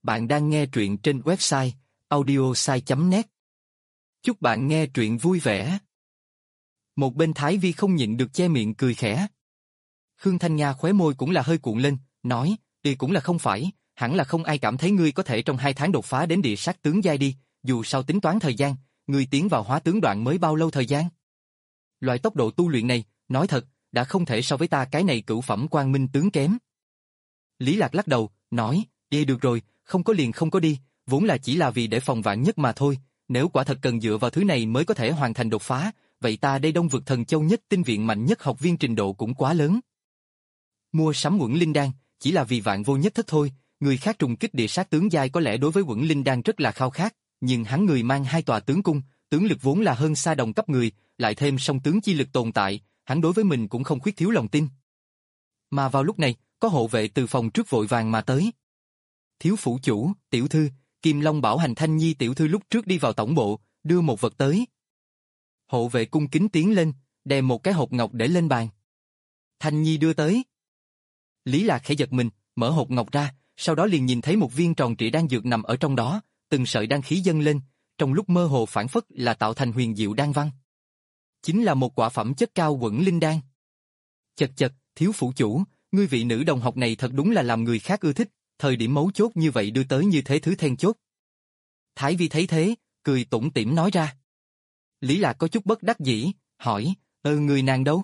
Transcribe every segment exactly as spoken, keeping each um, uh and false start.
Bạn đang nghe truyện trên website audiosai chấm net. Chúc bạn nghe truyện vui vẻ. Một bên Thái Vi không nhịn được che miệng cười khẽ. Khương Thanh Nga khóe môi cũng là hơi cuộn lên, nói, đi cũng là không phải, hẳn là không ai cảm thấy ngươi có thể trong hai tháng đột phá đến địa sát tướng giai đi, dù sao tính toán thời gian, ngươi tiến vào hóa tướng đoạn mới bao lâu thời gian. Loại tốc độ tu luyện này, nói thật, đã không thể so với ta cái này cửu phẩm quang minh tướng kém. Lý Lạc lắc đầu, nói, đi được rồi, không có liền không có đi, vốn là chỉ là vì để phòng vạn nhất mà thôi, nếu quả thật cần dựa vào thứ này mới có thể hoàn thành đột phá, vậy ta đây Đông Vực Thần Châu nhất tinh viện mạnh nhất học viên trình độ cũng quá lớn. Mua sắm Quẩn Linh Đan, chỉ là vì vạn vô nhất thất thôi, người khác trùng kích địa sát tướng giai có lẽ đối với Quẩn Linh Đan rất là khao khát, nhưng hắn người mang hai tòa tướng cung, tướng lực vốn là hơn xa đồng cấp người, lại thêm song tướng chi lực tồn tại, hắn đối với mình cũng không khuyết thiếu lòng tin. Mà vào lúc này, có hộ vệ từ phòng trước vội vàng mà tới. Thiếu phủ chủ, tiểu thư, Kim Long bảo hành Thanh Nhi tiểu thư lúc trước đi vào tổng bộ, đưa một vật tới. Hộ vệ cung kính tiến lên, đem một cái hộp ngọc để lên bàn. Thanh Nhi đưa tới. Lý Lạc khẽ giật mình, mở hộp ngọc ra, sau đó liền nhìn thấy một viên tròn trịa đan dược nằm ở trong đó, từng sợi đan khí dâng lên, trong lúc mơ hồ phản phất là tạo thành huyền diệu đan văn. Chính là một quả phẩm chất cao Quẩn Linh Đan. Chật chật, thiếu phủ chủ, ngươi vị nữ đồng học này thật đúng là làm người khác ưa thích, thời điểm mấu chốt như vậy đưa tới như thế thứ then chốt. Thái Vi thấy thế, cười tủm tỉm nói ra. Lý Lạc có chút bất đắc dĩ, hỏi, ơ người nàng đâu?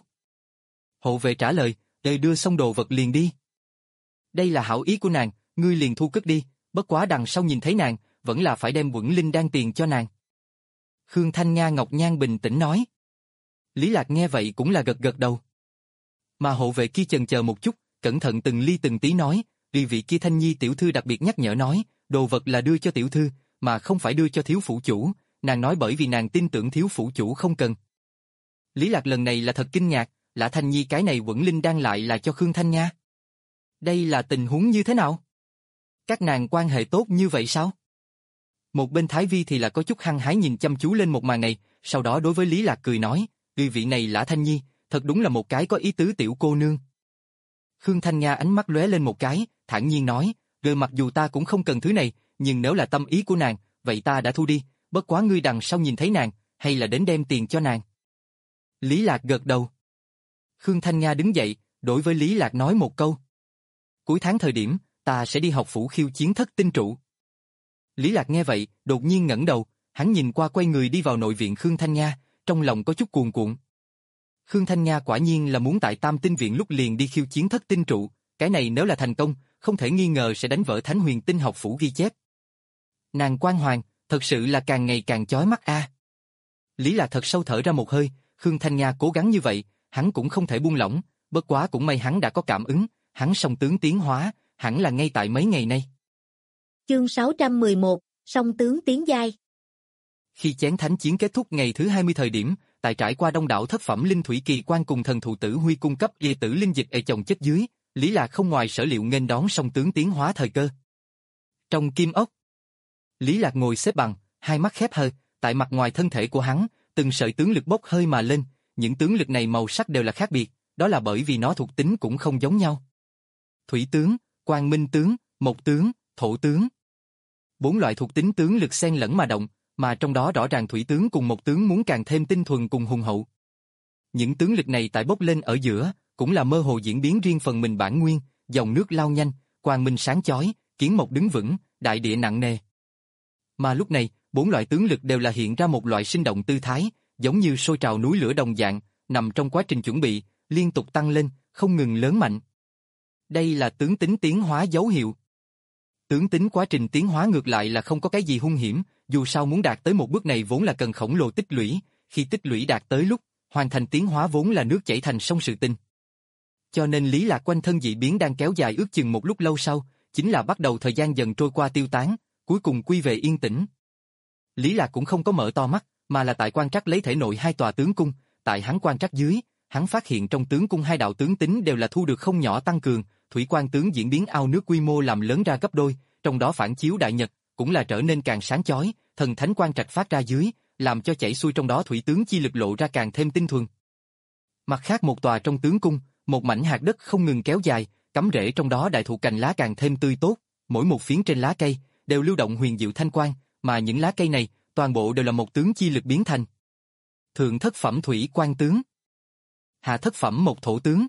Hộ vệ trả lời, để đưa xong đồ vật liền đi. Đây là hảo ý của nàng, ngươi liền thu cất đi, bất quá đằng sau nhìn thấy nàng, vẫn là phải đem Quẩn Linh Đan tiền cho nàng. Khương Thanh Nga Ngọc Nhan bình tĩnh nói. Lý Lạc nghe vậy cũng là gật gật đầu. Mà hộ vệ kia chần chờ một chút, cẩn thận từng ly từng tí nói, vì vị kia Thanh Nhi tiểu thư đặc biệt nhắc nhở nói, đồ vật là đưa cho tiểu thư, mà không phải đưa cho thiếu phủ chủ, nàng nói bởi vì nàng tin tưởng thiếu phủ chủ không cần. Lý Lạc lần này là thật kinh ngạc, lạ Thanh Nhi cái này Quẩn Linh Đan lại là cho Khương Thanh Nga. Đây là tình huống như thế nào? Các nàng quan hệ tốt như vậy sao? Một bên Thái Vi thì là có chút hăng hái nhìn chăm chú lên một màn này, sau đó đối với Lý Lạc cười nói, vì vị này lã Thanh Nhi, thật đúng là một cái có ý tứ tiểu cô nương. Khương Thanh Nga ánh mắt lóe lên một cái, thản nhiên nói, rồi mặc dù ta cũng không cần thứ này, nhưng nếu là tâm ý của nàng, vậy ta đã thu đi, bất quá ngươi đằng sau nhìn thấy nàng, hay là đến đem tiền cho nàng. Lý Lạc gật đầu. Khương Thanh Nga đứng dậy, đối với Lý Lạc nói một câu. Cuối tháng thời điểm, ta sẽ đi học phủ khiêu chiến thất tinh trụ. Lý Lạc nghe vậy, đột nhiên ngẩng đầu, hắn nhìn qua quay người đi vào nội viện Khương Thanh Nga, trong lòng có chút cuồn cuộn. Khương Thanh Nga quả nhiên là muốn tại Tam Tinh Viện lúc liền đi khiêu chiến thất tinh trụ, cái này nếu là thành công, không thể nghi ngờ sẽ đánh vỡ Thánh Huyền Tinh học phủ ghi chép. Nàng quan hoàng, thật sự là càng ngày càng chói mắt a. À. Lý Lạc thật sâu thở ra một hơi, Khương Thanh Nga cố gắng như vậy, hắn cũng không thể buông lỏng, bất quá cũng may hắn đã có cảm ứng, hắn song tướng tiến hóa, hẳn là ngay tại mấy ngày nay. Chương sáu trăm mười một, song tướng tiến giai. Khi chén thánh chiến kết thúc ngày thứ hai mươi thời điểm, tại trải qua đông đảo thất phẩm linh thủy kỳ quan cùng thần thụ tử huy cung cấp y tử linh dịch ở chồng chất dưới, Lý Lạc không ngoài sở liệu nghênh đón song tướng tiến hóa thời cơ. Trong kim ốc, Lý Lạc ngồi xếp bằng, hai mắt khép hờ, tại mặt ngoài thân thể của hắn, từng sợi tướng lực bốc hơi mà lên, những tướng lực này màu sắc đều là khác biệt, đó là bởi vì nó thuộc tính cũng không giống nhau. Thủy tướng, quang minh tướng, mộc tướng, thổ tướng. Bốn loại thuộc tính tướng lực xen lẫn mà động, mà trong đó rõ ràng thủy tướng cùng mộc tướng muốn càng thêm tinh thuần cùng hùng hậu. Những tướng lực này tại bốc lên ở giữa, cũng là mơ hồ diễn biến riêng phần mình bản nguyên, dòng nước lao nhanh, quang minh sáng chói, kiến mộc đứng vững, đại địa nặng nề. Mà lúc này, bốn loại tướng lực đều là hiện ra một loại sinh động tư thái, giống như sôi trào núi lửa đồng dạng, nằm trong quá trình chuẩn bị, liên tục tăng lên, không ngừng lớn mạnh. Đây là tướng tính tiến hóa dấu hiệu. Tướng tính quá trình tiến hóa ngược lại là không có cái gì hung hiểm, dù sao muốn đạt tới một bước này vốn là cần khổng lồ tích lũy, khi tích lũy đạt tới lúc, hoàn thành tiến hóa vốn là nước chảy thành sông sự tình. Cho nên Lý Lạc quanh thân dị biến đang kéo dài ước chừng một lúc lâu sau, chính là bắt đầu thời gian dần trôi qua tiêu tán, cuối cùng quy về yên tĩnh. Lý Lạc cũng không có mở to mắt, mà là tại quan trắc lấy thể nội hai tòa tướng cung, tại hắn quan trắc dưới, hắn phát hiện trong tướng cung hai đạo tướng tính đều là thu được không nhỏ tăng cường, thủy quan tướng diễn biến ao nước quy mô làm lớn ra gấp đôi, trong đó phản chiếu đại nhật, cũng là trở nên càng sáng chói, thần thánh quan trạch phát ra dưới, làm cho chảy xuôi trong đó thủy tướng chi lực lộ ra càng thêm tinh thuần. Mặt khác một tòa trong tướng cung, một mảnh hạt đất không ngừng kéo dài, cắm rễ trong đó đại thụ cành lá càng thêm tươi tốt, mỗi một phiến trên lá cây đều lưu động huyền diệu thanh quang, mà những lá cây này, toàn bộ đều là một tướng chi lực biến thành. Thượng thất phẩm thủy quan tướng, hạ thất phẩm một thổ tướng.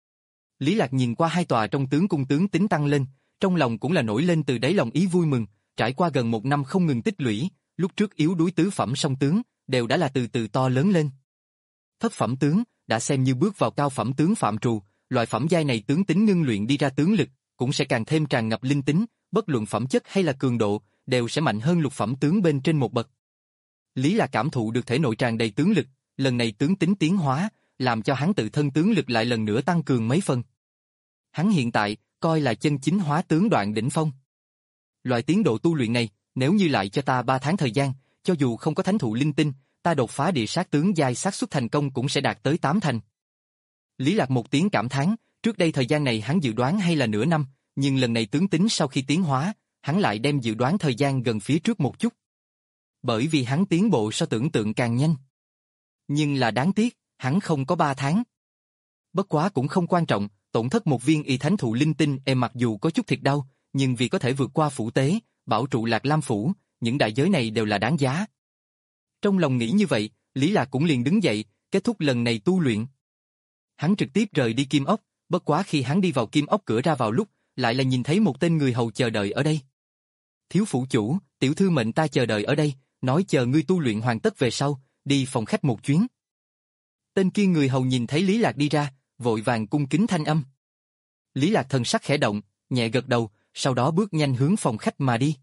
Lý Lạc nhìn qua hai tòa trong tướng cung tướng tính tăng lên, trong lòng cũng là nổi lên từ đáy lòng ý vui mừng, trải qua gần một năm không ngừng tích lũy, lúc trước yếu đuối tứ phẩm song tướng, đều đã là từ từ to lớn lên. Thất phẩm tướng, đã xem như bước vào cao phẩm tướng phạm trù, loại phẩm giai này tướng tính ngưng luyện đi ra tướng lực, cũng sẽ càng thêm tràn ngập linh tính, bất luận phẩm chất hay là cường độ, đều sẽ mạnh hơn lục phẩm tướng bên trên một bậc. Lý là cảm thụ được thể nội tràn đầy tướng lực, lần này tướng tính tiến hóa, làm cho hắn tự thân tướng lực lại lần nữa tăng cường mấy phần. Hắn hiện tại, coi là chân chính hóa tướng đoạn đỉnh phong. Loại tiến độ tu luyện này, nếu như lại cho ta ba tháng thời gian, cho dù không có thánh thụ linh tinh, ta đột phá địa sát tướng giai xác suất thành công cũng sẽ đạt tới tám thành. Lý Lạc một tiếng cảm thán, trước đây thời gian này hắn dự đoán hay là nửa năm, nhưng lần này tướng tính sau khi tiến hóa, hắn lại đem dự đoán thời gian gần phía trước một chút. Bởi vì hắn tiến bộ so tưởng tượng càng nhanh. Nhưng là đáng tiếc, hắn không có ba tháng. Bất quá cũng không quan trọng, tổn thất một viên y thánh thụ linh tinh em mặc dù có chút thiệt đau, nhưng vì có thể vượt qua phủ tế, bảo trụ Lạc Lam phủ, những đại giới này đều là đáng giá. Trong lòng nghĩ như vậy, Lý Lạc cũng liền đứng dậy, kết thúc lần này tu luyện. Hắn trực tiếp rời đi Kim Ốc, bất quá khi hắn đi vào Kim Ốc cửa ra vào lúc, lại là nhìn thấy một tên người hầu chờ đợi ở đây. Thiếu phủ chủ, tiểu thư mệnh ta chờ đợi ở đây, nói chờ ngươi tu luyện hoàn tất về sau, đi phòng khách một chuyến. Tên kia người hầu nhìn thấy Lý Lạc đi ra, vội vàng cung kính thanh âm. Lý Lạc thần sắc khẽ động, nhẹ gật đầu, sau đó bước nhanh hướng phòng khách mà đi.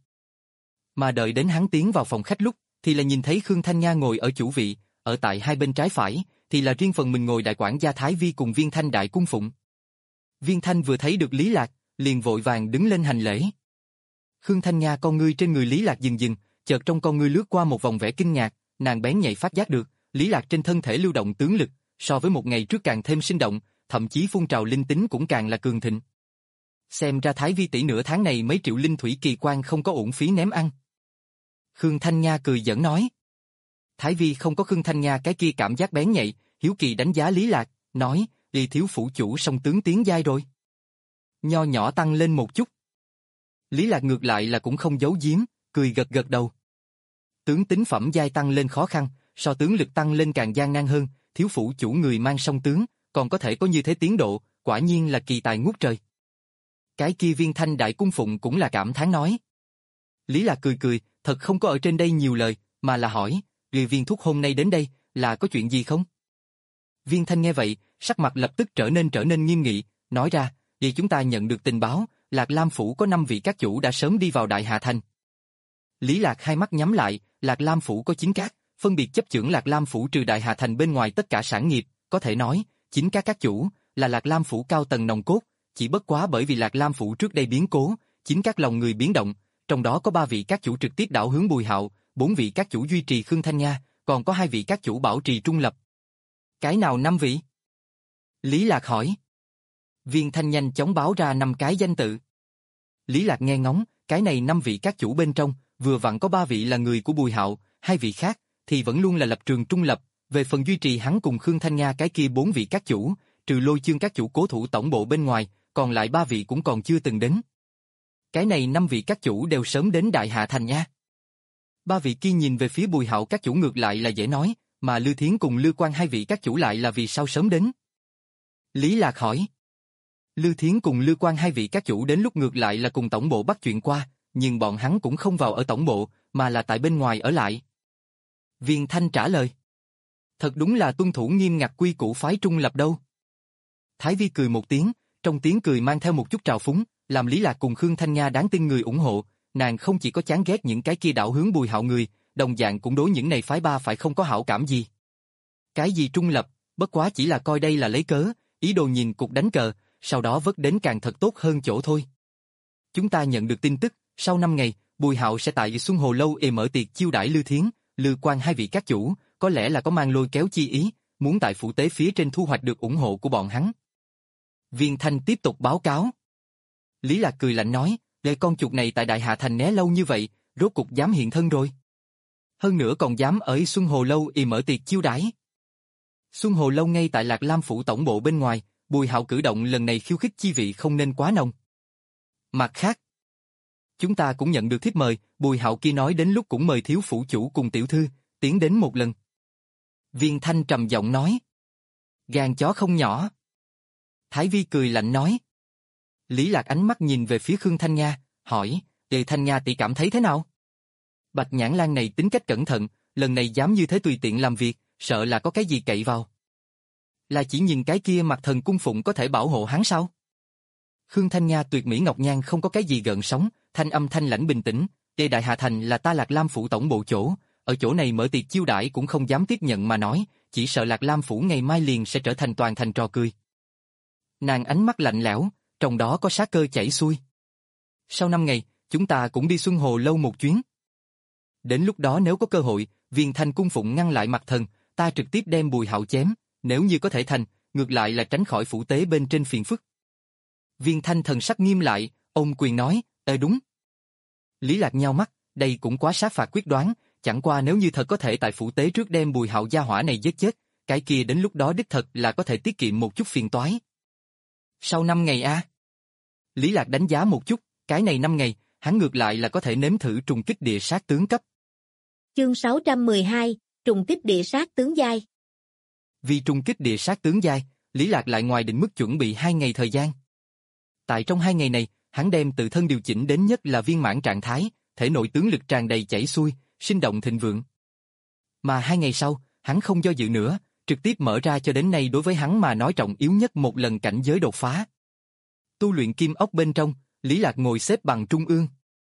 Mà đợi đến hắn tiến vào phòng khách lúc, thì là nhìn thấy Khương Thanh Nga ngồi ở chủ vị, ở tại hai bên trái phải, thì là riêng phần mình ngồi đại quản gia Thái Vi cùng Viên Thanh đại cung phụng. Viên Thanh vừa thấy được Lý Lạc, liền vội vàng đứng lên hành lễ. Khương Thanh Nga con ngươi trên người Lý Lạc dừng dừng, chợt trong con ngươi lướt qua một vòng vẻ kinh ngạc, nàng bén nhạy phát giác được, Lý Lạc trên thân thể lưu động tướng lực, so với một ngày trước càng thêm sinh động, thậm chí phun trào linh tính cũng càng là cường thịnh. Xem ra Thái Vi tỷ nửa tháng này mấy triệu linh thủy kỳ quan không có uổng phí ném ăn. Khương Thanh Nga cười giỡn nói. Thái Vi không có Khương Thanh Nga cái kia cảm giác bén nhạy, hiếu kỳ đánh giá Lý Lạc, nói, đi thiếu phủ chủ song tướng tiến giai rồi. Nho nhỏ tăng lên một chút. Lý Lạc ngược lại là cũng không giấu giếm, cười gật gật đầu. Tướng tính phẩm giai tăng lên khó khăn, so tướng lực tăng lên càng gian nan hơn, thiếu phủ chủ người mang song tướng, còn có thể có như thế tiến độ, quả nhiên là kỳ tài ngút trời. Cái kia Viên Thanh đại cung phụng cũng là cảm thán nói. Lý Lạc cười cười, thật không có ở trên đây nhiều lời, mà là hỏi, người Viên thúc hôm nay đến đây, là có chuyện gì không? Viên Thanh nghe vậy, sắc mặt lập tức trở nên trở nên nghiêm nghị, nói ra, vì chúng ta nhận được tình báo, Lạc Lam phủ có năm vị các chủ đã sớm đi vào Đại Hà Thành. Lý Lạc hai mắt nhắm lại, Lạc Lam phủ có chín các, phân biệt chấp chưởng Lạc Lam phủ trừ Đại Hà Thành bên ngoài tất cả sản nghiệp, có thể nói, chín các các chủ, là Lạc Lam phủ cao tầng nòng cốt, chỉ bất quá bởi vì Lạc Lam phủ trước đây biến cố, chín các lòng người biến động, trong đó có ba vị các chủ trực tiếp đảo hướng Bùi Hạo, bốn vị các chủ duy trì Khương Thanh Nga, còn có hai vị các chủ bảo trì trung lập. Cái nào năm vị? Lý Lạc hỏi. Viên Thanh nhanh chóng báo ra năm cái danh tự. Lý Lạc nghe ngóng, cái này năm vị các chủ bên trong, vừa vặn có ba vị là người của Bùi Hạo, hai vị khác thì vẫn luôn là lập trường trung lập, về phần duy trì hắn cùng Khương Thanh Nga cái kia bốn vị các chủ, trừ Lôi Chương các chủ cố thủ tổng bộ bên ngoài, còn lại ba vị cũng còn chưa từng đến. Cái này năm vị các chủ đều sớm đến Đại Hạ Thành nha. Ba vị kia nhìn về phía Bùi Hạo các chủ ngược lại là dễ nói, mà Lư Thiến cùng Lư Quan hai vị các chủ lại là vì sao sớm đến? Lý Lạc hỏi. Lư Thiến cùng Lư Quan hai vị các chủ đến lúc ngược lại là cùng tổng bộ bắt chuyện qua, nhưng bọn hắn cũng không vào ở tổng bộ, mà là tại bên ngoài ở lại. Viên Thanh trả lời. Thật đúng là tuân thủ nghiêm ngặt quy củ phái trung lập đâu. Thái Vi cười một tiếng, trong tiếng cười mang theo một chút trào phúng, làm Lý Lạc cùng Khương Thanh Nga đáng tin người ủng hộ, nàng không chỉ có chán ghét những cái kia đảo hướng Bùi Hạo người, đồng dạng cũng đối những này phái ba phải không có hảo cảm gì. Cái gì trung lập, bất quá chỉ là coi đây là lấy cớ, ý đồ nhìn cục đánh cờ, sau đó vớt đến càng thật tốt hơn chỗ thôi. Chúng ta nhận được tin tức, sau năm ngày, Bùi Hạo sẽ tại Xuân Hồ Lâu ê mở tiệc chiêu đãi Lư Thiến, Lư Quan hai vị các chủ, có lẽ là có mang lôi kéo chi ý, muốn tại phủ tế phía trên thu hoạch được ủng hộ của bọn hắn. Viên Thanh tiếp tục báo cáo. Lý Lạc cười lạnh nói, để con chuột này tại Đại Hạ Thành né lâu như vậy, rốt cục dám hiện thân rồi. Hơn nữa còn dám ở Xuân Hồ Lâu y mở tiệc chiêu đãi. Xuân Hồ Lâu ngay tại Lạc Lam phủ tổng bộ bên ngoài, Bùi Hạo cử động lần này khiêu khích chi vị không nên quá nồng. Mặt khác, chúng ta cũng nhận được thiếp mời, Bùi Hạo kia nói đến lúc cũng mời thiếu phủ chủ cùng tiểu thư, tiến đến một lần. Viên Thanh trầm giọng nói. Gan chó không nhỏ. Thái Vi cười lạnh nói. Lý Lạc ánh mắt nhìn về phía Khương Thanh Nga, hỏi, Ê Thanh Nga tỷ cảm thấy thế nào? Bạch Nhãn Lan này tính cách cẩn thận, lần này dám như thế tùy tiện làm việc, sợ là có cái gì cậy vào. Là chỉ nhìn cái kia mặt thần cung phụng có thể bảo hộ hắn sao? Khương Thanh Nga tuyệt mỹ ngọc nhan không có cái gì gợn sóng, thanh âm thanh lãnh bình tĩnh, Ê Đại Hà Thành là ta Lạc Lam phủ tổng bộ chỗ, ở chỗ này mở tiệc chiêu đãi cũng không dám tiếp nhận mà nói, chỉ sợ Lạc Lam phủ ngày mai liền sẽ trở thành toàn thành trò cười. Nàng ánh mắt lạnh lẽo, trong đó có sát cơ chảy xuôi. Sau năm ngày, chúng ta cũng đi Xuân Hồ lâu một chuyến. Đến lúc đó nếu có cơ hội, Viên Thanh cung phụng ngăn lại mặt thần, ta trực tiếp đem Bùi Hạo chém, nếu như có thể thành, ngược lại là tránh khỏi phủ tế bên trên phiền phức. Viên Thanh thần sắc nghiêm lại, ôm quyền nói, ê đúng. Lý Lạc nhao mắt, đây cũng quá sát phạt quyết đoán, chẳng qua nếu như thật có thể tại phủ tế trước đem Bùi Hạo gia hỏa này giết chết, cái kia đến lúc đó đích thật là có thể tiết kiệm một chút phiền toái. Sau năm ngày a? À? Lý Lạc đánh giá một chút, cái này năm ngày, hắn ngược lại là có thể nếm thử trùng kích địa sát tướng cấp. Chương sáu trăm mười hai, trùng kích địa sát tướng giai. Vì trùng kích địa sát tướng giai, Lý Lạc lại ngoài định mức chuẩn bị hai ngày thời gian. Tại trong hai ngày này, hắn đem tự thân điều chỉnh đến nhất là viên mãn trạng thái, thể nội tướng lực tràn đầy chảy xuôi, sinh động thịnh vượng. Mà hai ngày sau, hắn không do dự nữa, trực tiếp mở ra cho đến nay đối với hắn mà nói trọng yếu nhất một lần cảnh giới đột phá. Tu luyện kim ốc bên trong, Lý Lạc ngồi xếp bằng trung ương.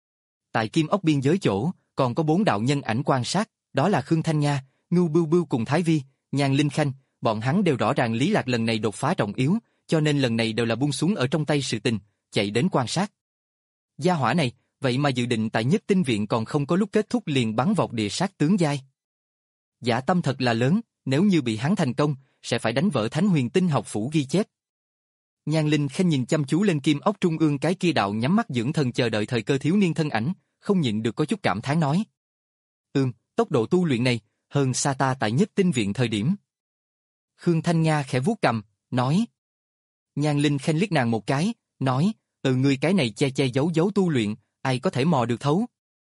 Tại kim ốc biên giới chỗ, còn có bốn đạo nhân ảnh quan sát, đó là Khương Thanh Nga, Ngưu Bưu Bưu cùng Thái Vi, Nhan Linh Khanh, bọn hắn đều rõ ràng Lý Lạc lần này đột phá trọng yếu, cho nên lần này đều là buông xuống ở trong tay sự tình, chạy đến quan sát. Gia hỏa này, vậy mà dự định tại Nhất Tinh viện còn không có lúc kết thúc liền bắn vọt địa sát tướng giai. Dạ tâm thật là lớn, nếu như bị hắn thành công, sẽ phải đánh vỡ Thánh Huyền Tinh học phủ ghi chép. Nhan Linh Khanh nhìn chăm chú lên kim ốc trung ương cái kia đạo nhắm mắt dưỡng thần chờ đợi thời cơ thiếu niên thân ảnh, không nhịn được có chút cảm thán nói. Ừm, tốc độ tu luyện này, hơn xa ta tại Nhất Tinh viện thời điểm. Khương Thanh Nga khẽ vuốt cằm, nói. Nhan Linh Khanh liếc nàng một cái, nói, ừ ngươi cái này che che giấu giấu tu luyện, ai có thể mò được thấu.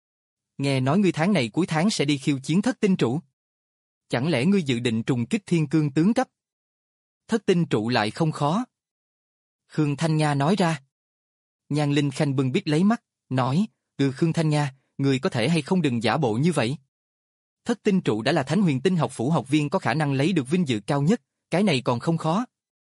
Nghe nói ngươi tháng này cuối tháng sẽ đi khiêu chiến thất tinh trụ. Chẳng lẽ ngươi dự định trùng kích thiên cương tướng cấp? Thất tinh trụ lại không khó. Khương Thanh Nga nói ra. Nhan Linh Khanh bưng bít lấy mắt, nói, ừ Khương Thanh Nga, ngươi có thể hay không đừng giả bộ như vậy. Thất tinh trụ đã là Thánh Huyền Tinh học phủ học viên có khả năng lấy được vinh dự cao nhất, cái này còn không khó.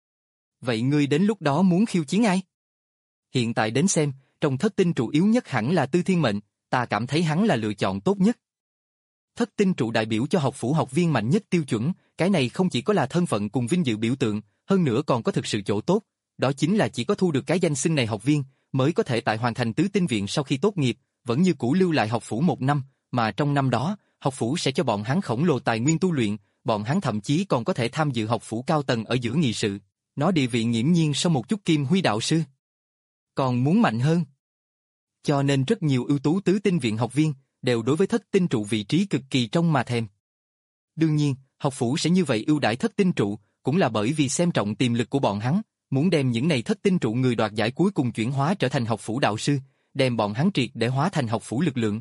Vậy ngươi đến lúc đó muốn khiêu chiến ai? Hiện tại đến xem, trong thất tinh trụ yếu nhất hẳn là Tư Thiên Mệnh, ta cảm thấy hắn là lựa chọn tốt nhất. Thất tinh trụ đại biểu cho học phủ học viên mạnh nhất tiêu chuẩn, cái này không chỉ có là thân phận cùng vinh dự biểu tượng, hơn nữa còn có thực sự chỗ tốt, đó chính là chỉ có thu được cái danh xưng này học viên, mới có thể tại hoàn thành tứ tinh viện sau khi tốt nghiệp, vẫn như cũ lưu lại học phủ một năm, mà trong năm đó, học phủ sẽ cho bọn hắn khổng lồ tài nguyên tu luyện, bọn hắn thậm chí còn có thể tham dự học phủ cao tầng ở giữa nghị sự, nó địa vị nghiễm nhiên sau một chút Kim Huy đạo sư. Còn muốn mạnh hơn. Cho nên rất nhiều ưu tú tứ tinh viện học viên đều đối với thất tinh trụ vị trí cực kỳ trông mà thèm. Đương nhiên, học phủ sẽ như vậy ưu đãi thất tinh trụ, cũng là bởi vì xem trọng tiềm lực của bọn hắn, muốn đem những này thất tinh trụ người đoạt giải cuối cùng chuyển hóa trở thành học phủ đạo sư, đem bọn hắn triệt để hóa thành học phủ lực lượng.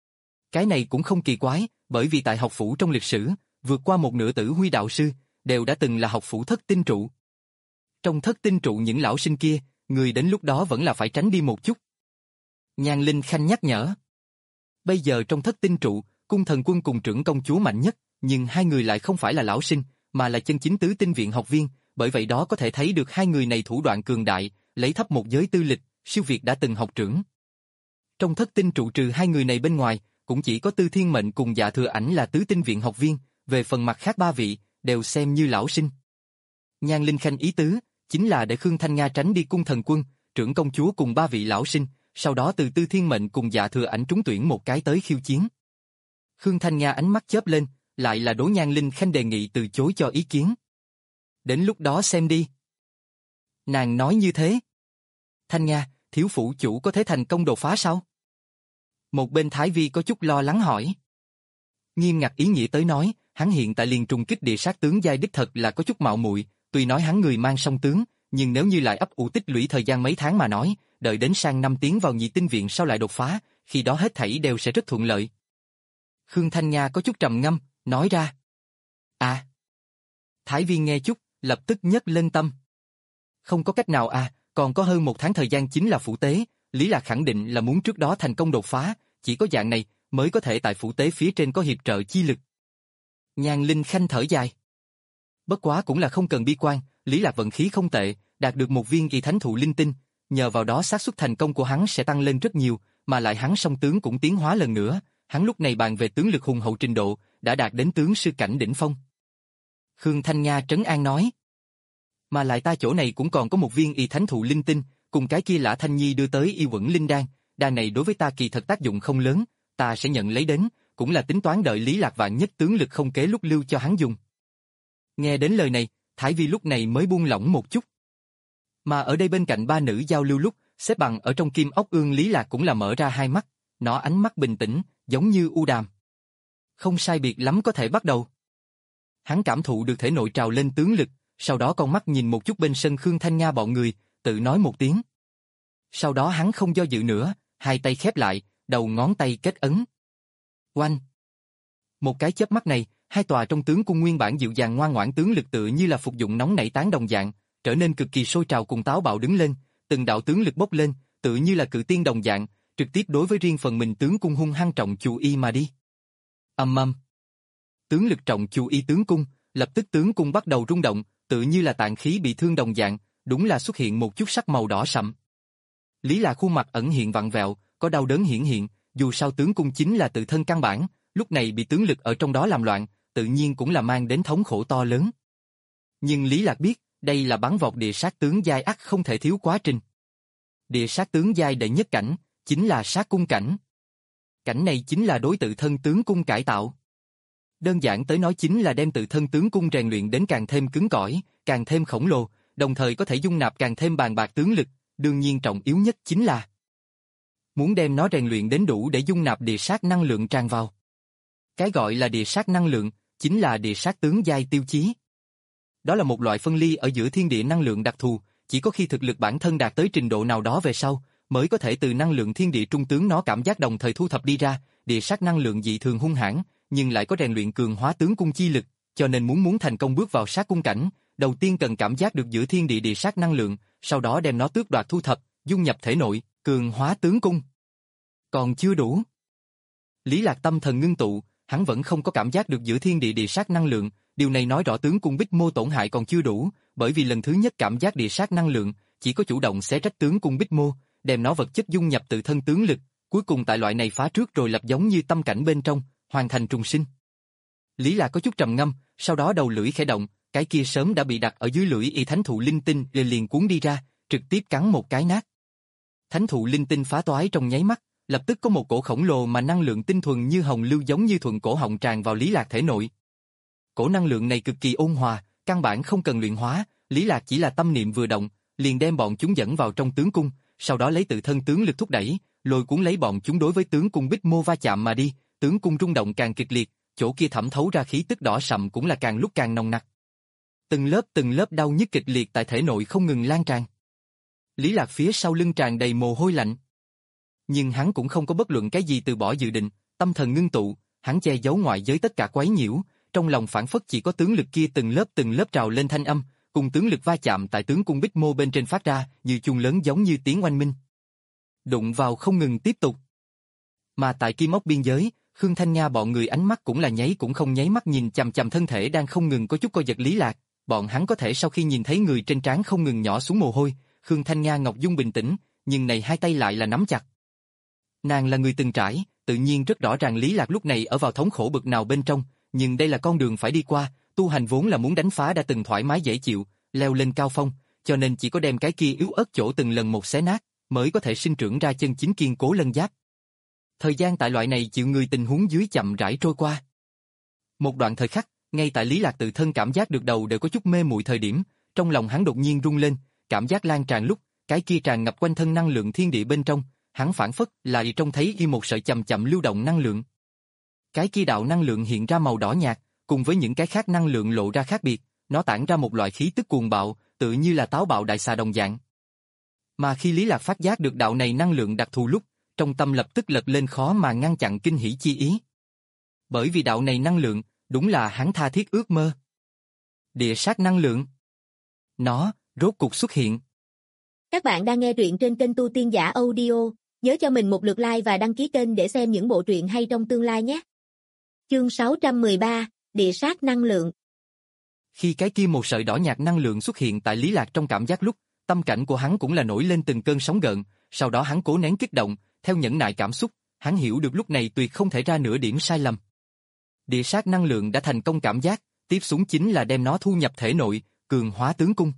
Cái này cũng không kỳ quái, bởi vì tại học phủ trong lịch sử, vượt qua một nửa tử huy đạo sư, đều đã từng là học phủ thất tinh trụ. Trong thất tinh trụ những lão sinh kia, người đến lúc đó vẫn là phải tránh đi một chút. Nhan Linh Khanh nhắc nhở. Bây giờ trong thất tinh trụ, cung thần quân cùng trưởng công chúa mạnh nhất, nhưng hai người lại không phải là lão sinh, mà là chân chính tứ tinh viện học viên, bởi vậy đó có thể thấy được hai người này thủ đoạn cường đại, lấy thấp một giới tư lịch, siêu việt đã từng học trưởng. Trong thất tinh trụ trừ hai người này bên ngoài, cũng chỉ có Tư Thiên Mệnh cùng Dạ Thừa Ảnh là tứ tinh viện học viên, về phần mặt khác ba vị, đều xem như lão sinh. Nhan Linh Khanh ý tứ, chính là để Khương Thanh Nga tránh đi cung thần quân, trưởng công chúa cùng ba vị lão sinh, sau đó từ Tư Thiên Mệnh cùng Dạ Thừa Ảnh trúng tuyển một cái tới khiêu chiến. Khương Thanh Nga ánh mắt chớp lên, lại là Đỗ Nhan Linh Khanh đề nghị từ chối cho ý kiến. Đến lúc đó xem đi. Nàng nói như thế. Thanh Nga, thiếu phủ chủ có thể thành công đột phá sao? Một bên Thái Vi có chút lo lắng hỏi. Nghiêm ngặt ý nghĩa tới nói, hắn hiện tại liền trùng kích địa sát tướng giai đích thật là có chút mạo muội, tuy nói hắn người mang song tướng, nhưng nếu như lại ấp ủ tích lũy thời gian mấy tháng mà nói, đợi đến sang năm tiến vào nhị tinh viện sau lại đột phá, khi đó hết thảy đều sẽ rất thuận lợi. Khương Thanh Nga có chút trầm ngâm, nói ra. À. Thái Viên nghe chút, lập tức nhấc lên tâm. Không có cách nào à, còn có hơn một tháng thời gian chính là phủ tế, Lý Lạc khẳng định là muốn trước đó thành công đột phá, chỉ có dạng này mới có thể tại phủ tế phía trên có hiệp trợ chi lực. Nhan Linh Khanh thở dài. Bất quá cũng là không cần bi quan, Lý Lạc vận khí không tệ, đạt được một viên kỳ thánh thụ linh tinh, nhờ vào đó xác suất thành công của hắn sẽ tăng lên rất nhiều, mà lại hắn song tướng cũng tiến hóa lần nữa, hắn lúc này bàn về tướng lực hùng hậu trình độ, đã đạt đến tướng sư cảnh đỉnh phong. Khương Thanh Nga trấn an nói. Mà lại ta chỗ này cũng còn có một viên y thánh thụ linh tinh, cùng cái kia Lã Thanh Nhi đưa tới y quẩn linh đan, đan này đối với ta kỳ thật tác dụng không lớn, ta sẽ nhận lấy đến, cũng là tính toán đợi Lý Lạc vạn nhất tướng lực không kế lúc lưu cho hắn dùng. Nghe đến lời này, Thái Vi lúc này mới buông lỏng một chút. Mà ở đây bên cạnh ba nữ giao lưu lúc, xếp bằng ở trong kim ốc ương Lý Lạc cũng là mở ra hai mắt, nó ánh mắt bình tĩnh, giống như u đàm. Không sai biệt lắm có thể bắt đầu. Hắn cảm thụ được thể nội trào lên tướng lực, sau đó con mắt nhìn một chút bên sân Khương Thanh Nga bọn người, tự nói một tiếng. Sau đó hắn không do dự nữa, hai tay khép lại, đầu ngón tay kết ấn. Oanh! Một cái chớp mắt này, hai tòa trong tướng cung nguyên bản dịu dàng ngoan ngoãn tướng lực tự như là phục dụng nóng nảy tán đồng dạng, trở nên cực kỳ sôi trào cùng táo bạo đứng lên, từng đạo tướng lực bốc lên, tự như là cự tiên đồng dạng, trực tiếp đối với riêng phần mình tướng cung hung hăng trọng chu y mà đi. Ầm ầm. Tướng lực trọng chu y tướng cung, lập tức tướng cung bắt đầu rung động, tự như là tạng khí bị thương đồng dạng, đúng là xuất hiện một chút sắc màu đỏ sậm. Lý Lạc khuôn mặt ẩn hiện vặn vẹo, có đau đớn hiển hiện, dù sao tướng cung chính là tự thân căn bản, lúc này bị tướng lực ở trong đó làm loạn, tự nhiên cũng là mang đến thống khổ to lớn. Nhưng Lý Lạc biết, đây là bắn vọt địa sát tướng giai ắt không thể thiếu quá trình. Địa sát tướng giai đệ nhất cảnh, chính là sát cung cảnh. Cảnh này chính là đối tự thân tướng cung cải tạo. Đơn giản tới nói chính là đem tự thân tướng cung rèn luyện đến càng thêm cứng cỏi, càng thêm khổng lồ, đồng thời có thể dung nạp càng thêm bàn bạc tướng lực, đương nhiên trọng yếu nhất chính là muốn đem nó rèn luyện đến đủ để dung nạp địa sát năng lượng tràn vào. Cái gọi là địa sát năng lượng, chính là địa sát tướng giai tiêu chí. Đó là một loại phân ly ở giữa thiên địa năng lượng đặc thù, chỉ có khi thực lực bản thân đạt tới trình độ nào đó về sau, mới có thể từ năng lượng thiên địa trung tướng nó cảm giác đồng thời thu thập đi ra, địa sát năng lượng dị thường hung hãn, nhưng lại có rèn luyện cường hóa tướng cung chi lực, cho nên muốn muốn thành công bước vào sát cung cảnh, đầu tiên cần cảm giác được giữa thiên địa địa sát năng lượng, sau đó đem nó tước đoạt thu thập, dung nhập thể nội, cường hóa tướng cung. Còn chưa đủ. Lý Lạc tâm thần ngưng tụ, hắn vẫn không có cảm giác được giữa thiên địa địa sát năng lượng, điều này nói rõ tướng cung Bích Mô tổn hại còn chưa đủ, bởi vì lần thứ nhất cảm giác địa sát năng lượng, chỉ có chủ động xé rách tướng cung Bích Mô, đem nó vật chất dung nhập tự thân tướng lực, cuối cùng tại loại này phá trước rồi lập giống như tâm cảnh bên trong, hoàn thành trùng sinh. Lý Lạc có chút trầm ngâm, sau đó đầu lưỡi khẽ động, cái kia sớm đã bị đặt ở dưới lưỡi y thánh thụ linh tinh liền liền cuốn đi ra, trực tiếp cắn một cái nát. Thánh thụ linh tinh phá toái trong nháy mắt, lập tức có một cổ khổng lồ mà năng lượng tinh thuần như hồng lưu giống như thuận cổ họng tràn vào Lý Lạc thể nội. Cổ năng lượng này cực kỳ ôn hòa, căn bản không cần luyện hóa, Lý Lạc chỉ là tâm niệm vừa động, liền đem bọn chúng dẫn vào trong tướng cung, sau đó lấy tự thân tướng lực thúc đẩy, lôi cuốn lấy bọn chúng đối với tướng cung Bích Mô va chạm mà đi, tướng cung rung động càng kịch liệt, chỗ kia thẩm thấu ra khí tức đỏ sậm cũng là càng lúc càng nồng nặc. Từng lớp từng lớp đau nhức kịch liệt tại thể nội không ngừng lan tràn. Lý Lạc phía sau lưng tràn đầy mồ hôi lạnh. Nhưng hắn cũng không có bất luận cái gì từ bỏ dự định, tâm thần ngưng tụ, hắn che giấu ngoại giới tất cả quấy nhiễu, trong lòng phản phất chỉ có tướng lực kia từng lớp từng lớp trào lên thanh âm, cùng tướng lực va chạm tại tướng cung Bích Mô bên trên phát ra, như chuông lớn giống như tiếng oanh minh. Đụng vào không ngừng tiếp tục. Mà tại kim ốc biên giới, Khương Thanh Nga bọn người ánh mắt cũng là nháy cũng không nháy mắt nhìn chằm chằm thân thể đang không ngừng có chút co giật Lý Lạc, bọn hắn có thể sau khi nhìn thấy người trên trán không ngừng nhỏ xuống mồ hôi, Khương Thanh Nga ngọc dung bình tĩnh, nhưng này hai tay lại là nắm chặt. Nàng là người từng trải, tự nhiên rất rõ ràng Lý Lạc lúc này ở vào thống khổ bực nào bên trong, nhưng đây là con đường phải đi qua, tu hành vốn là muốn đánh phá đã từng thoải mái dễ chịu, leo lên cao phong, cho nên chỉ có đem cái kia yếu ớt chỗ từng lần một xé nát, mới có thể sinh trưởng ra chân chính kiên cố lân giáp. Thời gian tại loại này chịu người tình huống dưới chậm rãi trôi qua. Một đoạn thời khắc, ngay tại Lý Lạc tự thân cảm giác được đầu đều có chút mê muội thời điểm, trong lòng hắn đột nhiên rung lên, cảm giác lan tràn lúc, cái kia tràn ngập quanh thân năng lượng thiên địa bên trong, hắn phản phất là trông thấy y một sợi chậm chậm lưu động năng lượng. Cái kia đạo năng lượng hiện ra màu đỏ nhạt, cùng với những cái khác năng lượng lộ ra khác biệt, nó tản ra một loại khí tức cuồng bạo, tự như là táo bạo đại xà đồng dạng. Mà khi Lý Lạc phát giác được đạo này năng lượng đặc thù lúc, trong tâm lập tức lật lên khó mà ngăn chặn kinh hỉ chi ý. Bởi vì đạo này năng lượng, đúng là hắn tha thiết ước mơ. Địa sát năng lượng. Nó, rốt cục xuất hiện. Các bạn đang nghe truyện trên kênh Tu Tiên Giả Audio, nhớ cho mình một lượt like và đăng ký kênh để xem những bộ truyện hay trong tương lai nhé. Chương sáu trăm mười ba, Địa sát năng lượng. Khi cái kia một sợi đỏ nhạt năng lượng xuất hiện tại Lý Lạc trong cảm giác lúc, tâm cảnh của hắn cũng là nổi lên từng cơn sóng gợn, sau đó hắn cố nén kích động, theo nhẫn nại cảm xúc, hắn hiểu được lúc này tuyệt không thể ra nửa điểm sai lầm. Địa sát năng lượng đã thành công cảm giác, tiếp xuống chính là đem nó thu nhập thể nội, cường hóa tướng cung.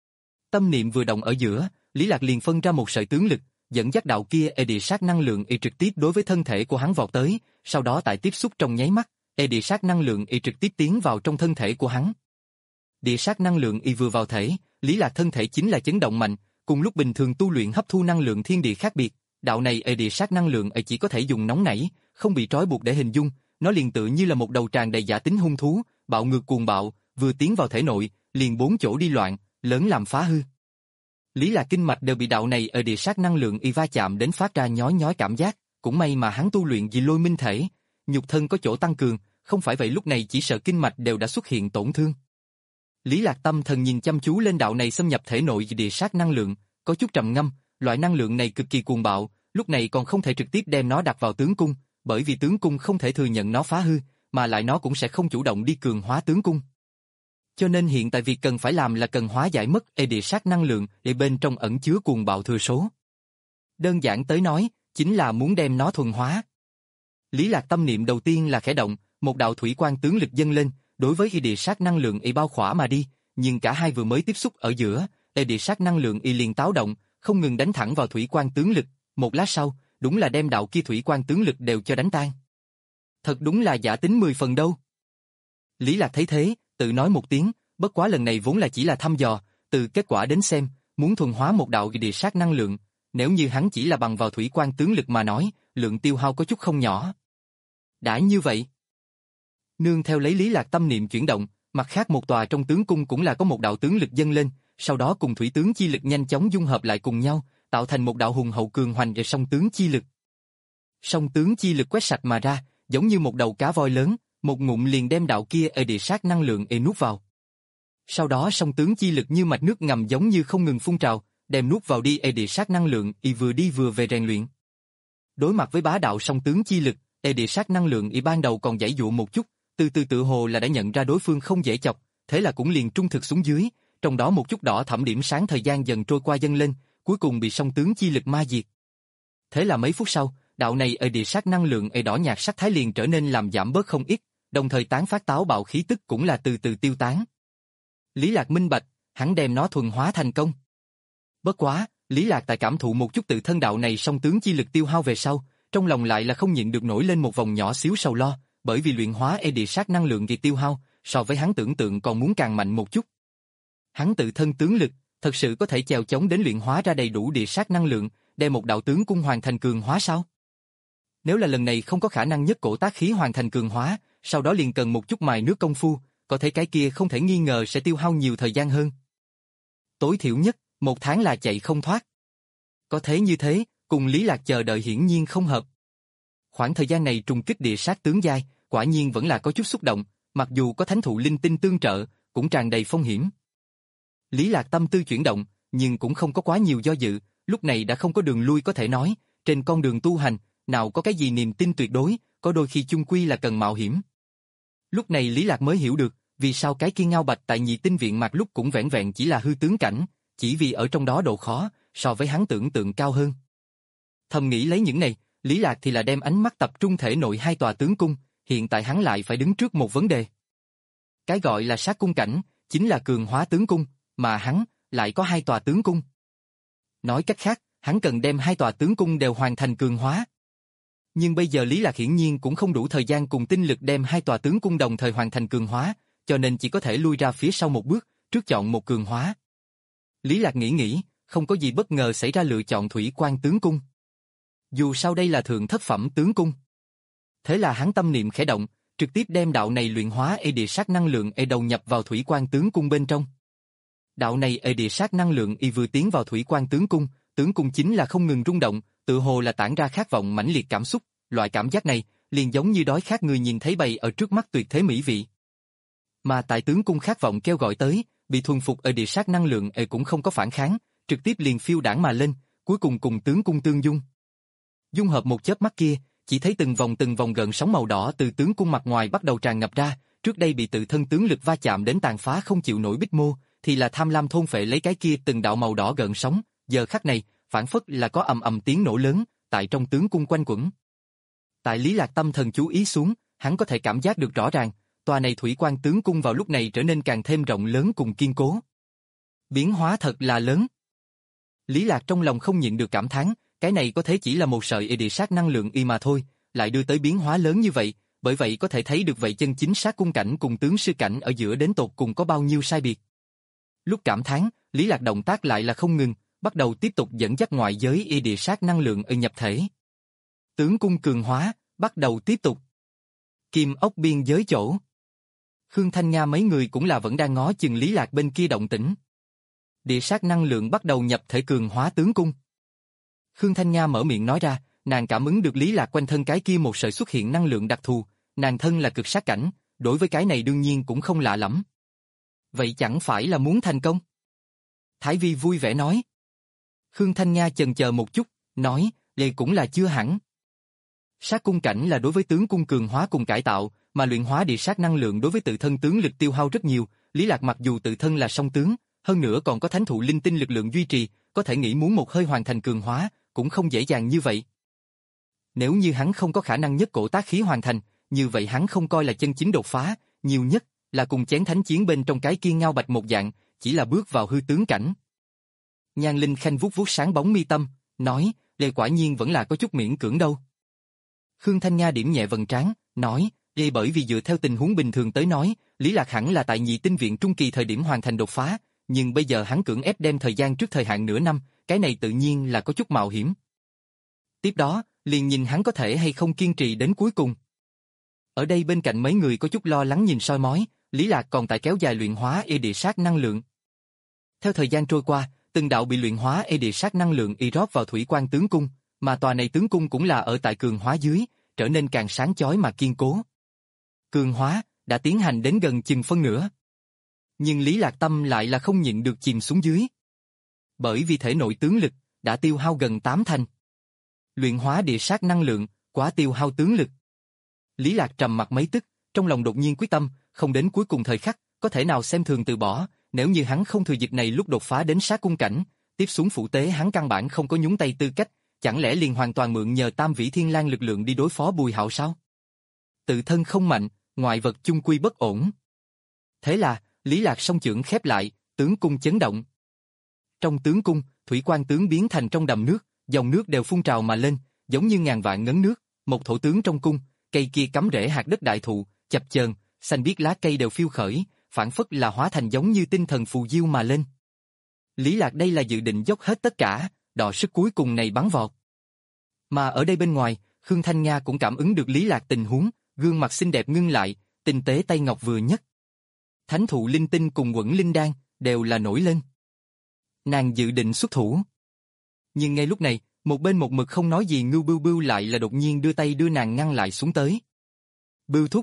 Tâm niệm vừa động ở giữa, Lý Lạc liền phân ra một sợi tướng lực, dẫn dắt đạo kia e địa sát năng lượng y trực tiếp đối với thân thể của hắn vọt tới, sau đó tại tiếp xúc trong nháy mắt, e địa sát năng lượng y trực tiếp tiến vào trong thân thể của hắn. Địa sát năng lượng y vừa vào thể, Lý Lạc thân thể chính là chấn động mạnh, cùng lúc bình thường tu luyện hấp thu năng lượng thiên địa khác biệt, đạo này e địa sát năng lượng y chỉ có thể dùng nóng nảy, không bị trói buộc để hình dung, nó liền tự như là một đầu tràn đầy giả tính hung thú, bạo ngược cuồng bạo, vừa tiến vào thể nội, liền bốn chỗ đi loạn, lớn làm phá hư. Lý Lạc kinh mạch đều bị đạo này ở địa sát năng lượng y va chạm đến phát ra nhói nhói cảm giác, cũng may mà hắn tu luyện vì lôi minh thể, nhục thân có chỗ tăng cường, không phải vậy lúc này chỉ sợ kinh mạch đều đã xuất hiện tổn thương. Lý Lạc tâm thần nhìn chăm chú lên đạo này xâm nhập thể nội địa sát năng lượng, có chút trầm ngâm, loại năng lượng này cực kỳ cuồng bạo, lúc này còn không thể trực tiếp đem nó đặt vào tướng cung, bởi vì tướng cung không thể thừa nhận nó phá hư, mà lại nó cũng sẽ không chủ động đi cường hóa tướng cung. Cho nên hiện tại việc cần phải làm là cần hóa giải mất e địa sát năng lượng để bên trong ẩn chứa cuồng bạo thừa số. Đơn giản tới nói, chính là muốn đem nó thuần hóa. Lý Lạc tâm niệm đầu tiên là khẽ động, một đạo thủy quang tướng lực dâng lên, đối với e địa sát năng lượng y bao khỏa mà đi, nhưng cả hai vừa mới tiếp xúc ở giữa, e địa sát năng lượng y liền táo động, không ngừng đánh thẳng vào thủy quang tướng lực, một lát sau, đúng là đem đạo kia thủy quang tướng lực đều cho đánh tan. Thật đúng là giả tính mười phần đâu. Lý Lạc thấy thế, tự nói một tiếng, bất quá lần này vốn là chỉ là thăm dò, từ kết quả đến xem, muốn thuần hóa một đạo địa sát năng lượng, nếu như hắn chỉ là bằng vào thủy quang tướng lực mà nói, lượng tiêu hao có chút không nhỏ. Đã như vậy, nương theo lấy Lý Lạc tâm niệm chuyển động, mặt khác một tòa trong tướng cung cũng là có một đạo tướng lực dâng lên, sau đó cùng thủy tướng chi lực nhanh chóng dung hợp lại cùng nhau, tạo thành một đạo hùng hậu cường hoành về song tướng chi lực. Song tướng chi lực quét sạch mà ra, giống như một đầu cá voi lớn, một ngụm liền đem đạo kia ở địa sát năng lượng ê nuốt vào. Sau đó song tướng chi lực như mạch nước ngầm giống như không ngừng phun trào, đem nuốt vào đi ê địa sát năng lượng, y vừa đi vừa về rèn luyện. Đối mặt với bá đạo song tướng chi lực, ê địa sát năng lượng y ban đầu còn giãy giụa một chút, từ từ tự hồ là đã nhận ra đối phương không dễ chọc, thế là cũng liền trung thực xuống dưới, trong đó một chút đỏ thẫm điểm sáng thời gian dần trôi qua dâng lên, cuối cùng bị song tướng chi lực ma diệt. Thế là mấy phút sau, đạo này ở địa sát năng lượng ê đỏ nhạt sắc thái liền trở nên làm giảm bớt không ít, đồng thời tán phát táo bạo khí tức cũng là từ từ tiêu tán. Lý Lạc minh bạch, hắn đem nó thuần hóa thành công. Bất quá, Lý Lạc tại cảm thụ một chút tự thân đạo này song tướng chi lực tiêu hao về sau, trong lòng lại là không nhịn được nổi lên một vòng nhỏ xíu sầu lo, bởi vì luyện hóa ê địa sát năng lượng kỳ tiêu hao, so với hắn tưởng tượng còn muốn càng mạnh một chút. Hắn tự thân tướng lực, thật sự có thể chèo chống đến luyện hóa ra đầy đủ địa sát năng lượng, đem một đạo tướng cung hoàn thành cường hóa sao? Nếu là lần này không có khả năng nhất cổ tác khí hoàn thành cường hóa, sau đó liền cần một chút mài nước công phu, có thể cái kia không thể nghi ngờ sẽ tiêu hao nhiều thời gian hơn. Tối thiểu nhất, một tháng là chạy không thoát. Có thế như thế, cùng Lý Lạc chờ đợi hiển nhiên không hợp. Khoảng thời gian này trùng kích địa sát tướng giai, quả nhiên vẫn là có chút xúc động, mặc dù có thánh thụ linh tinh tương trợ, cũng tràn đầy phong hiểm. Lý Lạc tâm tư chuyển động, nhưng cũng không có quá nhiều do dự, lúc này đã không có đường lui có thể nói, trên con đường tu hành, nào có cái gì niềm tin tuyệt đối, có đôi khi chung quy là cần mạo hiểm. Lúc này Lý Lạc mới hiểu được, vì sao cái kia ngao bạch tại nhị tinh viện mặt lúc cũng vẻn vẹn chỉ là hư tướng cảnh, chỉ vì ở trong đó độ khó, so với hắn tưởng tượng cao hơn. Thầm nghĩ lấy những này, Lý Lạc thì là đem ánh mắt tập trung thể nội hai tòa tướng cung, hiện tại hắn lại phải đứng trước một vấn đề. Cái gọi là sát cung cảnh, chính là cường hóa tướng cung, mà hắn lại có hai tòa tướng cung. Nói cách khác, hắn cần đem hai tòa tướng cung đều hoàn thành cường hóa. Nhưng bây giờ Lý Lạc hiển nhiên cũng không đủ thời gian cùng tinh lực đem hai tòa tướng cung đồng thời hoàn thành cường hóa, cho nên chỉ có thể lui ra phía sau một bước, trước chọn một cường hóa. Lý Lạc nghĩ nghĩ, không có gì bất ngờ xảy ra lựa chọn thủy quan tướng cung. Dù sao đây là thượng thất phẩm tướng cung. Thế là hắn tâm niệm khẽ động, trực tiếp đem đạo này luyện hóa ê địa sát năng lượng ê đầu nhập vào thủy quan tướng cung bên trong. Đạo này ê địa sát năng lượng y vừa tiến vào thủy quan tướng cung, tướng cung chính là không ngừng rung động, tự hồ là tản ra khát vọng mãnh liệt cảm xúc, loại cảm giác này liền giống như đói khát người nhìn thấy bầy ở trước mắt tuyệt thế mỹ vị. Mà tại tướng cung khát vọng kêu gọi tới, bị thuần phục ở địa sát năng lượng ấy cũng không có phản kháng, trực tiếp liền phiêu đảng mà lên, cuối cùng cùng tướng cung tương dung. Dung hợp một chớp mắt kia, chỉ thấy từng vòng từng vòng gợn sóng màu đỏ từ tướng cung mặt ngoài bắt đầu tràn ngập ra, trước đây bị tự thân tướng lực va chạm đến tàn phá không chịu nổi bích mô, thì là tham lam thôn phệ lấy cái kia từng đạo màu đỏ gợn sóng, giờ khắc này, phản phất là có ầm ầm tiếng nổ lớn, tại trong tướng cung quanh quẩn. Tại Lý Lạc tâm thần chú ý xuống, hắn có thể cảm giác được rõ ràng, tòa này thủy quan tướng cung vào lúc này trở nên càng thêm rộng lớn cùng kiên cố. Biến hóa thật là lớn. Lý Lạc trong lòng không nhịn được cảm thán, cái này có thể chỉ là một sợi địa sát năng lượng y mà thôi, lại đưa tới biến hóa lớn như vậy, bởi vậy có thể thấy được vậy chân chính sát cung cảnh cùng tướng sư cảnh ở giữa đến tột cùng có bao nhiêu sai biệt. Lúc cảm thán, Lý Lạc động tác lại là không ngừng, bắt đầu tiếp tục dẫn dắt ngoại giới y địa sát năng lượng ở nhập thể. Tướng cung cường hóa, bắt đầu tiếp tục. Kim ốc biên giới chỗ. Khương Thanh Nga mấy người cũng là vẫn đang ngó chừng Lý Lạc bên kia động tĩnh. Địa sát năng lượng bắt đầu nhập thể cường hóa tướng cung. Khương Thanh Nga mở miệng nói ra, nàng cảm ứng được Lý Lạc quanh thân cái kia một sợi xuất hiện năng lượng đặc thù, nàng thân là cực sát cảnh, đối với cái này đương nhiên cũng không lạ lắm. Vậy chẳng phải là muốn thành công? Thái Vi vui vẻ nói. Khương Thanh Nga chần chờ một chút, nói, đây cũng là chưa hẳn. Sát cung cảnh là đối với tướng cung cường hóa cùng cải tạo, mà luyện hóa địa sát năng lượng đối với tự thân tướng lực tiêu hao rất nhiều, Lý Lạc mặc dù tự thân là song tướng, hơn nữa còn có thánh thụ linh tinh lực lượng duy trì, có thể nghĩ muốn một hơi hoàn thành cường hóa, cũng không dễ dàng như vậy. Nếu như hắn không có khả năng nhất cổ tác khí hoàn thành, như vậy hắn không coi là chân chính đột phá, nhiều nhất là cùng chén thánh chiến bên trong cái kia ngao bạch một dạng, chỉ là bước vào hư tướng cảnh. Nhan Linh Khanh vuốt vuốt sáng bóng mi tâm, nói, đây quả nhiên vẫn là có chút miễn cưỡng đâu. Khương Thanh Nga điểm nhẹ vầng trán, nói, đây bởi vì dựa theo tình huống bình thường tới nói, Lý Lạc hẳn là tại nhị tinh viện trung kỳ thời điểm hoàn thành đột phá, nhưng bây giờ hắn cưỡng ép đem thời gian trước thời hạn nửa năm, cái này tự nhiên là có chút mạo hiểm. Tiếp đó, liền nhìn hắn có thể hay không kiên trì đến cuối cùng. Ở đây bên cạnh mấy người có chút lo lắng nhìn soi mói, Lý Lạc còn tại kéo dài luyện hóa y địa sát năng lượng. Theo thời gian trôi qua, từng đạo bị luyện hóa y địa sát năng lượng y rót vào thủy quan tướng cung, mà tòa này tướng cung cũng là ở tại cường hóa dưới, trở nên càng sáng chói mà kiên cố. Cường hóa đã tiến hành đến gần chừng phân nửa. Nhưng Lý Lạc tâm lại là không nhịn được chìm xuống dưới. Bởi vì thể nội tướng lực đã tiêu hao gần tám thành. Luyện hóa địa sát năng lượng, quá tiêu hao tướng lực. Lý Lạc trầm mặt mấy tức, trong lòng đột nhiên quyết tâm, không đến cuối cùng thời khắc, có thể nào xem thường từ bỏ, nếu như hắn không thừa dịp này lúc đột phá đến sát cung cảnh, tiếp xuống phụ tế hắn căn bản không có nhúng tay tư cách, chẳng lẽ liền hoàn toàn mượn nhờ Tam Vĩ Thiên Lang lực lượng đi đối phó Bùi Hạo sao? Tự thân không mạnh, ngoại vật chung quy bất ổn. Thế là, Lý Lạc song chưởng khép lại, tướng cung chấn động. Trong tướng cung, thủy quan tướng biến thành trong đầm nước, dòng nước đều phun trào mà lên, giống như ngàn vạn ngấn nước, một thổ tướng trong cung, cây kia cắm rễ hạt đất đại thụ, chập chờn, xanh biếc lá cây đều phiêu khởi, phản phất là hóa thành giống như tinh thần phù diêu mà lên. Lý Lạc đây là dự định dốc hết tất cả, đọ sức cuối cùng này bắn vọt. Mà ở đây bên ngoài, Khương Thanh Nga cũng cảm ứng được Lý Lạc tình huống, gương mặt xinh đẹp ngưng lại, tinh tế tay ngọc vừa nhất. Thánh thụ linh tinh cùng quẩn linh đan đều là nổi lên. Nàng dự định xuất thủ. Nhưng ngay lúc này, một bên một mực không nói gì Ngưu Bưu Bưu lại là đột nhiên đưa tay đưa nàng ngăn lại xuống tới. Bưu thúc.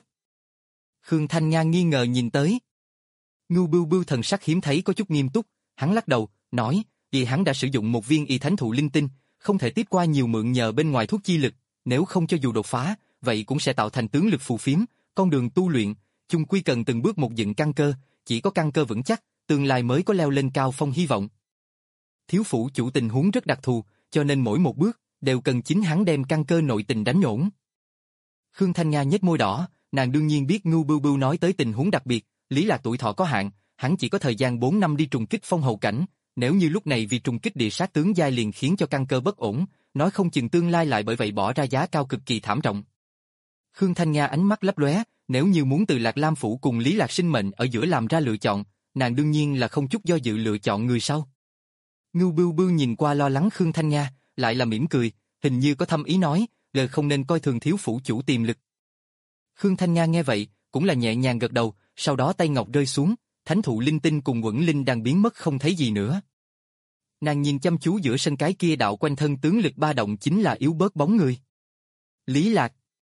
Khương Thanh Nga nghi ngờ nhìn tới. Ngưu Bưu Bưu thần sắc hiếm thấy có chút nghiêm túc, hắn lắc đầu, nói, vì hắn đã sử dụng một viên y thánh thụ linh tinh, không thể tiếp qua nhiều mượn nhờ bên ngoài thuốc chi lực, nếu không cho dù đột phá, vậy cũng sẽ tạo thành tướng lực phù phiếm, con đường tu luyện, chung quy cần từng bước một dựng căn cơ, chỉ có căn cơ vững chắc, tương lai mới có leo lên cao phong hy vọng. Thiếu phủ chủ tình huống rất đặc thù, cho nên mỗi một bước đều cần chính hắn đem căn cơ nội tình đánh nhổn. Khương Thanh Nga nhếch môi đỏ, nàng đương nhiên biết Ngưu Bưu Bưu nói tới tình huống đặc biệt, Lý Lạc tuổi thọ có hạn, hắn chỉ có thời gian bốn năm đi trùng kích phong hầu cảnh, nếu như lúc này vì trùng kích địa sát tướng giai liền khiến cho căn cơ bất ổn, nói không chừng tương lai lại bởi vậy bỏ ra giá cao cực kỳ thảm trọng. Khương Thanh Nga ánh mắt lấp lóe, nếu như muốn từ Lạc Lam phủ cùng Lý Lạc sinh mệnh ở giữa làm ra lựa chọn, nàng đương nhiên là không chút do dự lựa chọn người sau. Ngưu Bưu Bưu nhìn qua lo lắng Khương Thanh Nga, lại là mỉm cười, hình như có thâm ý nói, lời không nên coi thường thiếu phủ chủ tiềm lực. Khương Thanh Nga nghe vậy, cũng là nhẹ nhàng gật đầu, sau đó tay ngọc rơi xuống, thánh thụ linh tinh cùng quẩn linh đang biến mất không thấy gì nữa. Nàng nhìn chăm chú giữa sân cái kia đạo quanh thân tướng lực ba động chính là yếu bớt bóng người. Lý Lạc.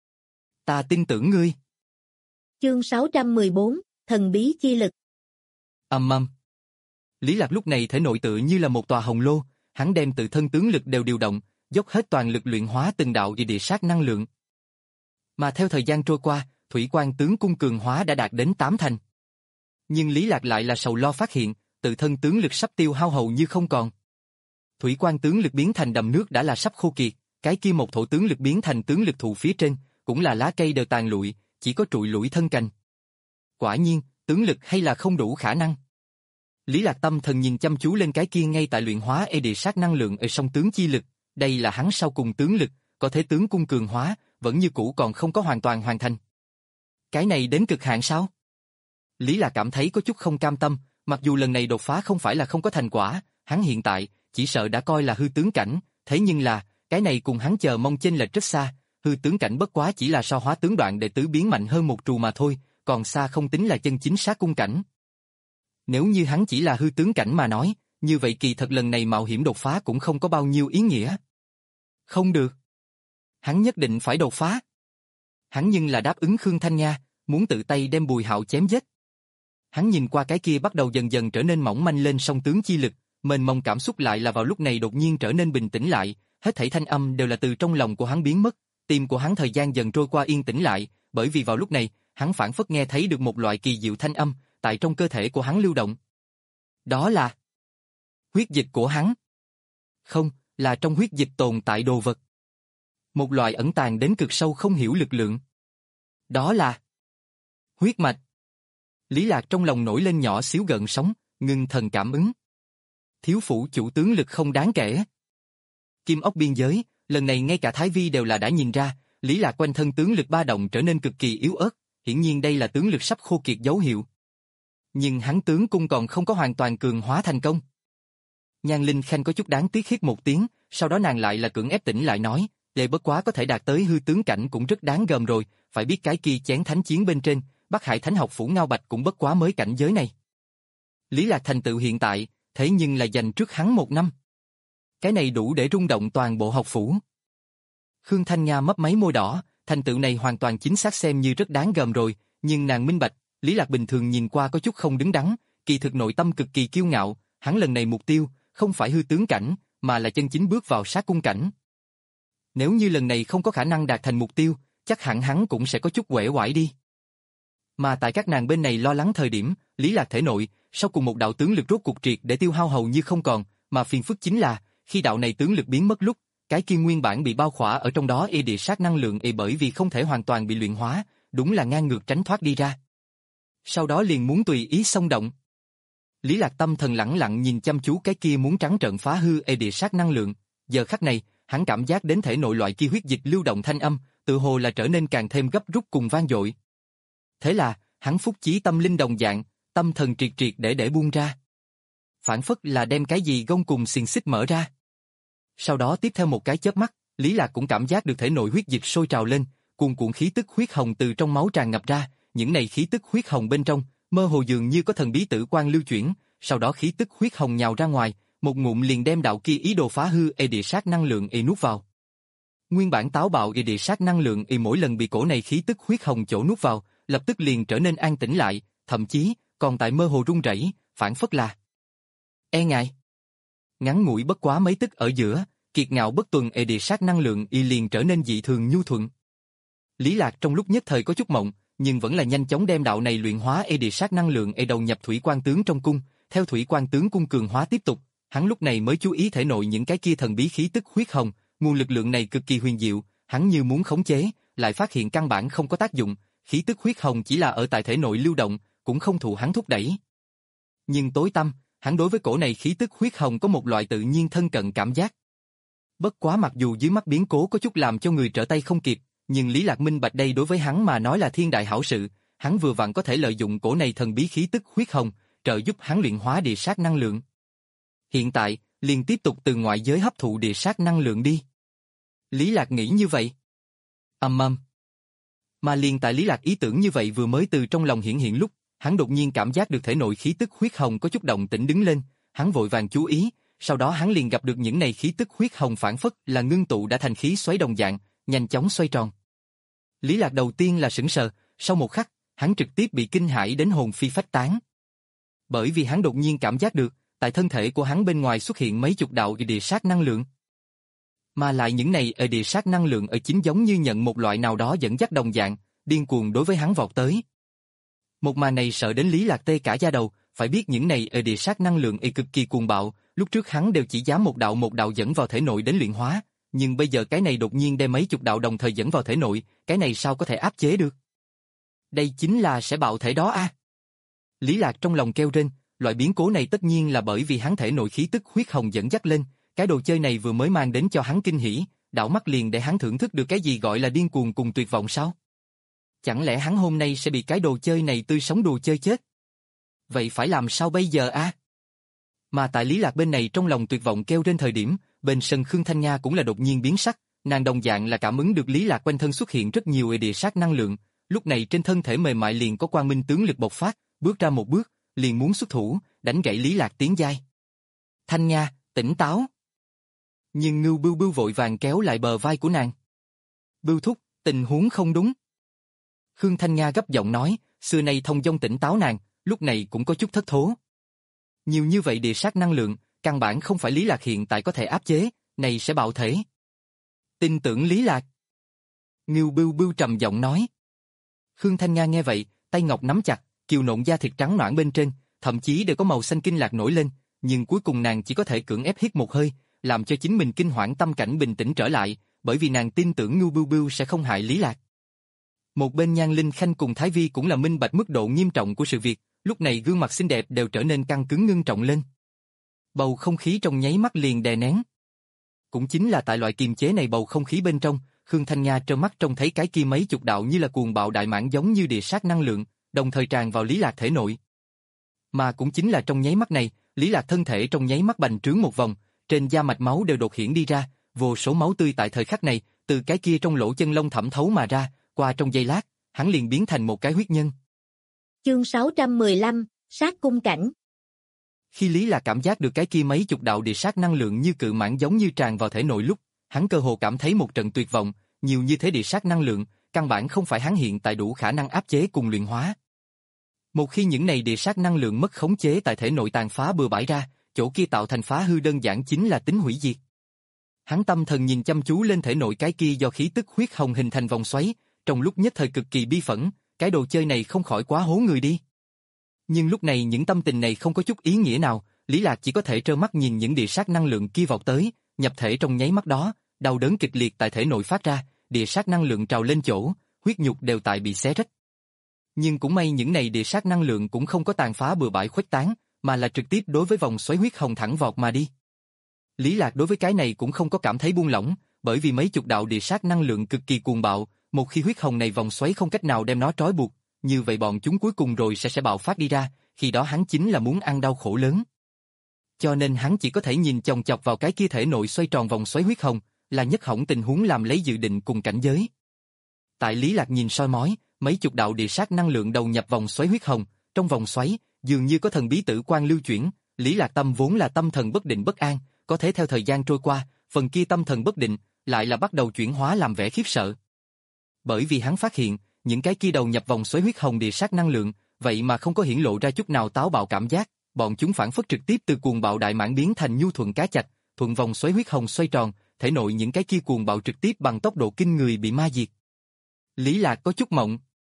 Ta tin tưởng ngươi. Chương sáu trăm mười bốn, thần bí chi lực. Ầm ầm. Lý Lạc lúc này thể nội tự như là một tòa hồng lô, hắn đem tự thân tướng lực đều điều động, dốc hết toàn lực luyện hóa từng đạo địa sát năng lượng. Mà theo thời gian trôi qua, thủy quan tướng cung cường hóa đã đạt đến tám thành. Nhưng Lý Lạc lại là sầu lo phát hiện, tự thân tướng lực sắp tiêu hao hầu như không còn. Thủy quan tướng lực biến thành đầm nước đã là sắp khô kiệt, cái kia một thổ tướng lực biến thành tướng lực thụ phía trên, cũng là lá cây đều tàn lụi, chỉ có trụi lủi thân cành. Quả nhiên, tướng lực hay là không đủ khả năng. Lý Lạc tâm thần nhìn chăm chú lên cái kia ngay tại luyện hóa e địa sát năng lượng ở song tướng chi lực, đây là hắn sau cùng tướng lực, có thể tướng cung cường hóa, vẫn như cũ còn không có hoàn toàn hoàn thành. Cái này đến cực hạn sao? Lý Lạc cảm thấy có chút không cam tâm, mặc dù lần này đột phá không phải là không có thành quả, hắn hiện tại chỉ sợ đã coi là hư tướng cảnh, thế nhưng là, cái này cùng hắn chờ mong chênh lệch rất xa, hư tướng cảnh bất quá chỉ là so hóa tướng đoạn đệ tứ biến mạnh hơn một trù mà thôi, còn xa không tính là chân chính sát cung cảnh. Nếu như hắn chỉ là hư tướng cảnh mà nói, như vậy kỳ thật lần này mạo hiểm đột phá cũng không có bao nhiêu ý nghĩa. Không được. Hắn nhất định phải đột phá. Hắn nhưng là đáp ứng Khương Thanh Nga, muốn tự tay đem Bùi Hạo chém giết. Hắn nhìn qua cái kia bắt đầu dần dần trở nên mỏng manh lên song tướng chi lực, mênh mông cảm xúc lại là vào lúc này đột nhiên trở nên bình tĩnh lại, hết thảy thanh âm đều là từ trong lòng của hắn biến mất, tim của hắn thời gian dần trôi qua yên tĩnh lại, bởi vì vào lúc này, hắn phảng phất nghe thấy được một loại kỳ diệu thanh âm, tại trong cơ thể của hắn lưu động. Đó là huyết dịch của hắn. Không, là trong huyết dịch tồn tại đồ vật. Một loại ẩn tàng đến cực sâu không hiểu lực lượng. Đó là huyết mạch. Lý Lạc trong lòng nổi lên nhỏ xíu gợn sóng, ngưng thần cảm ứng. Thiếu phủ chủ tướng lực không đáng kể. Kim ốc biên giới, lần này ngay cả Thái Vi đều là đã nhìn ra, Lý Lạc quanh thân tướng lực ba động trở nên cực kỳ yếu ớt, hiển nhiên đây là tướng lực sắp khô kiệt dấu hiệu. Nhưng hắn tướng cung còn không có hoàn toàn cường hóa thành công. Nhan Linh Khanh có chút đáng tiếc hít một tiếng, sau đó nàng lại là cưỡng ép tỉnh lại nói, đệ bất quá có thể đạt tới hư tướng cảnh cũng rất đáng gờm rồi, phải biết cái kia chén thánh chiến bên trên, Bắc Hải Thánh học phủ Ngao Bạch cũng bất quá mới cảnh giới này. Lý Lạc thành tựu hiện tại, thế nhưng là dành trước hắn một năm. Cái này đủ để rung động toàn bộ học phủ. Khương Thanh Nga mấp máy môi đỏ, thành tựu này hoàn toàn chính xác xem như rất đáng gờm rồi, nhưng nàng minh bạch, Lý Lạc bình thường nhìn qua có chút không đứng đắn, kỳ thực nội tâm cực kỳ kiêu ngạo, hắn lần này mục tiêu, không phải hư tướng cảnh, mà là chân chính bước vào sát cung cảnh. Nếu như lần này không có khả năng đạt thành mục tiêu, chắc hẳn hắn cũng sẽ có chút uể oải đi. Mà tại các nàng bên này lo lắng thời điểm, Lý Lạc thể nội, sau cùng một đạo tướng lực rốt cuộc triệt để tiêu hao hầu như không còn, mà phiền phức chính là, khi đạo này tướng lực biến mất lúc, cái kia nguyên bản bị bao khỏa ở trong đó y địa sát năng lượng y bởi vì không thể hoàn toàn bị luyện hóa, đúng là ngang ngược tránh thoát đi ra. Sau đó liền muốn tùy ý xông động. Lý Lạc tâm thần lẳng lặng nhìn chăm chú cái kia muốn trắng trợn phá hư y địa sát năng lượng, giờ khắc này, hắn cảm giác đến thể nội loại kia huyết dịch lưu động thanh âm, tự hồ là trở nên càng thêm gấp rút cùng vang dội. Thế là, hắn phúc chí tâm linh đồng dạng, tâm thần triệt triệt để để buông ra. Phản phất là đem cái gì gông cùng xiềng xích mở ra. Sau đó tiếp theo một cái chớp mắt, Lý Lạc cũng cảm giác được thể nội huyết dịch sôi trào lên, cuồn cuộn khí tức huyết hồng từ trong máu tràn ngập ra, những này khí tức huyết hồng bên trong, mơ hồ dường như có thần bí tử quang lưu chuyển, sau đó khí tức huyết hồng nhào ra ngoài, một ngụm liền đem đạo kia ý đồ phá hư y địa sát năng lượng y nuốt vào. Nguyên bản táo bạo y địa sát năng lượng y mỗi lần bị cổ này khí tức huyết hồng chỗ nuốt vào, lập tức liền trở nên an tĩnh lại, thậm chí còn tại mơ hồ run rẩy, phản phất là e ngại. Ngắn ngủi bất quá mấy tức ở giữa, kiệt ngạo bất tuần y địa sát năng lượng y liền trở nên dị thường nhu thuận. Lý Lạc trong lúc nhất thời có chút mộng, nhưng vẫn là nhanh chóng đem đạo này luyện hóa y địa sát năng lượng y đầu nhập thủy quan tướng trong cung, theo thủy quan tướng cung cường hóa tiếp tục, hắn lúc này mới chú ý thể nội những cái kia thần bí khí tức huyết hồng, nguồn lực lượng này cực kỳ huyền diệu, hắn như muốn khống chế, lại phát hiện căn bản không có tác dụng, khí tức huyết hồng chỉ là ở tại thể nội lưu động, cũng không thụ hắn thúc đẩy. Nhưng tối tâm, hắn đối với cổ này khí tức huyết hồng có một loại tự nhiên thân cận cảm giác. Bất quá mặc dù dưới mắt biến cố có chút làm cho người trở tay không kịp, nhưng Lý Lạc minh bạch đây đối với hắn mà nói là thiên đại hảo sự, hắn vừa vặn có thể lợi dụng cổ này thần bí khí tức huyết hồng, trợ giúp hắn luyện hóa địa sát năng lượng. Hiện tại, liền tiếp tục từ ngoại giới hấp thụ địa sát năng lượng đi. Lý Lạc nghĩ như vậy. Ầm ầm. Mà liền tại Lý Lạc ý tưởng như vậy vừa mới từ trong lòng hiển hiện lúc, hắn đột nhiên cảm giác được thể nội khí tức huyết hồng có chút động tĩnh đứng lên, hắn vội vàng chú ý, sau đó hắn liền gặp được những này khí tức huyết hồng phản phất là ngưng tụ đã thành khí xoáy đồng dạng, nhanh chóng xoay tròn. Lý Lạc đầu tiên là sững sờ, sau một khắc, hắn trực tiếp bị kinh hãi đến hồn phi phách tán. Bởi vì hắn đột nhiên cảm giác được, tại thân thể của hắn bên ngoài xuất hiện mấy chục đạo địa sát năng lượng. Mà lại những này ở địa sát năng lượng ở chính giống như nhận một loại nào đó dẫn dắt đồng dạng, điên cuồng đối với hắn vọt tới. Một màn này sợ đến Lý Lạc tê cả da đầu, phải biết những này ở địa sát năng lượng ấy cực kỳ cuồng bạo, lúc trước hắn đều chỉ dám một đạo một đạo dẫn vào thể nội đến luyện hóa, nhưng bây giờ cái này đột nhiên đem mấy chục đạo đồng thời dẫn vào thể nội, cái này sao có thể áp chế được? Đây chính là sẽ bạo thể đó a. À? Lý Lạc trong lòng kêu rên, loại biến cố này tất nhiên là bởi vì hắn thể nội khí tức huyết hồng dẫn dắt lên, cái đồ chơi này vừa mới mang đến cho hắn kinh hỉ, đảo mắt liền để hắn thưởng thức được cái gì gọi là điên cuồng cùng tuyệt vọng sao? Chẳng lẽ hắn hôm nay sẽ bị cái đồ chơi này tươi sống đùa chơi chết? Vậy phải làm sao bây giờ a? À? Mà tại Lý Lạc bên này trong lòng tuyệt vọng kêu trên thời điểm, bên sân Khương Thanh Nga cũng là đột nhiên biến sắc, nàng đồng dạng là cảm ứng được Lý Lạc quanh thân xuất hiện rất nhiều địa sát năng lượng, lúc này trên thân thể mềm mại liền có quang minh tướng lực bộc phát, bước ra một bước, liền muốn xuất thủ, đánh gãy Lý Lạc tiếng giai. Thanh Nga, tỉnh táo. Nhưng Ngưu Bưu Bưu vội vàng kéo lại bờ vai của nàng. Bưu thúc, tình huống không đúng. Khương Thanh Nga gấp giọng nói, xưa nay thông dong tỉnh táo nàng, lúc này cũng có chút thất thố. Nhiều như vậy địa sát năng lượng, căn bản không phải Lý Lạc hiện tại có thể áp chế, này sẽ bạo thể. Tin tưởng Lý Lạc. Ngưu Bưu Bưu trầm giọng nói. Khương Thanh Nga nghe vậy, tay ngọc nắm chặt, kiều nộn da thịt trắng nõn bên trên, thậm chí đều có màu xanh kinh lạc nổi lên, nhưng cuối cùng nàng chỉ có thể cưỡng ép hít một hơi, làm cho chính mình kinh hoảng tâm cảnh bình tĩnh trở lại, bởi vì nàng tin tưởng Ngưu Bưu Bưu sẽ không hại Lý Lạc. Một bên Nhan Linh Khanh cùng Thái Vi cũng là minh bạch mức độ nghiêm trọng của sự việc, lúc này gương mặt xinh đẹp đều trở nên căng cứng ngưng trọng lên. Bầu không khí trong nháy mắt liền đè nén. Cũng chính là tại loại kiềm chế này bầu không khí bên trong, Khương Thanh Nga trơ mắt trông thấy cái kia mấy chục đạo như là cuồng bạo đại mãng giống như địa sát năng lượng, đồng thời tràn vào Lý Lạc thể nội. Mà cũng chính là trong nháy mắt này, Lý Lạc thân thể trong nháy mắt bành trướng một vòng, trên da mạch máu đều đột hiển đi ra, vô số máu tươi tại thời khắc này, từ cái kia trong lỗ chân lông thẩm thấu mà ra, qua trong giây lát, hắn liền biến thành một cái huyết nhân. Chương sáu trăm mười lăm, sát cung cảnh. Khi Lý Lạc cảm giác được cái kia mấy chục đạo địa sát năng lượng như cự mãng giống như tràn vào thể nội lúc, hắn cơ hồ cảm thấy một trận tuyệt vọng, nhiều như thế địa sát năng lượng, căn bản không phải hắn hiện tại đủ khả năng áp chế cùng luyện hóa. Một khi những này địa sát năng lượng mất khống chế tại thể nội tàn phá bừa bãi ra, chỗ kia tạo thành phá hư đơn giản chính là tính hủy diệt. Hắn tâm thần nhìn chăm chú lên thể nội cái kia do khí tức huyết hồng hình thành vòng xoáy, trong lúc nhất thời cực kỳ bi phẫn, cái đồ chơi này không khỏi quá hố người đi. Nhưng lúc này những tâm tình này không có chút ý nghĩa nào, Lý Lạc chỉ có thể trơ mắt nhìn những địa sát năng lượng kia vọt tới, nhập thể trong nháy mắt đó, đau đớn kịch liệt tại thể nội phát ra, địa sát năng lượng trào lên chỗ, huyết nhục đều tại bị xé rách. Nhưng cũng may những này địa sát năng lượng cũng không có tàn phá bừa bãi khuếch tán, mà là trực tiếp đối với vòng xoáy huyết hồng thẳng vọt mà đi. Lý Lạc đối với cái này cũng không có cảm thấy buông lỏng, bởi vì mấy chục đạo địa sát năng lượng cực kỳ cuồng bạo, một khi huyết hồng này vòng xoáy không cách nào đem nó trói buộc, như vậy bọn chúng cuối cùng rồi sẽ sẽ bạo phát đi ra, khi đó hắn chính là muốn ăn đau khổ lớn. Cho nên hắn chỉ có thể nhìn chòng chọc vào cái kia thể nội xoay tròn vòng xoáy huyết hồng, là nhất hỏng tình huống làm lấy dự định cùng cảnh giới. Tại Lý Lạc nhìn soi mói, mấy chục đạo địa sát năng lượng đầu nhập vòng xoáy huyết hồng, trong vòng xoáy, dường như có thần bí tử quang lưu chuyển, Lý Lạc tâm vốn là tâm thần bất định bất an, có thể theo thời gian trôi qua, phần kia tâm thần bất định, lại là bắt đầu chuyển hóa làm vẻ khiếp sợ. Bởi vì hắn phát hiện, những cái kia đầu nhập vòng xoáy huyết hồng địa sát năng lượng, vậy mà không có hiển lộ ra chút nào táo bạo cảm giác, bọn chúng phản phất trực tiếp từ cuồng bạo đại mãng biến thành nhu thuận cá chạch, thuận vòng xoáy huyết hồng xoay tròn, thể nội những cái kia cuồng bạo trực tiếp bằng tốc độ kinh người bị ma diệt. Lý Lạc có chút mộng.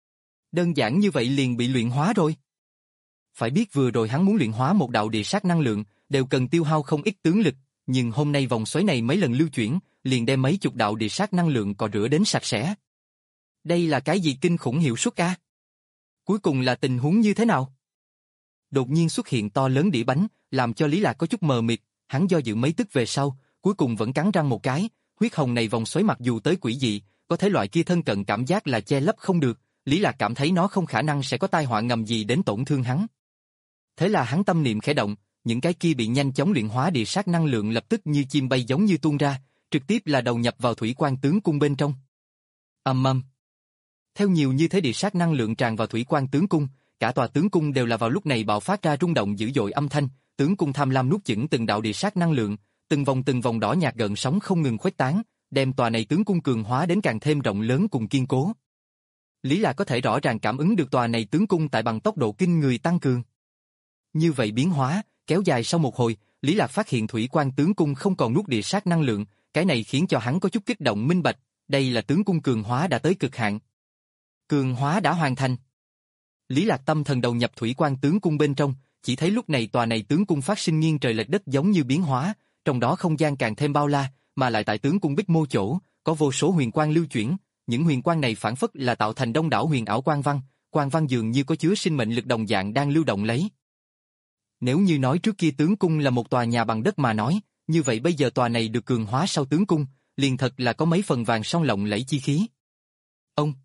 Đơn giản như vậy liền bị luyện hóa rồi. Phải biết vừa rồi hắn muốn luyện hóa một đạo địa sát năng lượng, đều cần tiêu hao không ít tướng lực, nhưng hôm nay vòng xoáy này mấy lần lưu chuyển, liền đem mấy chục đạo địa sát năng lượng cọ rửa đến sạch sẽ. Đây là cái gì kinh khủng hiệu suất a? Cuối cùng là tình huống như thế nào? Đột nhiên xuất hiện to lớn đĩa bánh, làm cho Lý Lạc có chút mờ mịt, hắn do dự mấy tức về sau, cuối cùng vẫn cắn răng một cái, huyết hồng này vòng xoáy mặc dù tới quỷ dị, có thể loại kia thân cận cảm giác là che lấp không được, Lý Lạc cảm thấy nó không khả năng sẽ có tai họa ngầm gì đến tổn thương hắn. Thế là hắn tâm niệm khẽ động, những cái kia bị nhanh chóng luyện hóa địa sát năng lượng lập tức như chim bay giống như tuôn ra, trực tiếp là đầu nhập vào thủy quan tướng cung bên trong. Ầm ầm. Theo nhiều như thế địa sát năng lượng tràn vào thủy quan tướng cung, cả tòa tướng cung đều là vào lúc này bạo phát ra rung động dữ dội âm thanh, tướng cung tham lam nuốt chửng từng đạo địa sát năng lượng, từng vòng từng vòng đỏ nhạt gợn sóng không ngừng khuếch tán, đem tòa này tướng cung cường hóa đến càng thêm rộng lớn cùng kiên cố. Lý Lạc có thể rõ ràng cảm ứng được tòa này tướng cung tại bằng tốc độ kinh người tăng cường. Như vậy biến hóa, kéo dài sau một hồi, Lý Lạc phát hiện thủy quan tướng cung không còn nuốt địa sát năng lượng, cái này khiến cho hắn có chút kích động minh bạch, đây là tướng cung cường hóa đã tới cực hạn. Cường hóa đã hoàn thành. Lý Lạc tâm thần đầu nhập thủy quan tướng cung bên trong, chỉ thấy lúc này tòa này tướng cung phát sinh nghiêng trời lệch đất giống như biến hóa, trong đó không gian càng thêm bao la, mà lại tại tướng cung bích mô chỗ, có vô số huyền quang lưu chuyển, những huyền quang này phản phất là tạo thành đông đảo huyền ảo quang văn, quang văn dường như có chứa sinh mệnh lực đồng dạng đang lưu động lấy. Nếu như nói trước kia tướng cung là một tòa nhà bằng đất mà nói, như vậy bây giờ tòa này được cường hóa sau tướng cung, liền thật là có mấy phần vàng son lộng lẫy chi khí. Ông.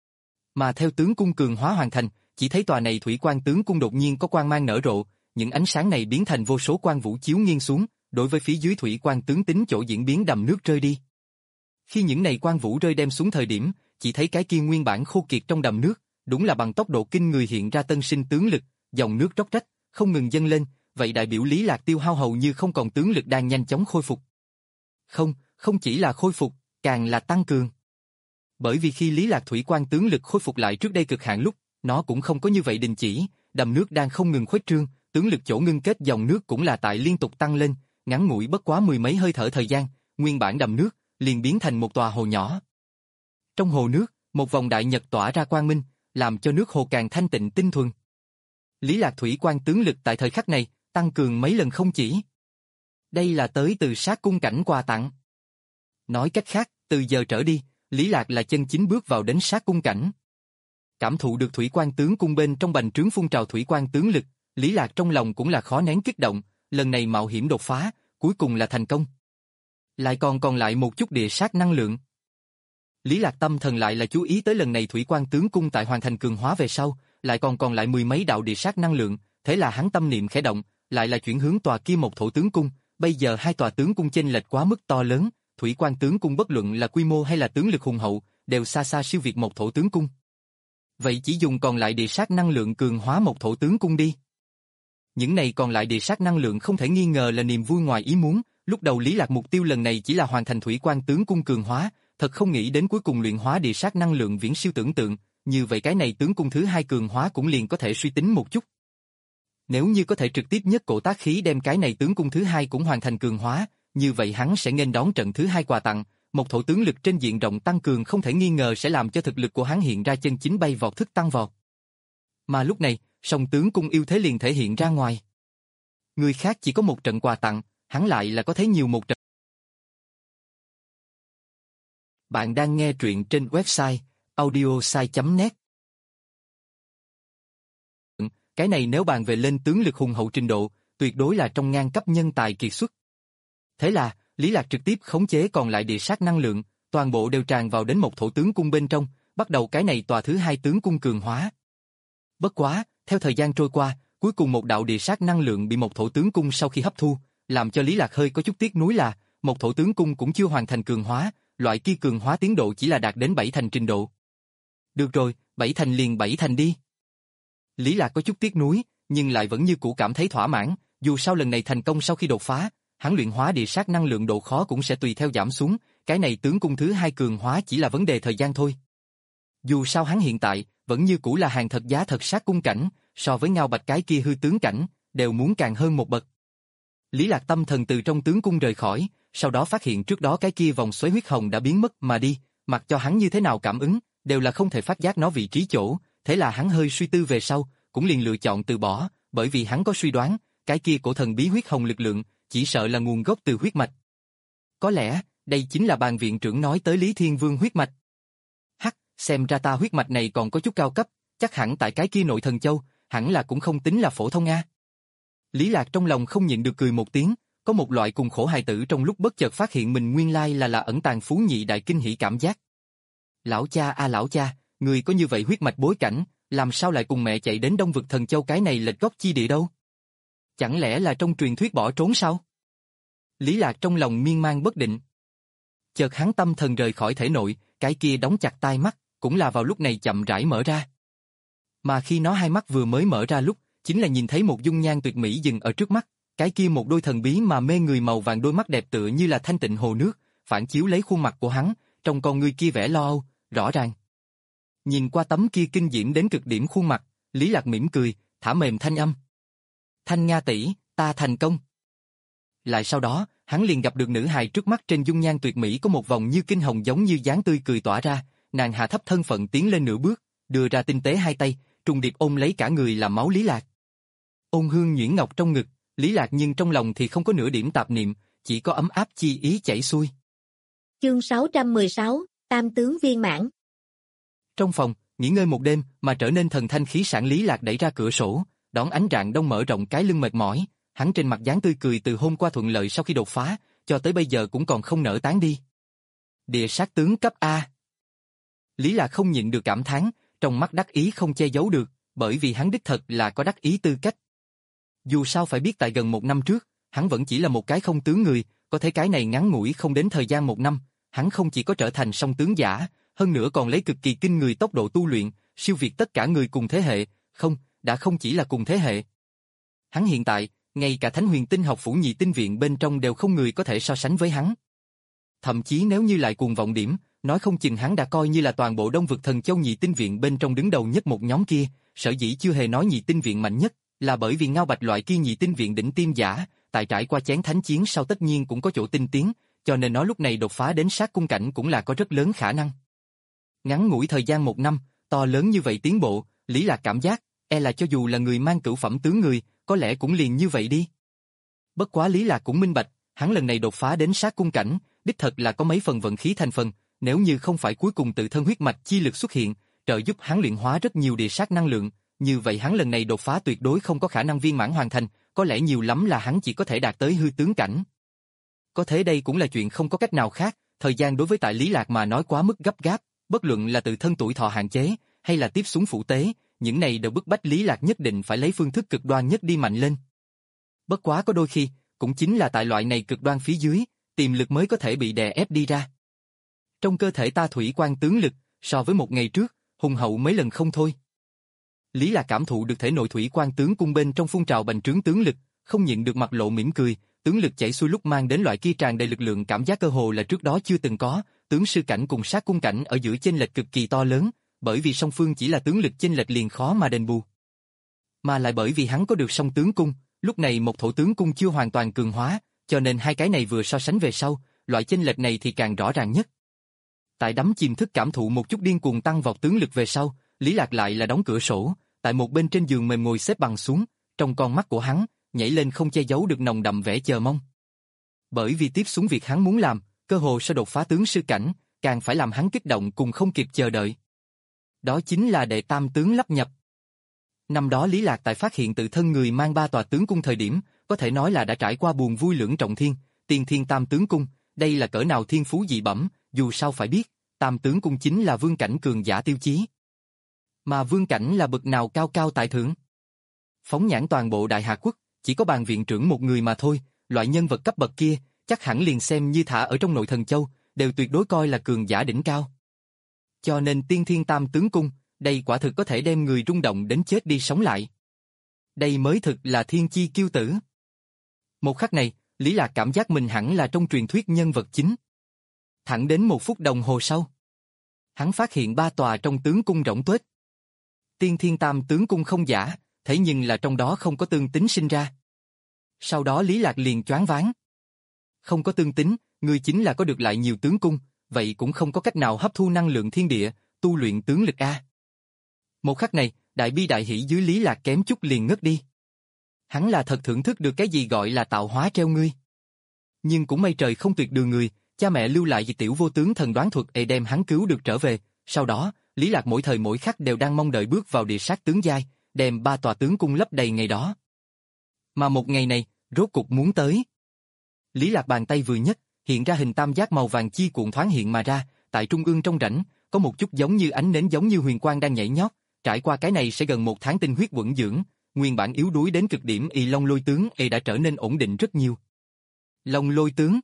Mà theo tướng cung cường hóa hoàn thành, chỉ thấy tòa này thủy quan tướng cung đột nhiên có quang mang nở rộ, những ánh sáng này biến thành vô số quang vũ chiếu nghiêng xuống, đối với phía dưới thủy quan tướng tính chỗ diễn biến đầm nước rơi đi. Khi những này quang vũ rơi đem xuống thời điểm, chỉ thấy cái kia nguyên bản khô kiệt trong đầm nước, đúng là bằng tốc độ kinh người hiện ra tân sinh tướng lực, dòng nước róc rách, không ngừng dâng lên, vậy đại biểu Lý Lạc tiêu hao hầu như không còn tướng lực đang nhanh chóng khôi phục. Không, không chỉ là khôi phục, càng là tăng cường. Bởi vì khi Lý Lạc thủy quan tướng lực khôi phục lại trước đây cực hạn lúc, nó cũng không có như vậy đình chỉ, đầm nước đang không ngừng khuếch trương, tướng lực chỗ ngưng kết dòng nước cũng là tại liên tục tăng lên, ngắn ngủi bất quá mười mấy hơi thở thời gian, nguyên bản đầm nước liền biến thành một tòa hồ nhỏ. Trong hồ nước, một vòng đại nhật tỏa ra quang minh, làm cho nước hồ càng thanh tịnh tinh thuần. Lý Lạc thủy quan tướng lực tại thời khắc này tăng cường mấy lần không chỉ. Đây là tới từ sát cung cảnh quà tặng. Nói cách khác, từ giờ trở đi, Lý Lạc là chân chính bước vào đến sát cung cảnh. Cảm thụ được thủy quan tướng cung bên trong bành trướng phun trào thủy quan tướng lực, Lý Lạc trong lòng cũng là khó nén kích động, lần này mạo hiểm đột phá, cuối cùng là thành công. Lại còn còn lại một chút địa sát năng lượng. Lý Lạc tâm thần lại là chú ý tới lần này thủy quan tướng cung tại hoàn thành cường hóa về sau, lại còn còn lại mười mấy đạo địa sát năng lượng, thế là hắn tâm niệm khẽ động, lại là chuyển hướng tòa kia một thổ tướng cung, bây giờ hai tòa tướng cung chênh lệch quá mức to lớn, thủy quan tướng cung bất luận là quy mô hay là tướng lực hùng hậu, đều xa xa siêu việt một thổ tướng cung. Vậy chỉ dùng còn lại địa sát năng lượng cường hóa một thổ tướng cung đi. Những này còn lại địa sát năng lượng không thể nghi ngờ là niềm vui ngoài ý muốn, lúc đầu Lý Lạc mục tiêu lần này chỉ là hoàn thành thủy quan tướng cung cường hóa, thật không nghĩ đến cuối cùng luyện hóa địa sát năng lượng viễn siêu tưởng tượng, như vậy cái này tướng cung thứ hai cường hóa cũng liền có thể suy tính một chút. Nếu như có thể trực tiếp nhất cổ tác khí đem cái này tướng cung thứ hai cũng hoàn thành cường hóa, như vậy hắn sẽ nghênh đón trận thứ hai quà tặng, một thổ tướng lực trên diện rộng tăng cường không thể nghi ngờ sẽ làm cho thực lực của hắn hiện ra chân chính bay vọt thức tăng vọt. Mà lúc này, song tướng cung yêu thế liền thể hiện ra ngoài. Người khác chỉ có một trận quà tặng, hắn lại là có thế nhiều một trận. Bạn đang nghe truyện trên website audiosai chấm net. Cái này nếu bàn về lên tướng lực hùng hậu trình độ, tuyệt đối là trong ngang cấp nhân tài kiệt xuất. Thế là, Lý Lạc trực tiếp khống chế còn lại địa sát năng lượng, toàn bộ đều tràn vào đến một thổ tướng cung bên trong, bắt đầu cái này tòa thứ hai tướng cung cường hóa. Bất quá, theo thời gian trôi qua, cuối cùng một đạo địa sát năng lượng bị một thổ tướng cung sau khi hấp thu, làm cho Lý Lạc hơi có chút tiếc nuối là, một thổ tướng cung cũng chưa hoàn thành cường hóa, loại kia cường hóa tiến độ chỉ là đạt đến bảy thành trình độ. Được rồi, bảy thành liền bảy thành đi. Lý Lạc có chút tiếc nuối, nhưng lại vẫn như cũ cảm thấy thỏa mãn, dù sao lần này thành công sau khi đột phá, hắn luyện hóa địa sát năng lượng độ khó cũng sẽ tùy theo giảm xuống, cái này tướng cung thứ hai cường hóa chỉ là vấn đề thời gian thôi. Dù sao hắn hiện tại, vẫn như cũ là hàng thật giá thật sát cung cảnh, so với Ngao Bạch cái kia hư tướng cảnh, đều muốn càng hơn một bậc. Lý Lạc tâm thần từ trong tướng cung rời khỏi, sau đó phát hiện trước đó cái kia vòng xoáy huyết hồng đã biến mất mà đi, mặc cho hắn như thế nào cảm ứng, đều là không thể phát giác nó vị trí chỗ, thế là hắn hơi suy tư về sau, cũng liền lựa chọn từ bỏ, bởi vì hắn có suy đoán, cái kia cổ thần bí huyết hồng lực lượng, chỉ sợ là nguồn gốc từ huyết mạch. Có lẽ, đây chính là bàn viện trưởng nói tới Lý Thiên Vương huyết mạch. Hắc, xem ra ta huyết mạch này còn có chút cao cấp, chắc hẳn tại cái kia nội thần châu, hẳn là cũng không tính là phổ thông a. Lý Lạc trong lòng không nhịn được cười một tiếng, có một loại cùng khổ hài tử trong lúc bất chợt phát hiện mình nguyên lai là là ẩn tàng phú nhị đại kinh hỉ cảm giác. Lão cha a lão cha, người có như vậy huyết mạch bối cảnh, làm sao lại cùng mẹ chạy đến Đông vực thần châu cái này lệch góc chi địa đâu? Chẳng lẽ là trong truyền thuyết bỏ trốn sao? Lý Lạc trong lòng miên man bất định. Chợt hắn tâm thần rời khỏi thể nội, cái kia đóng chặt tai mắt, cũng là vào lúc này chậm rãi mở ra. Mà khi nó hai mắt vừa mới mở ra lúc, chính là nhìn thấy một dung nhan tuyệt mỹ dừng ở trước mắt, cái kia một đôi thần bí mà mê người màu vàng đôi mắt đẹp tựa như là thanh tịnh hồ nước, phản chiếu lấy khuôn mặt của hắn, trong con ngươi kia vẻ lo âu, rõ ràng. Nhìn qua tấm kia kinh diễm đến cực điểm khuôn mặt, Lý Lạc mỉm cười, thả mềm thanh âm. Thanh Nga tỷ, ta thành công. Lại sau đó, hắn liền gặp được nữ hài trước mắt, trên dung nhan tuyệt mỹ có một vòng như kinh hồng giống như dáng tươi cười tỏa ra, nàng hạ thấp thân phận tiến lên nửa bước, đưa ra tinh tế hai tay, trùng điệp ôm lấy cả người làm máu Lý Lạc. Ôn hương nhuyễn ngọc trong ngực, Lý Lạc nhưng trong lòng thì không có nửa điểm tạp niệm, chỉ có ấm áp chi ý chảy xuôi. Chương sáu trăm mười sáu, Tam tướng viên mãn. Trong phòng, nghỉ ngơi một đêm mà trở nên thần thanh khí sảng, Lý Lạc đẩy ra cửa sổ, đón ánh rạng đông mở rộng cái lưng mệt mỏi, hắn trên mặt dáng tươi cười từ hôm qua thuận lợi sau khi đột phá, cho tới bây giờ cũng còn không nở tán đi. Địa sát tướng cấp A. Lý Lạc không nhịn được cảm thán, trong mắt đắc ý không che giấu được, bởi vì hắn đích thật là có đắc ý tư cách. Dù sao phải biết tại gần một năm trước, hắn vẫn chỉ là một cái không tướng người, có thể cái này ngắn ngủi không đến thời gian một năm, hắn không chỉ có trở thành song tướng giả, hơn nữa còn lấy cực kỳ kinh người tốc độ tu luyện, siêu việt tất cả người cùng thế hệ, không, đã không chỉ là cùng thế hệ. Hắn hiện tại, ngay cả Thánh Huyền Tinh học phủ nhị tinh viện bên trong đều không người có thể so sánh với hắn. Thậm chí nếu như lại cuồng vọng điểm, nói không chừng hắn đã coi như là toàn bộ Đông vực Thần Châu nhị tinh viện bên trong đứng đầu nhất một nhóm kia, sở dĩ chưa hề nói nhị tinh viện mạnh nhất, là bởi vì Ngao Bạch loại kia nhị tinh viện đỉnh tiêm giả, tại trải qua chén thánh chiến sau tất nhiên cũng có chỗ tinh tiến, cho nên nó lúc này đột phá đến sát cung cảnh cũng là có rất lớn khả năng. Ngắn ngủi thời gian một năm, to lớn như vậy tiến bộ, Lý Lạc cảm giác, e là cho dù là người mang cửu phẩm tướng người, có lẽ cũng liền như vậy đi. Bất quá Lý Lạc cũng minh bạch, hắn lần này đột phá đến sát cung cảnh, đích thật là có mấy phần vận khí thành phần, nếu như không phải cuối cùng tự thân huyết mạch chi lực xuất hiện, trợ giúp hắn luyện hóa rất nhiều địa sát năng lượng, như vậy hắn lần này đột phá tuyệt đối không có khả năng viên mãn hoàn thành, có lẽ nhiều lắm là hắn chỉ có thể đạt tới hư tướng cảnh. Có thế đây cũng là chuyện không có cách nào khác, thời gian đối với tại Lý Lạc mà nói quá mức gấp gáp, bất luận là tự thân tuổi thọ hạn chế, hay là tiếp xuống phụ tế, những này đều bức bách Lý Lạc nhất định phải lấy phương thức cực đoan nhất đi mạnh lên. Bất quá có đôi khi, cũng chính là tại loại này cực đoan phía dưới, tiềm lực mới có thể bị đè ép đi ra. Trong cơ thể ta thủy quan tướng lực, so với một ngày trước, hùng hậu mấy lần không thôi. Lý Lạc cảm thụ được thể nội thủy quan tướng cung bên trong phun trào bành trướng tướng lực, không nhịn được mặt lộ mỉm cười, tướng lực chảy xuôi lúc mang đến loại kia tràn đầy lực lượng cảm giác cơ hồ là trước đó chưa từng có, tướng sư cảnh cùng sát cung cảnh ở giữa chênh lệch cực kỳ to lớn, bởi vì song phương chỉ là tướng lực chênh lệch liền khó mà đền bù. Mà lại bởi vì hắn có được song tướng cung, lúc này một thổ tướng cung chưa hoàn toàn cường hóa, cho nên hai cái này vừa so sánh về sau, loại chênh lệch này thì càng rõ ràng nhất. Tại đắm chìm thức cảm thụ một chút điên cuồng tăng vọt tướng lực về sau, Lý Lạc lại là đóng cửa sổ, tại một bên trên giường mềm ngồi xếp bằng xuống, trong con mắt của hắn nhảy lên không che giấu được nồng đậm vẻ chờ mong. Bởi vì tiếp xuống việc hắn muốn làm, cơ hồ sẽ đột phá tướng sư cảnh, càng phải làm hắn kích động cùng không kịp chờ đợi. Đó chính là đệ tam tướng lắp nhập. Năm đó Lý Lạc tại phát hiện tự thân người mang ba tòa tướng cung thời điểm, có thể nói là đã trải qua buồn vui lưỡng trọng thiên, tiên thiên tam tướng cung, đây là cỡ nào thiên phú dị bẩm, dù sao phải biết, tam tướng cung chính là vương cảnh cường giả tiêu chí. Mà vương cảnh là bậc nào cao cao tại thượng. Phóng nhãn toàn bộ Đại Hà Quốc, chỉ có bàn viện trưởng một người mà thôi, loại nhân vật cấp bậc kia, chắc hẳn liền xem như thả ở trong nội thần châu, đều tuyệt đối coi là cường giả đỉnh cao. Cho nên tiên thiên tam tướng cung, đây quả thực có thể đem người rung động đến chết đi sống lại. Đây mới thực là thiên chi kiêu tử. Một khắc này, Lý Lạc cảm giác mình hẳn là trong truyền thuyết nhân vật chính. Thẳng đến một phút đồng hồ sau, hắn phát hiện ba tòa trong tướng cung rỗng tuếch. Tiên thiên tam tướng cung không giả, thế nhưng là trong đó không có tương tính sinh ra. Sau đó Lý Lạc liền choáng váng. Không có tương tính, người chính là có được lại nhiều tướng cung, vậy cũng không có cách nào hấp thu năng lượng thiên địa, tu luyện tướng lực A. Một khắc này, đại bi đại hỷ dưới Lý Lạc kém chút liền ngất đi. Hắn là thật thưởng thức được cái gì gọi là tạo hóa treo ngươi. Nhưng cũng may trời không tuyệt đường người, cha mẹ lưu lại dị tiểu vô tướng thần đoán thuật để đem hắn cứu được trở về, sau đó, Lý Lạc mỗi thời mỗi khắc đều đang mong đợi bước vào địa sát tướng giai, đem ba tòa tướng cung lấp đầy ngày đó. Mà một ngày này, rốt cục muốn tới. Lý Lạc bàn tay vừa nhấc, hiện ra hình tam giác màu vàng chi cuộn thoáng hiện mà ra, tại trung ương trong rãnh, có một chút giống như ánh nến giống như huyền quang đang nhảy nhót, trải qua cái này sẽ gần một tháng tinh huyết vững dưỡng, nguyên bản yếu đuối đến cực điểm y long lôi tướng y đã trở nên ổn định rất nhiều. Long lôi tướng.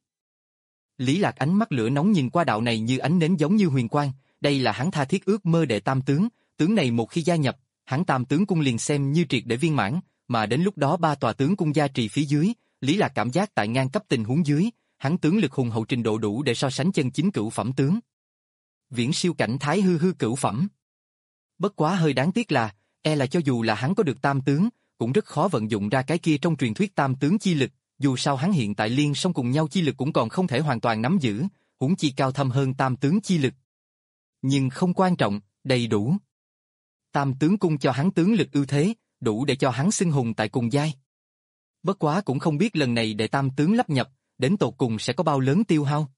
Lý Lạc ánh mắt lửa nóng nhìn qua đạo này như ánh nến giống như huyền quang, đây là hắn tha thiết ước mơ đệ tam tướng, tướng này một khi gia nhập, hắn tam tướng cung liền xem như triệt để viên mãn, mà đến lúc đó ba tòa tướng cung gia trì phía dưới, Lý Lạc cảm giác tại ngang cấp tình huống dưới, hắn tướng lực hùng hậu trình độ đủ để so sánh chân chính cửu phẩm tướng. Viễn siêu cảnh thái hư hư cửu phẩm. Bất quá hơi đáng tiếc là, e là cho dù là hắn có được tam tướng, cũng rất khó vận dụng ra cái kia trong truyền thuyết tam tướng chi lực, dù sao hắn hiện tại liên song cùng nhau chi lực cũng còn không thể hoàn toàn nắm giữ, huống chi cao thâm hơn tam tướng chi lực. Nhưng không quan trọng, đầy đủ. Tam tướng cung cho hắn tướng lực ưu thế, đủ để cho hắn xưng hùng tại cùng giai. Bất quá cũng không biết lần này để tam tướng lắp nhập, đến tột cùng sẽ có bao lớn tiêu hao.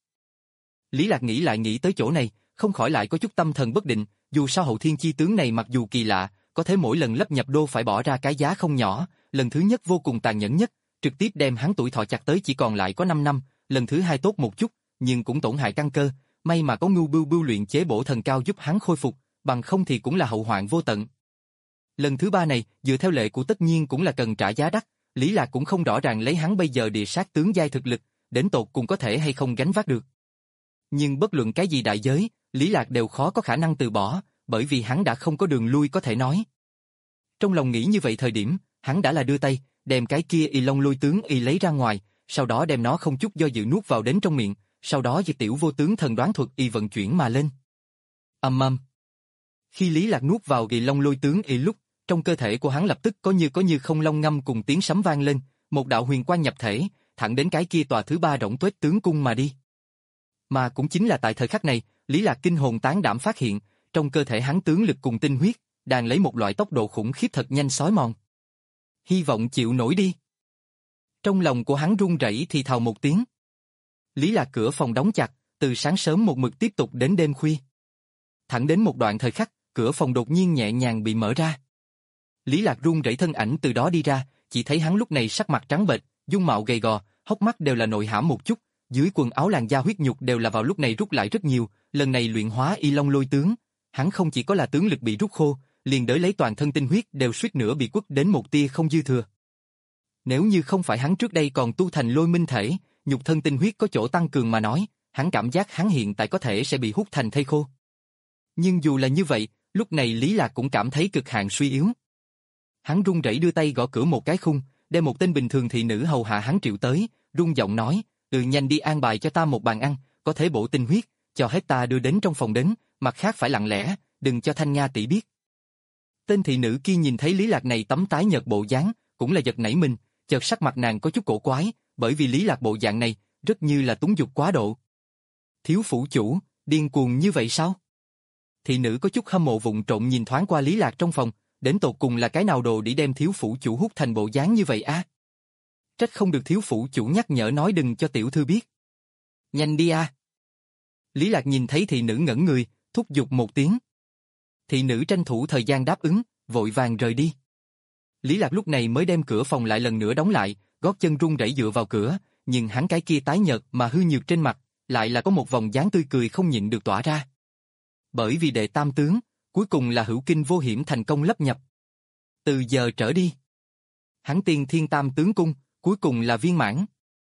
Lý Lạc nghĩ lại nghĩ tới chỗ này, không khỏi lại có chút tâm thần bất định, dù sao hậu thiên chi tướng này mặc dù kỳ lạ, có thể mỗi lần lắp nhập đô phải bỏ ra cái giá không nhỏ, lần thứ nhất vô cùng tàn nhẫn nhất, trực tiếp đem hắn tuổi thọ chặt tới chỉ còn lại có năm năm, lần thứ hai tốt một chút, nhưng cũng tổn hại căn cơ, may mà có Ngưu Bưu Bưu luyện chế bổ thần cao giúp hắn khôi phục, bằng không thì cũng là hậu hoạn vô tận. Lần thứ ba này, dựa theo lệ của tất nhiên cũng là cần trả giá đắt, Lý Lạc cũng không rõ ràng lấy hắn bây giờ địa sát tướng giai thực lực, đến tột cùng có thể hay không gánh vác được. Nhưng bất luận cái gì đại giới, Lý Lạc đều khó có khả năng từ bỏ, bởi vì hắn đã không có đường lui có thể nói. Trong lòng nghĩ như vậy thời điểm, hắn đã là đưa tay, đem cái kia y long lôi tướng y lấy ra ngoài, sau đó đem nó không chút do dự nuốt vào đến trong miệng, sau đó diệt tiểu vô tướng thần đoán thuật y vận chuyển mà lên. Âm âm. Khi Lý Lạc nuốt vào y long lôi tướng y lúc, trong cơ thể của hắn lập tức có như có như không long ngâm cùng tiếng sấm vang lên, một đạo huyền quang nhập thể, thẳng đến cái kia tòa thứ ba rỗng tuếch tướng cung mà đi. Mà cũng chính là tại thời khắc này, Lý Lạc kinh hồn tán đảm phát hiện, trong cơ thể hắn tướng lực cùng tinh huyết, đang lấy một loại tốc độ khủng khiếp thật nhanh xói mòn. Hy vọng chịu nổi đi. Trong lòng của hắn run rẩy thì thào một tiếng. Lý Lạc cửa phòng đóng chặt, từ sáng sớm một mực tiếp tục đến đêm khuya. Thẳng đến một đoạn thời khắc, cửa phòng đột nhiên nhẹ nhàng bị mở ra. Lý Lạc run rẩy thân ảnh từ đó đi ra, chỉ thấy hắn lúc này sắc mặt trắng bệch, dung mạo gầy gò, hốc mắt đều là nội hãm một chút, dưới quần áo làn da huyết nhục đều là vào lúc này rút lại rất nhiều, lần này luyện hóa y long lôi tướng, hắn không chỉ có là tướng lực bị rút khô, liền đới lấy toàn thân tinh huyết đều suýt nữa bị quất đến một tia không dư thừa. Nếu như không phải hắn trước đây còn tu thành lôi minh thể, nhục thân tinh huyết có chỗ tăng cường mà nói, hắn cảm giác hắn hiện tại có thể sẽ bị hút thành thây khô. Nhưng dù là như vậy, lúc này Lý Lạc cũng cảm thấy cực hạn suy yếu. Hắn run rẩy đưa tay gõ cửa một cái khung, đem một tên bình thường thị nữ hầu hạ hắn triệu tới, run giọng nói, "Ừ, nhanh đi an bài cho ta một bàn ăn, có thể bổ tinh huyết, cho hết ta đưa đến trong phòng đến, mặt khác phải lặng lẽ, đừng cho Thanh Nga tỷ biết." Tên thị nữ kia nhìn thấy Lý Lạc này tấm tái nhợt bộ dáng, cũng là giật nảy mình, chợt sắc mặt nàng có chút cổ quái, bởi vì Lý Lạc bộ dạng này, rất như là túng dục quá độ. Thiếu phủ chủ, điên cuồng như vậy sao? Thị nữ có chút hâm mộ vụng trộm nhìn thoáng qua Lý Lạc trong phòng, đến tột cùng là cái nào đồ để đem thiếu phủ chủ hút thành bộ dáng như vậy á? Trách không được thiếu phủ chủ nhắc nhở nói đừng cho tiểu thư biết. Nhanh đi a! Lý Lạc nhìn thấy thị nữ ngẩn người, thúc giục một tiếng. Thị nữ tranh thủ thời gian đáp ứng, vội vàng rời đi. Lý Lạc lúc này mới đem cửa phòng lại lần nữa đóng lại, gót chân run rẩy dựa vào cửa, nhưng hắn cái kia tái nhợt mà hư nhược trên mặt, lại là có một vòng dáng tươi cười không nhịn được tỏa ra. Bởi vì đệ tam tướng, cuối cùng là hữu kinh vô hiểm thành công lấp nhập. Từ giờ trở đi, hắn tiên thiên tam tướng cung, cuối cùng là viên mãn.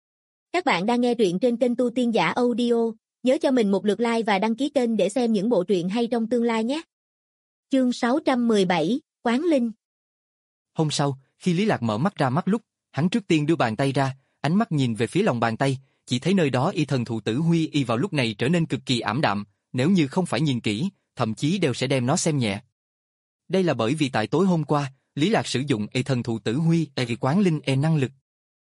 Các bạn đang nghe truyện trên kênh Tu Tiên Giả Audio, nhớ cho mình một lượt like và đăng ký kênh để xem những bộ truyện hay trong tương lai nhé. Chương sáu trăm mười bảy, Quán Linh. Hôm sau, khi Lý Lạc mở mắt ra mắt lúc, hắn trước tiên đưa bàn tay ra, ánh mắt nhìn về phía lòng bàn tay, chỉ thấy nơi đó y thần thụ tử huy y vào lúc này trở nên cực kỳ ảm đạm, nếu như không phải nhìn kỹ, thậm chí đều sẽ đem nó xem nhẹ. Đây là bởi vì tại tối hôm qua, Lý Lạc sử dụng y thần thụ tử huy y quán linh e năng lực.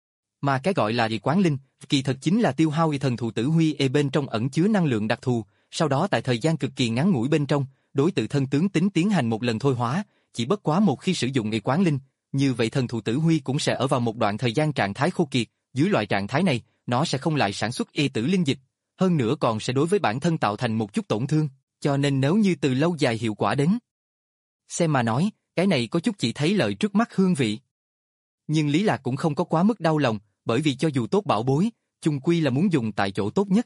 Mà cái gọi là y quán linh, kỳ thật chính là tiêu hao y thần thụ tử huy e bên trong ẩn chứa năng lượng đặc thù, sau đó tại thời gian cực kỳ ngắn ngủi bên trong, đối tự thân tướng tính tiến hành một lần thôi hóa, chỉ bất quá một khi sử dụng y quán linh, như vậy thần thụ tử huy cũng sẽ ở vào một đoạn thời gian trạng thái khô kiệt, dưới loại trạng thái này, nó sẽ không lại sản xuất y tử linh dịch, hơn nữa còn sẽ đối với bản thân tạo thành một chút tổn thương, cho nên nếu như từ lâu dài hiệu quả đến. Xem mà nói, cái này có chút chỉ thấy lợi trước mắt hương vị. Nhưng Lý Lạc cũng không có quá mức đau lòng, bởi vì cho dù tốt bảo bối, chung quy là muốn dùng tại chỗ tốt nhất.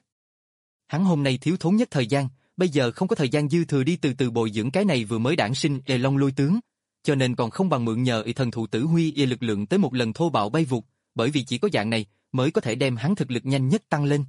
Hắn hôm nay thiếu thốn nhất thời gian, bây giờ không có thời gian dư thừa đi từ từ bồi dưỡng cái này vừa mới đản sinh e long lôi tướng, cho nên còn không bằng mượn nhờ y thần thụ tử huy y lực lượng tới một lần thô bạo bay vụt, bởi vì chỉ có dạng này mới có thể đem hắn thực lực nhanh nhất tăng lên.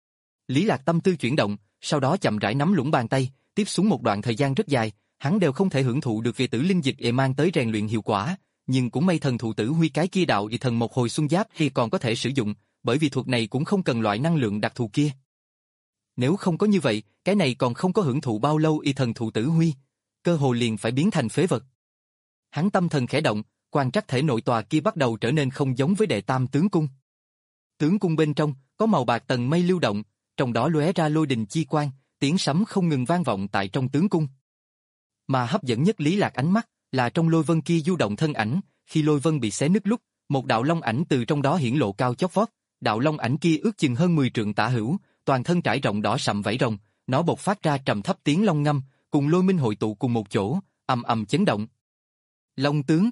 Lý Lạc tâm tư chuyển động, sau đó chậm rãi nắm lũng bàn tay, tiếp xuống một đoạn thời gian rất dài, hắn đều không thể hưởng thụ được về tử linh dịch e mang tới rèn luyện hiệu quả, nhưng cũng may thần thụ tử huy cái kia đạo y thần một hồi xuân giáp thì còn có thể sử dụng, bởi vì thuật này cũng không cần loại năng lượng đặc thù kia. Nếu không có như vậy, cái này còn không có hưởng thụ bao lâu y thần thụ tử huy, cơ hồ liền phải biến thành phế vật. Hắn tâm thần khẽ động, quan trắc thể nội tòa kia bắt đầu trở nên không giống với đệ tam tướng cung. Tướng cung bên trong có màu bạc tầng mây lưu động, trong đó lóe ra lôi đình chi quang, tiếng sấm không ngừng vang vọng tại trong tướng cung. Mà hấp dẫn nhất Lý Lạc ánh mắt là trong lôi vân kia du động thân ảnh, khi lôi vân bị xé nứt lúc, một đạo long ảnh từ trong đó hiển lộ cao chót vót, đạo long ảnh kia ước chừng hơn mười trượng tả hữu, toàn thân trải rộng đỏ sậm vảy rồng, nó bộc phát ra trầm thấp tiếng long ngâm, cùng lôi minh hội tụ cùng một chỗ, ầm ầm chấn động. Long tướng.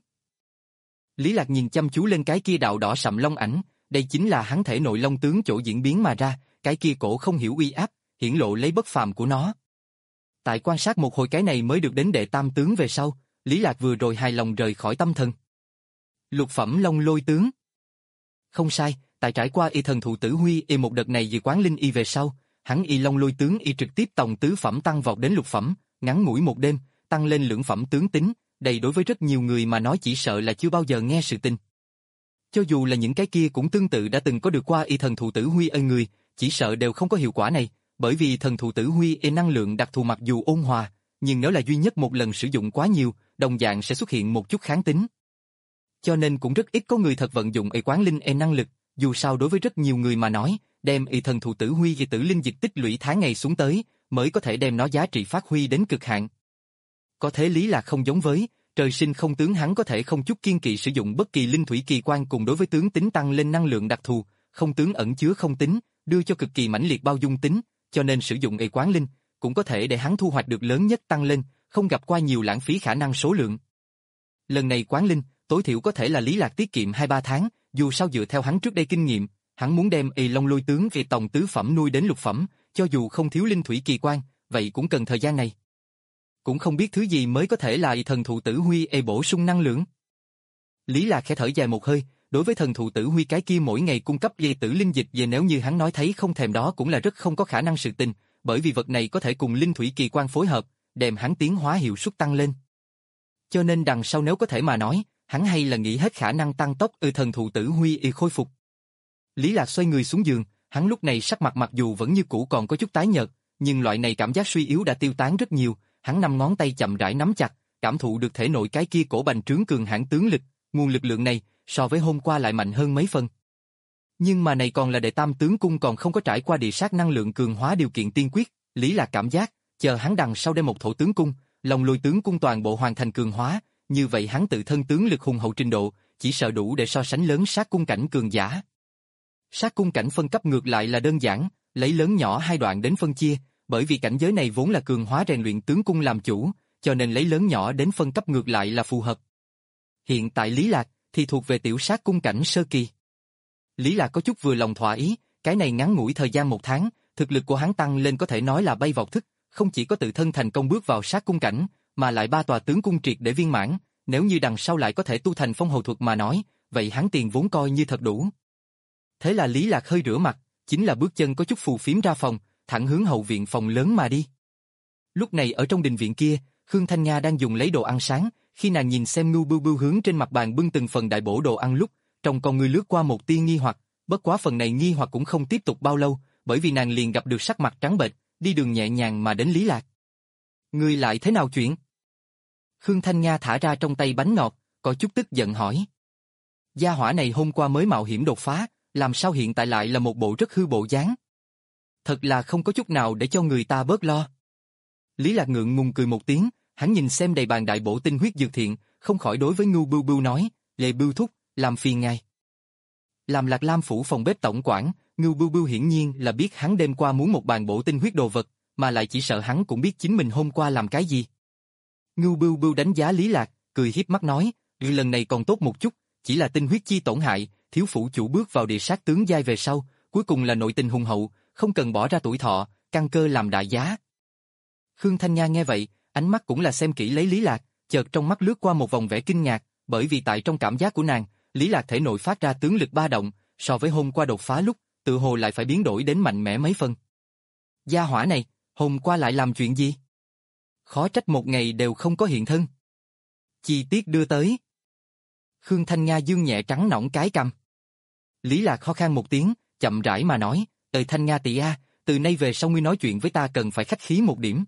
Lý Lạc nhìn chăm chú lên cái kia đạo đỏ sậm long ảnh, đây chính là hắn thể nội long tướng chỗ diễn biến mà ra, cái kia cổ không hiểu uy áp, hiển lộ lấy bất phàm của nó. Tại quan sát một hồi cái này mới được đến đệ tam tướng về sau, Lý Lạc vừa rồi hài lòng rời khỏi tâm thần. Lục phẩm long lôi tướng. Không sai, tại trải qua y thần thụ tử huy y một đợt này vì quán linh y về sau, hắn y long lôi tướng y trực tiếp tòng tứ phẩm tăng vọt đến lục phẩm, ngắn ngủi một đêm, tăng lên lưỡng phẩm tướng tính, đây đối với rất nhiều người mà nói chỉ sợ là chưa bao giờ nghe sự tình. Cho dù là những cái kia cũng tương tự đã từng có được qua y thần thụ tử huy ơi người, chỉ sợ đều không có hiệu quả này, bởi vì thần thụ tử huy y năng lượng đặc thù mặc dù ôn hòa, nhưng nếu là duy nhất một lần sử dụng quá nhiều, đồng dạng sẽ xuất hiện một chút kháng tính. Cho nên cũng rất ít có người thật vận dụng y quán linh y năng lực, dù sao đối với rất nhiều người mà nói, đem y thần thụ tử huy y tử linh dịch tích lũy tháng ngày xuống tới, mới có thể đem nó giá trị phát huy đến cực hạn. Có thế Lý Lạc không giống với, trời sinh không tướng hắn có thể không chút kiên kỵ sử dụng bất kỳ linh thủy kỳ quan cùng đối với tướng tính tăng lên năng lượng đặc thù, không tướng ẩn chứa không tính, đưa cho cực kỳ mãnh liệt bao dung tính, cho nên sử dụng y quán linh cũng có thể để hắn thu hoạch được lớn nhất tăng lên, không gặp qua nhiều lãng phí khả năng số lượng. Lần này quán linh, tối thiểu có thể là Lý Lạc tiết kiệm hai ba tháng, dù sao dựa theo hắn trước đây kinh nghiệm, hắn muốn đem y long lôi tướng về tòng tứ phẩm nuôi đến lục phẩm, cho dù không thiếu linh thủy kỳ quan, vậy cũng cần thời gian này. Cũng không biết thứ gì mới có thể là y thần thụ tử huy y bổ sung năng lượng. Lý Lạc khẽ thở dài một hơi, đối với thần thụ tử huy cái kia mỗi ngày cung cấp dây tử linh dịch về nếu như hắn nói thấy không thèm đó cũng là rất không có khả năng sự tình, bởi vì vật này có thể cùng linh thủy kỳ quan phối hợp, đem hắn tiến hóa hiệu suất tăng lên. Cho nên đằng sau nếu có thể mà nói, hắn hay là nghĩ hết khả năng tăng tốc y thần thụ tử huy y khôi phục. Lý Lạc xoay người xuống giường, hắn lúc này sắc mặt mặc dù vẫn như cũ còn có chút tái nhợt, nhưng loại này cảm giác suy yếu đã tiêu tán rất nhiều, hắn năm ngón tay chậm rãi nắm chặt, cảm thụ được thể nội cái kia cổ bành trướng cường hãn tướng lực, nguồn lực lượng này so với hôm qua lại mạnh hơn mấy phần. Nhưng mà này còn là đệ tam tướng cung còn không có trải qua địa sát năng lượng cường hóa điều kiện tiên quyết, Lý Lạc cảm giác, chờ hắn đằng sau đem một thổ tướng cung, lòng lôi tướng cung toàn bộ hoàn thành cường hóa, như vậy hắn tự thân tướng lực hùng hậu trình độ, chỉ sợ đủ để so sánh lớn sát cung cảnh cường giả. Sát cung cảnh phân cấp ngược lại là đơn giản, lấy lớn nhỏ hai đoạn đến phân chia, bởi vì cảnh giới này vốn là cường hóa rèn luyện tướng cung làm chủ, cho nên lấy lớn nhỏ đến phân cấp ngược lại là phù hợp. Hiện tại Lý Lạc thì thuộc về tiểu sát cung cảnh sơ kỳ. Lý Lạc có chút vừa lòng thỏa ý, cái này ngắn ngủi thời gian một tháng, thực lực của hắn tăng lên có thể nói là bay vọt thức, không chỉ có tự thân thành công bước vào sát cung cảnh, mà lại ba tòa tướng cung triệt để viên mãn, nếu như đằng sau lại có thể tu thành phong hầu thuật mà nói, vậy hắn tiền vốn coi như thật đủ. Thế là Lý Lạc hơi rửa mặt, chính là bước chân có chút phù phiếm ra phòng, thẳng hướng hậu viện phòng lớn mà đi. Lúc này ở trong đình viện kia, Khương Thanh Nga đang dùng lấy đồ ăn sáng, khi nàng nhìn xem Ngưu Bưu Bưu hướng trên mặt bàn bưng từng phần đại bổ đồ ăn lúc, trong con ngươi lướt qua một tia nghi hoặc, bất quá phần này nghi hoặc cũng không tiếp tục bao lâu, bởi vì nàng liền gặp được sắc mặt trắng bệch, đi đường nhẹ nhàng mà đến Lý Lạc. Ngươi lại thế nào chuyện? Khương Thanh Nga thả ra trong tay bánh ngọt, có chút tức giận hỏi. Gia hỏa này hôm qua mới mạo hiểm đột phá, làm sao hiện tại lại là một bộ rất hư bộ dáng? Thật là không có chút nào để cho người ta bớt lo. Lý Lạc ngượng ngùng cười một tiếng, hắn nhìn xem đầy bàn đại bổ tinh huyết dược thiện, không khỏi đối với Ngưu Bưu Bưu nói, Lệ Bưu thúc, làm phiền ngài. Làm Lạc Lam phủ phòng bếp tổng quản, Ngưu Bưu Bưu hiển nhiên là biết hắn đêm qua muốn một bàn bổ tinh huyết đồ vật, mà lại chỉ sợ hắn cũng biết chính mình hôm qua làm cái gì. Ngưu Bưu Bưu đánh giá Lý Lạc, cười hiếp mắt nói, lần này còn tốt một chút, chỉ là tinh huyết chi tổn hại, thiếu phủ chủ bước vào địa sát tướng giai về sau, cuối cùng là nội tình hùng hậu, không cần bỏ ra tuổi thọ, căn cơ làm đại giá. Khương Thanh Nga nghe vậy, ánh mắt cũng là xem kỹ lấy Lý Lạc, chợt trong mắt lướt qua một vòng vẻ kinh ngạc, bởi vì tại trong cảm giác của nàng, Lý Lạc thể nội phát ra tướng lực ba động, so với hôm qua đột phá lúc, tự hồ lại phải biến đổi đến mạnh mẽ mấy phần. Gia hỏa này, hôm qua lại làm chuyện gì? Khó trách một ngày đều không có hiện thân. Chi tiết đưa tới. Khương Thanh Nga dương nhẹ trắng nõn cái cằm. Lý Lạc ho khan một tiếng, chậm rãi mà nói, "Ơi Thanh Nga tỷ a, từ nay về sau ngươi nói chuyện với ta cần phải khách khí một điểm."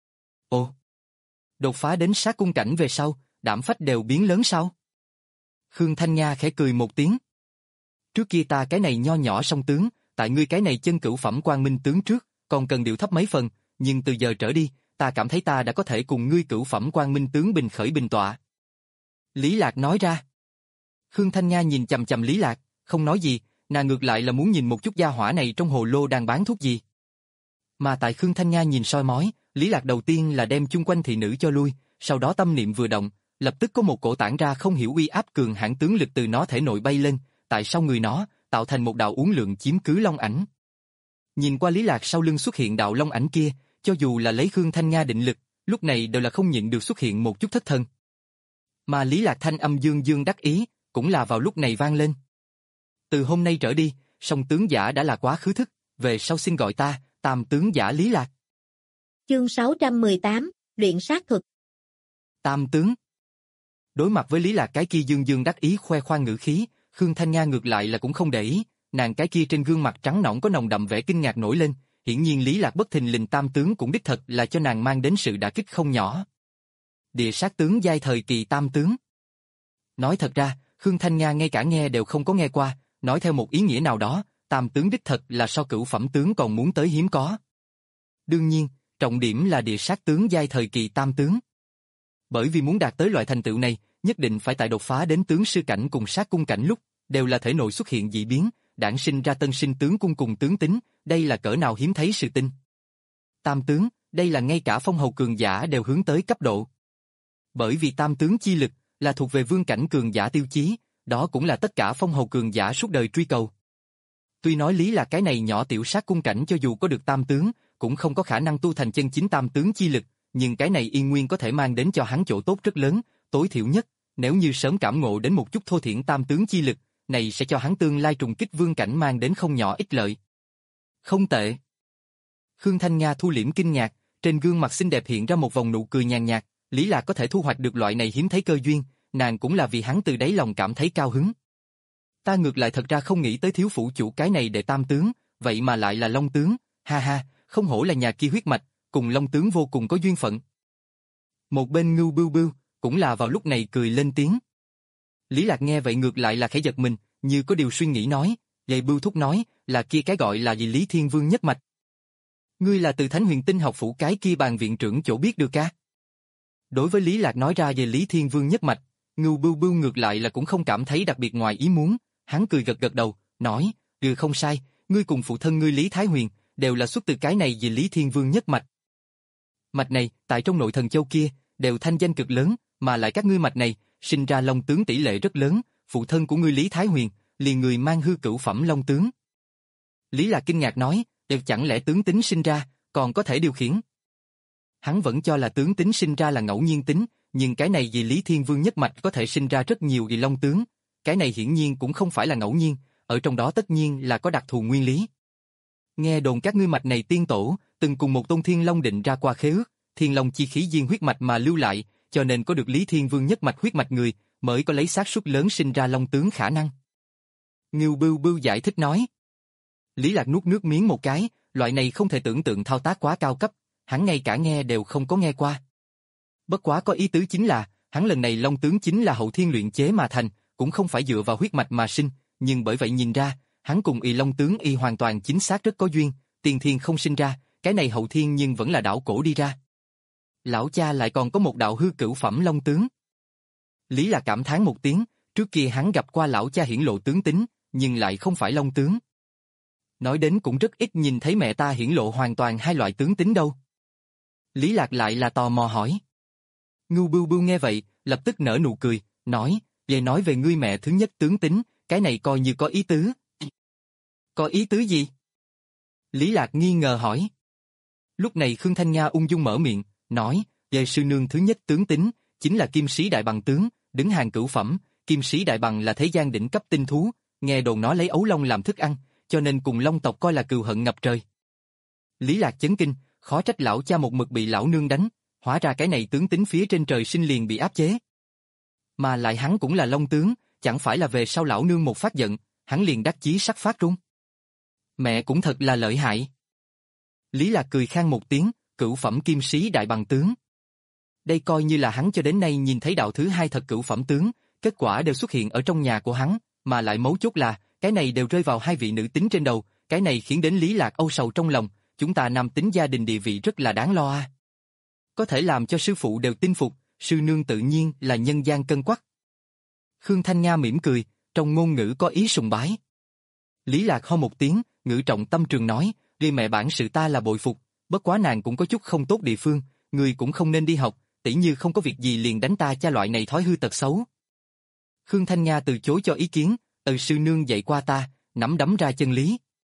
Ồ, đột phá đến sát cung cảnh về sau, đảm phách đều biến lớn sao? Khương Thanh Nga khẽ cười một tiếng. Trước kia ta cái này nho nhỏ song tướng, tại ngươi cái này chân cửu phẩm quang minh tướng trước, còn cần điệu thấp mấy phần, nhưng từ giờ trở đi, ta cảm thấy ta đã có thể cùng ngươi cửu phẩm quang minh tướng bình khởi bình tọa. Lý Lạc nói ra. Khương Thanh Nga nhìn chằm chằm Lý Lạc, không nói gì, nàng ngược lại là muốn nhìn một chút gia hỏa này trong hồ lô đang bán thuốc gì. Mà tại Khương Thanh Nga nhìn soi mói, Lý Lạc đầu tiên là đem chung quanh thị nữ cho lui, sau đó tâm niệm vừa động, lập tức có một cổ tản ra không hiểu uy áp cường hãn tướng lực từ nó thể nội bay lên, tại sau người nó, tạo thành một đạo uốn lượn chiếm cứ long ảnh. Nhìn qua Lý Lạc sau lưng xuất hiện đạo long ảnh kia, cho dù là lấy Khương Thanh Nga định lực, lúc này đều là không nhịn được xuất hiện một chút thất thần. Mà Lý Lạc thanh âm dương dương đắc ý, cũng là vào lúc này vang lên. Từ hôm nay trở đi, song tướng giả đã là quá khứ thức, về sau xin gọi ta, tam tướng giả Lý Lạc. Chương sáu trăm mười tám, luyện sát thuật. Tam tướng. Đối mặt với Lý Lạc cái kia dương dương đắc ý khoe khoang ngữ khí, Khương Thanh Nga ngược lại là cũng không để ý, nàng cái kia trên gương mặt trắng nõn có nồng đậm vẻ kinh ngạc nổi lên, hiển nhiên Lý Lạc bất thình lình tam tướng cũng đích thật là cho nàng mang đến sự đả kích không nhỏ. Địa sát tướng giai thời kỳ tam tướng. Nói thật ra, Khương Thanh Nga ngay cả nghe đều không có nghe qua, nói theo một ý nghĩa nào đó, tam tướng đích thật là so cửu phẩm tướng còn muốn tới hiếm có. Đương nhiên, trọng điểm là địa sát tướng giai thời kỳ tam tướng. Bởi vì muốn đạt tới loại thành tựu này, nhất định phải tại đột phá đến tướng sư cảnh cùng sát cung cảnh lúc, đều là thể nội xuất hiện dị biến, đản sinh ra tân sinh tướng cung cùng tướng tính, đây là cỡ nào hiếm thấy sự tình. Tam tướng, đây là ngay cả phong hầu cường giả đều hướng tới cấp độ. Bởi vì tam tướng chi lực là thuộc về vương cảnh cường giả tiêu chí, đó cũng là tất cả phong hầu cường giả suốt đời truy cầu. Tuy nói Lý là cái này nhỏ tiểu sát cung cảnh cho dù có được tam tướng, cũng không có khả năng tu thành chân chính tam tướng chi lực, nhưng cái này yên nguyên có thể mang đến cho hắn chỗ tốt rất lớn, tối thiểu nhất, nếu như sớm cảm ngộ đến một chút thô thiển tam tướng chi lực, này sẽ cho hắn tương lai trùng kích vương cảnh mang đến không nhỏ ích lợi. Không tệ. Khương Thanh Nga thu liễm kinh ngạc, trên gương mặt xinh đẹp hiện ra một vòng nụ cười nhàn nhạt, Lý Lạc có thể thu hoạch được loại này hiếm thấy cơ duyên, nàng cũng là vì hắn từ đáy lòng cảm thấy cao hứng. Ta ngược lại thật ra không nghĩ tới thiếu phụ chủ cái này để tam tướng, vậy mà lại là long tướng, ha ha, không hổ là nhà kia huyết mạch, cùng long tướng vô cùng có duyên phận. Một bên Ngưu Bưu Bưu, cũng là vào lúc này cười lên tiếng. Lý Lạc nghe vậy ngược lại là khẽ giật mình, như có điều suy nghĩ nói, vậy Bưu thúc nói, là kia cái gọi là gì Lý Thiên Vương nhất mạch. Ngươi là từ Thánh Huyền Tinh học phủ cái kia bàn viện trưởng chỗ biết được ca. Đối với Lý Lạc nói ra về Lý Thiên Vương nhất mạch, Ngưu Bưu Bưu ngược lại là cũng không cảm thấy đặc biệt ngoài ý muốn, hắn cười gật gật đầu, nói, ừ không sai, ngươi cùng phụ thân ngươi Lý Thái Huyền, đều là xuất từ cái này về Lý Thiên Vương nhất mạch. Mạch này, tại trong nội thần châu kia, đều thanh danh cực lớn, mà lại các ngươi mạch này, sinh ra long tướng tỷ lệ rất lớn, phụ thân của ngươi Lý Thái Huyền, liền người mang hư cửu phẩm long tướng. Lý Lạc kinh ngạc nói, đều chẳng lẽ tướng tính sinh ra, còn có thể điều khiển. Hắn vẫn cho là tướng tính sinh ra là ngẫu nhiên tính, nhưng cái này vì Lý Thiên Vương nhất mạch có thể sinh ra rất nhiều vì long tướng, cái này hiển nhiên cũng không phải là ngẫu nhiên, ở trong đó tất nhiên là có đặc thù nguyên lý. Nghe đồn các ngươi mạch này tiên tổ, từng cùng một tôn thiên long định ra qua khế ước, thiên long chi khí diên huyết mạch mà lưu lại, cho nên có được Lý Thiên Vương nhất mạch huyết mạch người, mới có lấy xác suất lớn sinh ra long tướng khả năng. Ngưu Bưu Bưu giải thích nói. Lý Lạc nuốt nước miếng một cái, loại này không thể tưởng tượng thao tác quá cao cấp, hắn ngay cả nghe đều không có nghe qua. Bất quá có ý tứ chính là, hắn lần này long tướng chính là hậu thiên luyện chế mà thành, cũng không phải dựa vào huyết mạch mà sinh, nhưng bởi vậy nhìn ra, hắn cùng y long tướng y hoàn toàn chính xác rất có duyên, tiên thiên không sinh ra, cái này hậu thiên nhưng vẫn là đảo cổ đi ra. Lão cha lại còn có một đạo hư cửu phẩm long tướng. Lý là cảm thán một tiếng, trước kia hắn gặp qua lão cha hiển lộ tướng tính, nhưng lại không phải long tướng. Nói đến cũng rất ít nhìn thấy mẹ ta hiển lộ hoàn toàn hai loại tướng tính đâu. Lý Lạc lại là tò mò hỏi. Ngưu Bưu Bưu nghe vậy, lập tức nở nụ cười, nói, về nói về ngươi mẹ thứ nhất tướng tính, cái này coi như có ý tứ. Có ý tứ gì? Lý Lạc nghi ngờ hỏi. Lúc này Khương Thanh Nga ung dung mở miệng, nói, về sư nương thứ nhất tướng tính, chính là kim sĩ đại bằng tướng, đứng hàng cửu phẩm, kim sĩ đại bằng là thế gian đỉnh cấp tinh thú, nghe đồn nó lấy ấu long làm thức ăn, cho nên cùng long tộc coi là cừu hận ngập trời. Lý Lạc chấn kinh, khó trách lão cha một mực bị lão nương đánh, hóa ra cái này tướng tính phía trên trời sinh liền bị áp chế. Mà lại hắn cũng là Long tướng, chẳng phải là về sau lão nương một phát giận, hắn liền đắc chí sắp phát run. Mẹ cũng thật là lợi hại. Lý Lạc cười khan một tiếng, cửu phẩm kim sĩ đại bằng tướng. Đây coi như là hắn cho đến nay nhìn thấy đạo thứ hai thật cửu phẩm tướng, kết quả đều xuất hiện ở trong nhà của hắn, mà lại mấu chốt là, cái này đều rơi vào hai vị nữ tính trên đầu, cái này khiến đến Lý Lạc âu sầu trong lòng, chúng ta nam tính gia đình địa vị rất là đáng lo a. Có thể làm cho sư phụ đều tin phục, sư nương tự nhiên là nhân gian cân quắc. Khương Thanh Nga mỉm cười, trong ngôn ngữ có ý sùng bái. Lý Lạc ho một tiếng, ngữ trọng tâm trường nói, đi mẹ bản sự ta là bội phục, bất quá nàng cũng có chút không tốt địa phương, người cũng không nên đi học, tỉ như không có việc gì liền đánh ta cha loại này thói hư tật xấu. Khương Thanh Nga từ chối cho ý kiến, từ sư nương dạy qua ta, nắm đấm ra chân lý.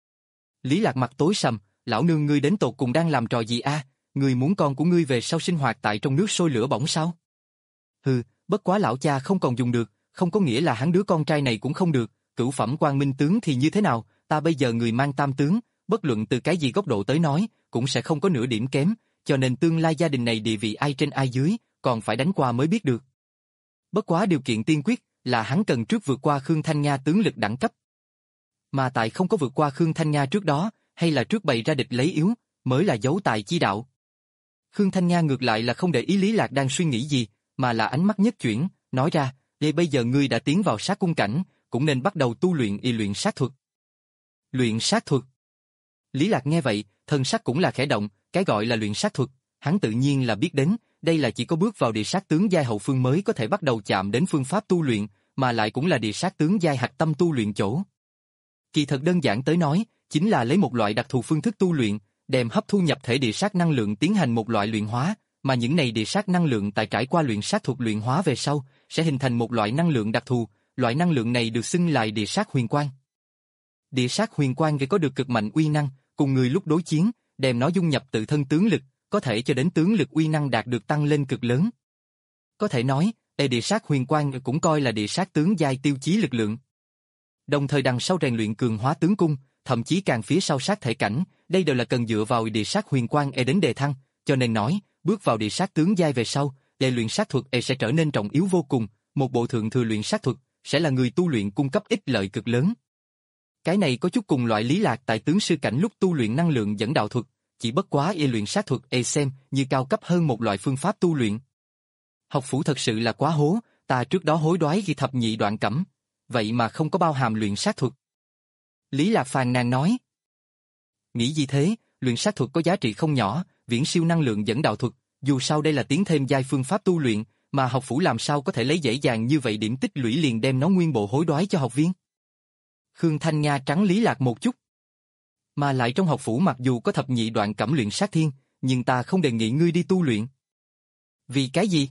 Lý Lạc mặt tối sầm, lão nương ngươi đến tột cùng đang làm trò gì a? Ngươi muốn con của ngươi về sau sinh hoạt tại trong nước sôi lửa bỏng sao? Hừ, bất quá lão cha không còn dùng được, không có nghĩa là hắn đứa con trai này cũng không được, cửu phẩm quang minh tướng thì như thế nào, ta bây giờ người mang tam tướng, bất luận từ cái gì góc độ tới nói, cũng sẽ không có nửa điểm kém, cho nên tương lai gia đình này địa vị ai trên ai dưới, còn phải đánh qua mới biết được. Bất quá điều kiện tiên quyết là hắn cần trước vượt qua Khương Thanh Nga tướng lực đẳng cấp. Mà tại không có vượt qua Khương Thanh Nga trước đó, hay là trước bày ra địch lấy yếu, mới là dấu tài chi đạo. Khương Thanh Nga ngược lại là không để ý Lý Lạc đang suy nghĩ gì, mà là ánh mắt nhất chuyển, nói ra, "Đây bây giờ ngươi đã tiến vào sát cung cảnh, cũng nên bắt đầu tu luyện y luyện sát thuật." Luyện sát thuật. Lý Lạc nghe vậy, thân sắc cũng là khẽ động, cái gọi là luyện sát thuật, hắn tự nhiên là biết đến, đây là chỉ có bước vào địa sát tướng giai hậu phương mới có thể bắt đầu chạm đến phương pháp tu luyện, mà lại cũng là địa sát tướng giai hạch tâm tu luyện chỗ. Kỳ thật đơn giản tới nói, chính là lấy một loại đặc thù phương thức tu luyện, đem hấp thu nhập thể địa sát năng lượng tiến hành một loại luyện hóa, mà những này địa sát năng lượng tại trải qua luyện sát thuật luyện hóa về sau, sẽ hình thành một loại năng lượng đặc thù, loại năng lượng này được xưng là địa sát huyền quang. Địa sát huyền quang vì có được cực mạnh uy năng, cùng người lúc đối chiến, đem nó dung nhập tự thân tướng lực, có thể cho đến tướng lực uy năng đạt được tăng lên cực lớn. Có thể nói, e địa sát huyền quang cũng coi là địa sát tướng giai tiêu chí lực lượng. Đồng thời đằng sau rèn luyện cường hóa tướng cung, thậm chí càng phía sau sát thể cảnh, đây đều là cần dựa vào địa sát huyền quang e đến đề thăng, cho nên nói, bước vào địa sát tướng giai về sau, e luyện sát thuật e sẽ trở nên trọng yếu vô cùng, một bộ thượng thừa luyện sát thuật sẽ là người tu luyện cung cấp ích lợi cực lớn. Cái này có chút cùng loại Lý Lạc tại tướng sư cảnh lúc tu luyện năng lượng dẫn đạo thuật, chỉ bất quá e luyện sát thuật e xem như cao cấp hơn một loại phương pháp tu luyện. Học phủ thật sự là quá hố, ta trước đó hối đoái ghi thập nhị đoạn cẩm, vậy mà không có bao hàm luyện sát thuật. Lý Lạc phàn nàn nói. Nghĩ gì thế, luyện sát thuật có giá trị không nhỏ, viễn siêu năng lượng dẫn đạo thuật, dù sao đây là tiến thêm giai phương pháp tu luyện, mà học phủ làm sao có thể lấy dễ dàng như vậy điểm tích lũy liền đem nó nguyên bộ hối đoái cho học viên. Khương Thanh Nga trắng Lý Lạc một chút. Mà lại trong học phủ mặc dù có thập nhị đoạn cẩm luyện sát thiên, nhưng ta không đề nghị ngươi đi tu luyện. Vì cái gì?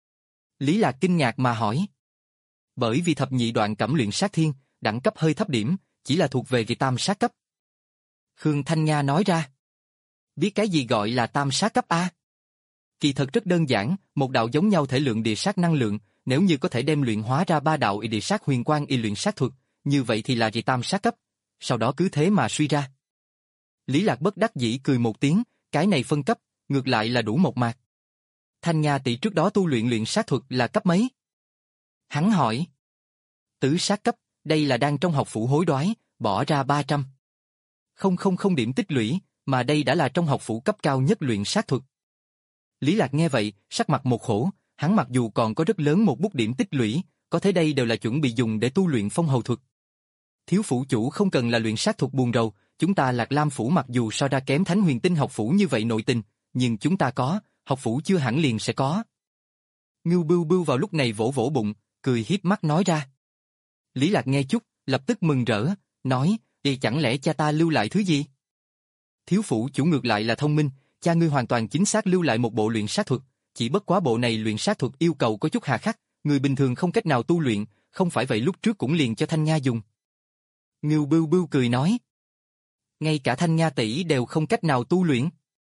Lý Lạc kinh ngạc mà hỏi. Bởi vì thập nhị đoạn cẩm luyện sát thiên, đẳng cấp hơi thấp điểm, chỉ là thuộc về kỳ tam sát cấp. Khương Thanh Nga nói ra. Biết cái gì gọi là tam sát cấp a? Kỳ thật rất đơn giản, một đạo giống nhau thể lượng địa sát năng lượng, nếu như có thể đem luyện hóa ra ba đạo y địa sát huyền quang y luyện sát thuật, như vậy thì là kỳ tam sát cấp, sau đó cứ thế mà suy ra. Lý Lạc bất đắc dĩ cười một tiếng, cái này phân cấp, ngược lại là đủ một mạc. Thanh Nga tỷ trước đó tu luyện luyện sát thuật là cấp mấy? Hắn hỏi. Tứ sát cấp, đây là đang trong học phủ hối đoái, bỏ ra ba trăm. Không không không điểm tích lũy, mà đây đã là trong học phủ cấp cao nhất luyện sát thuật. Lý Lạc nghe vậy, sắc mặt một khổ, hắn mặc dù còn có rất lớn một bút điểm tích lũy, có thể đây đều là chuẩn bị dùng để tu luyện phong hầu thuật. Thiếu phủ chủ không cần là luyện sát thuật buồn rầu, chúng ta Lạc Lam phủ mặc dù so ra kém Thánh Huyền Tinh học phủ như vậy nội tình, nhưng chúng ta có, học phủ chưa hẳn liền sẽ có. Ngưu Bưu Bưu vào lúc này vỗ vỗ bụng, cười hiếp mắt nói ra. Lý Lạc nghe chút, lập tức mừng rỡ, nói, "Ê chẳng lẽ cha ta lưu lại thứ gì?" Thiếu phủ chủ ngược lại là thông minh, cha ngươi hoàn toàn chính xác lưu lại một bộ luyện sát thuật, chỉ bất quá bộ này luyện sát thuật yêu cầu có chút hà khắc, người bình thường không cách nào tu luyện, không phải vậy lúc trước cũng liền cho Thanh Nga dùng. Ngưu Bưu Bưu cười nói. Ngay cả Thanh Nga tỷ đều không cách nào tu luyện.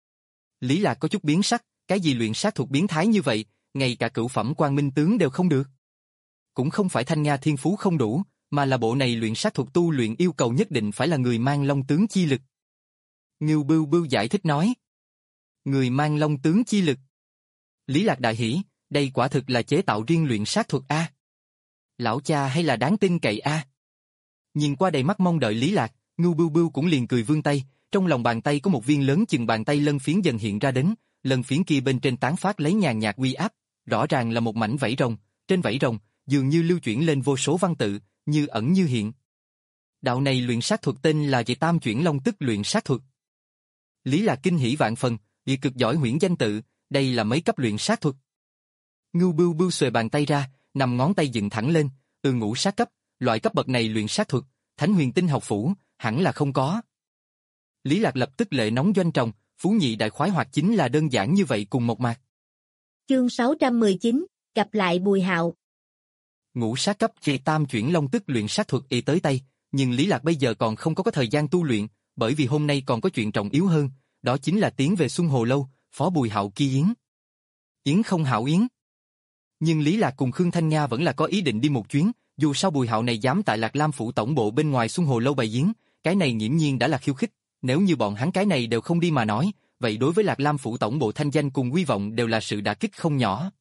Lý Lạc có chút biến sắc, cái gì luyện sát thuật biến thái như vậy, ngay cả cửu phẩm quang minh tướng đều không được. Cũng không phải Thanh Nga thiên phú không đủ, mà là bộ này luyện sát thuật tu luyện yêu cầu nhất định phải là người mang long tướng chi lực. Ngưu Bưu Bưu giải thích nói. Người mang long tướng chi lực. Lý Lạc đại hỉ, Đây quả thực là chế tạo riêng luyện sát thuật a. Lão cha hay là đáng tin cậy a. Nhìn qua đầy mắt mong đợi Lý Lạc, Ngưu Bưu Bưu cũng liền cười vươn tay, trong lòng bàn tay có một viên lớn chừng bàn tay lân phiến dần hiện ra đến, lân phiến kia bên trên tán phát lấy nhàn nhạt uy áp, rõ ràng là một mảnh vảy rồng, trên vảy rồng dường như lưu chuyển lên vô số văn tự, như ẩn như hiện. Đạo này luyện sát thuật tên là Dị Tam Chuyển Long Tức luyện sát thuật. Lý Lạc kinh hỉ vạn phần, dị cực giỏi huyễn danh tự, đây là mấy cấp luyện sát thuật. Ngưu Bưu Bưu xuề bàn tay ra, nằm ngón tay dựng thẳng lên, từ ngũ sát cấp, loại cấp bậc này luyện sát thuật, Thánh Huyền Tinh học phủ, hẳn là không có. Lý Lạc lập tức lệ nóng doanh trọng, phú nhị đại khoái hoạt chính là đơn giản như vậy cùng một mạc. Chương sáu trăm mười chín, gặp lại Bùi Hạo. Ngũ sát cấp Dị Tam Chuyển Long Tức luyện sát thuật y tới tay, nhưng Lý Lạc bây giờ còn không có có thời gian tu luyện, bởi vì hôm nay còn có chuyện trọng yếu hơn, đó chính là tiến về Xuân Hồ Lâu, phó Bùi Hạo kia yến. Yến không hảo yến. Nhưng Lý Lạc cùng Khương Thanh Nga vẫn là có ý định đi một chuyến, dù sao Bùi Hạo này dám tại Lạc Lam phủ tổng bộ bên ngoài Xuân Hồ Lâu bày yến, cái này nghiễm nhiên đã là khiêu khích, nếu như bọn hắn cái này đều không đi mà nói, vậy đối với Lạc Lam phủ tổng bộ thanh danh cùng uy vọng đều là sự đả kích không nhỏ.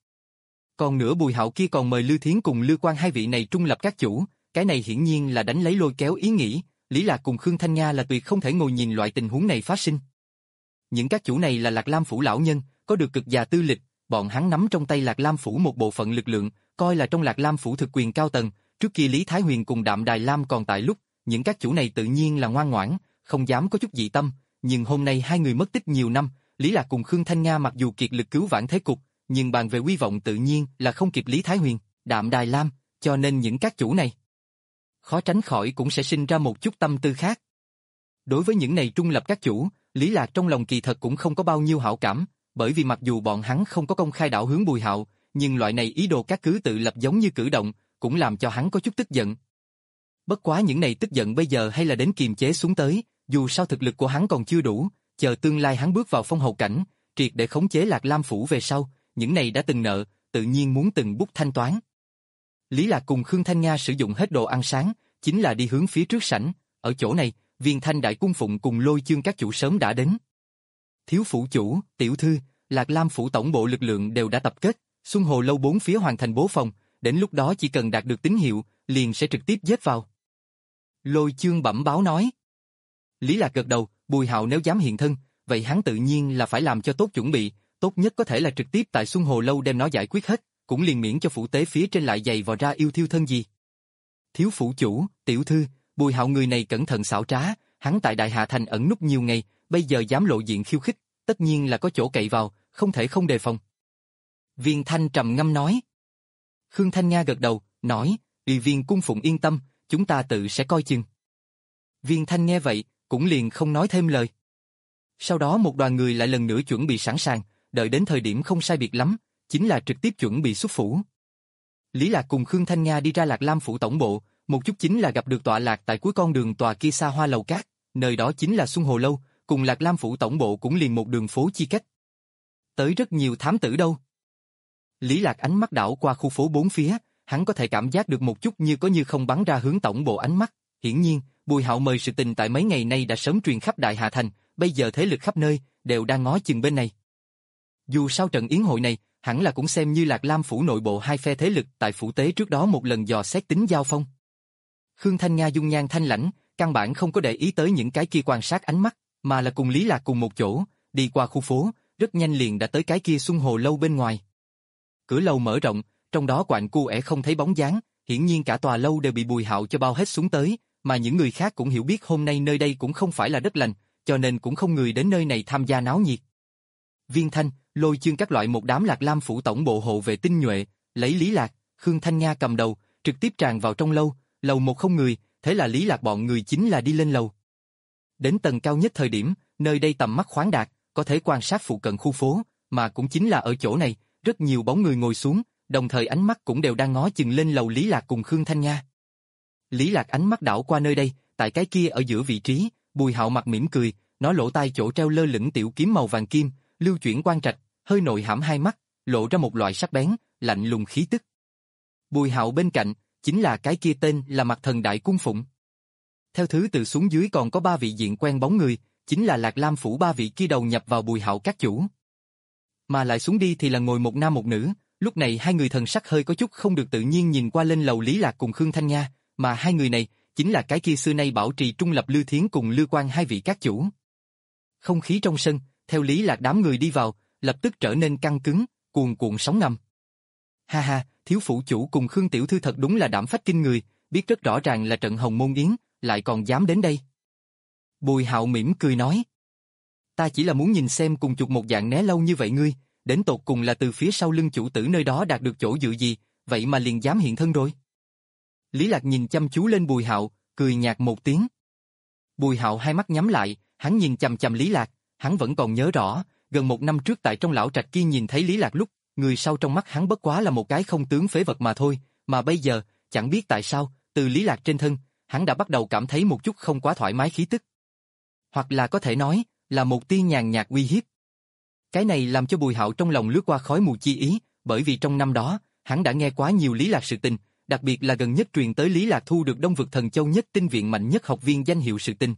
Còn nữa Bùi Hạo kia còn mời Lư Thiến cùng Lư Quan hai vị này trung lập các chủ, cái này hiển nhiên là đánh lấy lôi kéo ý nghĩ, Lý Lạc cùng Khương Thanh Nga là tuyệt không thể ngồi nhìn loại tình huống này phát sinh. Những các chủ này là Lạc Lam phủ lão nhân, có được cực già tư lịch, bọn hắn nắm trong tay Lạc Lam phủ một bộ phận lực lượng, coi là trong Lạc Lam phủ thực quyền cao tầng, trước kia Lý Thái Huyền cùng Đạm Đài Lam còn tại lúc, những các chủ này tự nhiên là ngoan ngoãn, không dám có chút dị tâm, nhưng hôm nay hai người mất tích nhiều năm, Lý Lạc cùng Khương Thanh Nga mặc dù kiệt lực cứu vãn thế cục, nhưng bàn về uy vọng tự nhiên là không kịp Lý Thái Huyền, Đạm Đài Lam, cho nên những các chủ này khó tránh khỏi cũng sẽ sinh ra một chút tâm tư khác. Đối với những này trung lập các chủ, Lý Lạc trong lòng kỳ thật cũng không có bao nhiêu hảo cảm, bởi vì mặc dù bọn hắn không có công khai đảo hướng Bùi Hạo, nhưng loại này ý đồ các cứ tự lập giống như cử động, cũng làm cho hắn có chút tức giận. Bất quá những này tức giận bây giờ hay là đến kiềm chế xuống tới, dù sao thực lực của hắn còn chưa đủ, chờ tương lai hắn bước vào phong hầu cảnh, triệt để khống chế Lạc Lam phủ về sau, những này đã từng nợ, tự nhiên muốn từng bút thanh toán. Lý Lạc cùng Khương Thanh Nga sử dụng hết đồ ăn sáng, chính là đi hướng phía trước sảnh, ở chỗ này, Viên Thanh Đại Cung Phụng cùng Lôi Chương các chủ sớm đã đến. Thiếu phủ chủ, tiểu thư, Lạc Lam phủ tổng bộ lực lượng đều đã tập kết, Xuân Hồ Lâu bốn phía hoàn thành bố phòng, đến lúc đó chỉ cần đạt được tín hiệu, liền sẽ trực tiếp giết vào. Lôi Chương bẩm báo nói. Lý Lạc gật đầu, Bùi Hạo nếu dám hiện thân, vậy hắn tự nhiên là phải làm cho tốt chuẩn bị, tốt nhất có thể là trực tiếp tại Xuân Hồ Lâu đem nó giải quyết hết, cũng liền miễn cho phủ tế phía trên lại dày vò ra yêu thiêu thân gì. Thiếu phủ chủ, tiểu thư, Bùi Hạo người này cẩn thận xảo trá, hắn tại Đại Hạ Thành ẩn núp nhiều ngày, bây giờ dám lộ diện khiêu khích, tất nhiên là có chỗ cậy vào, không thể không đề phòng. Viên Thanh trầm ngâm nói. Khương Thanh Nga gật đầu, nói, Ủy viên cung phụng yên tâm, chúng ta tự sẽ coi chừng. Viên Thanh nghe vậy, cũng liền không nói thêm lời. Sau đó một đoàn người lại lần nữa chuẩn bị sẵn sàng, đợi đến thời điểm không sai biệt lắm, chính là trực tiếp chuẩn bị xuất phủ. Lý Lạc cùng Khương Thanh Nga đi ra Lạc Lam phủ tổng bộ, một chút chính là gặp được tọa lạc tại cuối con đường tòa kia xa hoa lầu cát, nơi đó chính là Xuân Hồ Lâu, cùng Lạc Lam phủ tổng bộ cũng liền một đường phố chi cách. Tới rất nhiều thám tử đâu. Lý Lạc ánh mắt đảo qua khu phố bốn phía, hắn có thể cảm giác được một chút như có như không bắn ra hướng tổng bộ ánh mắt. Hiển nhiên, Bùi Hạo mời sự tình tại mấy ngày nay đã sớm truyền khắp Đại Hà Thành, bây giờ thế lực khắp nơi đều đang ngó chừng bên này. Dù sao trận yến hội này, hẳn là cũng xem như Lạc Lam phủ nội bộ hai phe thế lực tại phủ tế trước đó một lần dò xét tính giao phong. Khương Thanh Nga dung nhan thanh lãnh, căn bản không có để ý tới những cái kia quan sát ánh mắt, mà là cùng Lý Lạc cùng một chỗ, đi qua khu phố, rất nhanh liền đã tới cái kia Xuân Hồ Lâu bên ngoài. Cửa lâu mở rộng, trong đó quạnh cu ẻ không thấy bóng dáng, hiển nhiên cả tòa lâu đều bị Bùi Hạo cho bao hết xuống tới, mà những người khác cũng hiểu biết hôm nay nơi đây cũng không phải là đất lành, cho nên cũng không người đến nơi này tham gia náo nhiệt. Viên Thanh, Lôi Chương các loại một đám Lạc Lam phủ tổng bộ hộ vệ tinh nhuệ, lấy Lý Lạc, Khương Thanh Nga cầm đầu, trực tiếp tràn vào trong lâu, lầu một không người, thế là Lý Lạc bọn người chính là đi lên lầu. Đến tầng cao nhất thời điểm, nơi đây tầm mắt khoáng đạt, có thể quan sát phụ cận khu phố, mà cũng chính là ở chỗ này, rất nhiều bóng người ngồi xuống, đồng thời ánh mắt cũng đều đang ngó chừng lên lầu Lý Lạc cùng Khương Thanh Nga. Lý Lạc ánh mắt đảo qua nơi đây, tại cái kia ở giữa vị trí, Bùi Hạo mặt mỉm cười, nó lỗ tai chỗ treo lơ lửng tiểu kiếm màu vàng kim, lưu chuyển quang trạch, hơi nội hãm hai mắt, lộ ra một loại sắc bén, lạnh lùng khí tức. Bùi Hạo bên cạnh, chính là cái kia tên là Mặt Thần Đại Cung Phụng. Theo thứ tự xuống dưới còn có ba vị diện quen bóng người, chính là Lạc Lam phủ ba vị kia đầu nhập vào Bùi Hạo các chủ. Mà lại xuống đi thì là ngồi một nam một nữ, Lúc này hai người thần sắc hơi có chút không được tự nhiên nhìn qua lên lầu Lý Lạc cùng Khương Thanh Nga, mà hai người này chính là cái kia xưa nay bảo trì trung lập Lư Thiến cùng Lư Quan hai vị các chủ. Không khí trong sân, theo Lý Lạc đám người đi vào, lập tức trở nên căng cứng, cuồn cuộn sóng ngầm. Ha ha, thiếu phụ chủ cùng Khương tiểu thư thật đúng là đảm phách kinh người, biết rất rõ ràng là trận Hồng Môn Yến, lại còn dám đến đây. Bùi Hạo mỉm cười nói. Ta chỉ là muốn nhìn xem cùng chụp một dạng né lâu như vậy ngươi, đến tột cùng là từ phía sau lưng chủ tử nơi đó đạt được chỗ dựa gì, vậy mà liền dám hiện thân rồi. Lý Lạc nhìn chăm chú lên Bùi Hạo, cười nhạt một tiếng. Bùi Hạo hai mắt nhắm lại, hắn nhìn chằm chằm Lý Lạc, hắn vẫn còn nhớ rõ, gần một năm trước tại trong lão trạch kia nhìn thấy Lý Lạc lúc, người sau trong mắt hắn bất quá là một cái không tướng phế vật mà thôi, mà bây giờ, chẳng biết tại sao, từ Lý Lạc trên thân, hắn đã bắt đầu cảm thấy một chút không quá thoải mái khí tức. Hoặc là có thể nói, là một tia nhàn nhạt uy hiếp. Cái này làm cho Bùi Hạo trong lòng lướt qua khói mù chi ý, bởi vì trong năm đó, hắn đã nghe quá nhiều Lý Lạc sự tình, đặc biệt là gần nhất truyền tới Lý Lạc thu được Đông Vực Thần Châu nhất tinh viện mạnh nhất học viên danh hiệu sự tình.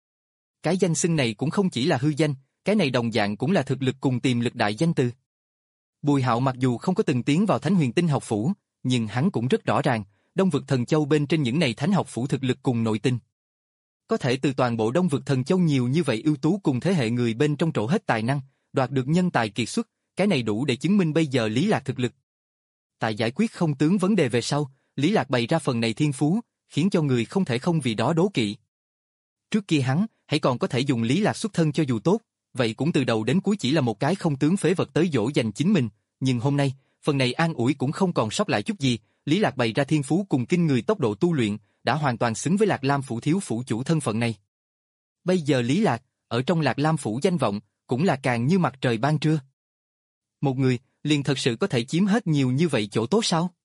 Cái danh xưng này cũng không chỉ là hư danh, cái này đồng dạng cũng là thực lực cùng tiềm lực đại danh từ. Bùi Hạo mặc dù không có từng tiến vào Thánh Huyền Tinh học phủ, nhưng hắn cũng rất rõ ràng, Đông Vực Thần Châu bên trên những này thánh học phủ thực lực cùng nội tinh. Có thể từ toàn bộ Đông Vực Thần Châu nhiều như vậy ưu tú cùng thế hệ người bên trong trổ hết tài năng, đoạt được nhân tài kiệt xuất, cái này đủ để chứng minh bây giờ Lý Lạc thực lực. Tại giải quyết không tướng vấn đề về sau, Lý Lạc bày ra phần này thiên phú, khiến cho người không thể không vì đó đố kỵ. Trước kia hắn, hãy còn có thể dùng Lý Lạc xuất thân cho dù tốt, vậy cũng từ đầu đến cuối chỉ là một cái không tướng phế vật tới dỗ dành chính mình, nhưng hôm nay, phần này an ủi cũng không còn sót lại chút gì, Lý Lạc bày ra thiên phú cùng kinh người tốc độ tu luyện, đã hoàn toàn xứng với Lạc Lam phủ thiếu phủ chủ thân phận này. Bây giờ Lý Lạc, ở trong Lạc Lam phủ danh vọng, cũng là càng như mặt trời ban trưa. Một người, liền thật sự có thể chiếm hết nhiều như vậy chỗ tốt sao?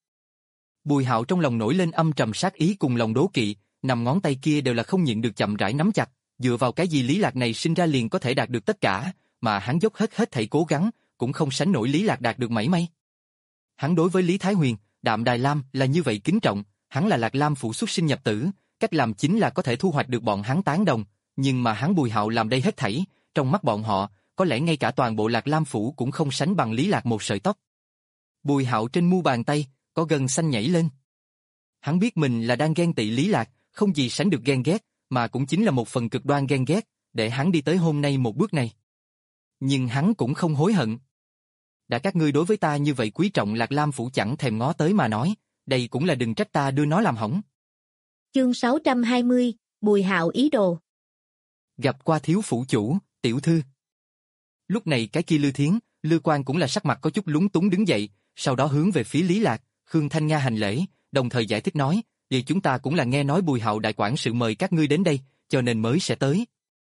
Bùi Hạo trong lòng nổi lên âm trầm sát ý cùng lòng đố kỵ, nằm ngón tay kia đều là không nhịn được chậm rãi nắm chặt, dựa vào cái gì Lý Lạc này sinh ra liền có thể đạt được tất cả, mà hắn dốc hết hết thảy cố gắng, cũng không sánh nổi Lý Lạc đạt được mảy may. Hắn đối với Lý Thái Huyền, Đạm Đài Lam là như vậy kính trọng, hắn là Lạc Lam phủ xuất sinh nhập tử, cách làm chính là có thể thu hoạch được bọn hắn tán đồng, nhưng mà hắn Bùi Hạo làm đây hết thảy, trong mắt bọn họ, có lẽ ngay cả toàn bộ Lạc Lam phủ cũng không sánh bằng Lý Lạc một sợi tóc. Bùi Hạo trên mu bàn tay, có gân xanh nhảy lên. Hắn biết mình là đang ghen tị Lý Lạc, không gì sánh được ghen ghét, mà cũng chính là một phần cực đoan ghen ghét, để hắn đi tới hôm nay một bước này. Nhưng hắn cũng không hối hận. Đã các ngươi đối với ta như vậy quý trọng Lạc Lam phủ chẳng thèm ngó tới mà nói, đây cũng là đừng trách ta đưa nó làm hỏng. Chương sáu trăm hai mươi, Bùi Hạo ý đồ. Gặp qua thiếu phủ chủ, tiểu thư. Lúc này cái kia Lư Thiến, Lư Quan cũng là sắc mặt có chút lúng túng đứng dậy, sau đó hướng về phía Lý Lạc, Khương Thanh Nga hành lễ, đồng thời giải thích nói, vì chúng ta cũng là nghe nói Bùi Hạo đại quản sự mời các ngươi đến đây, cho nên mới sẽ tới.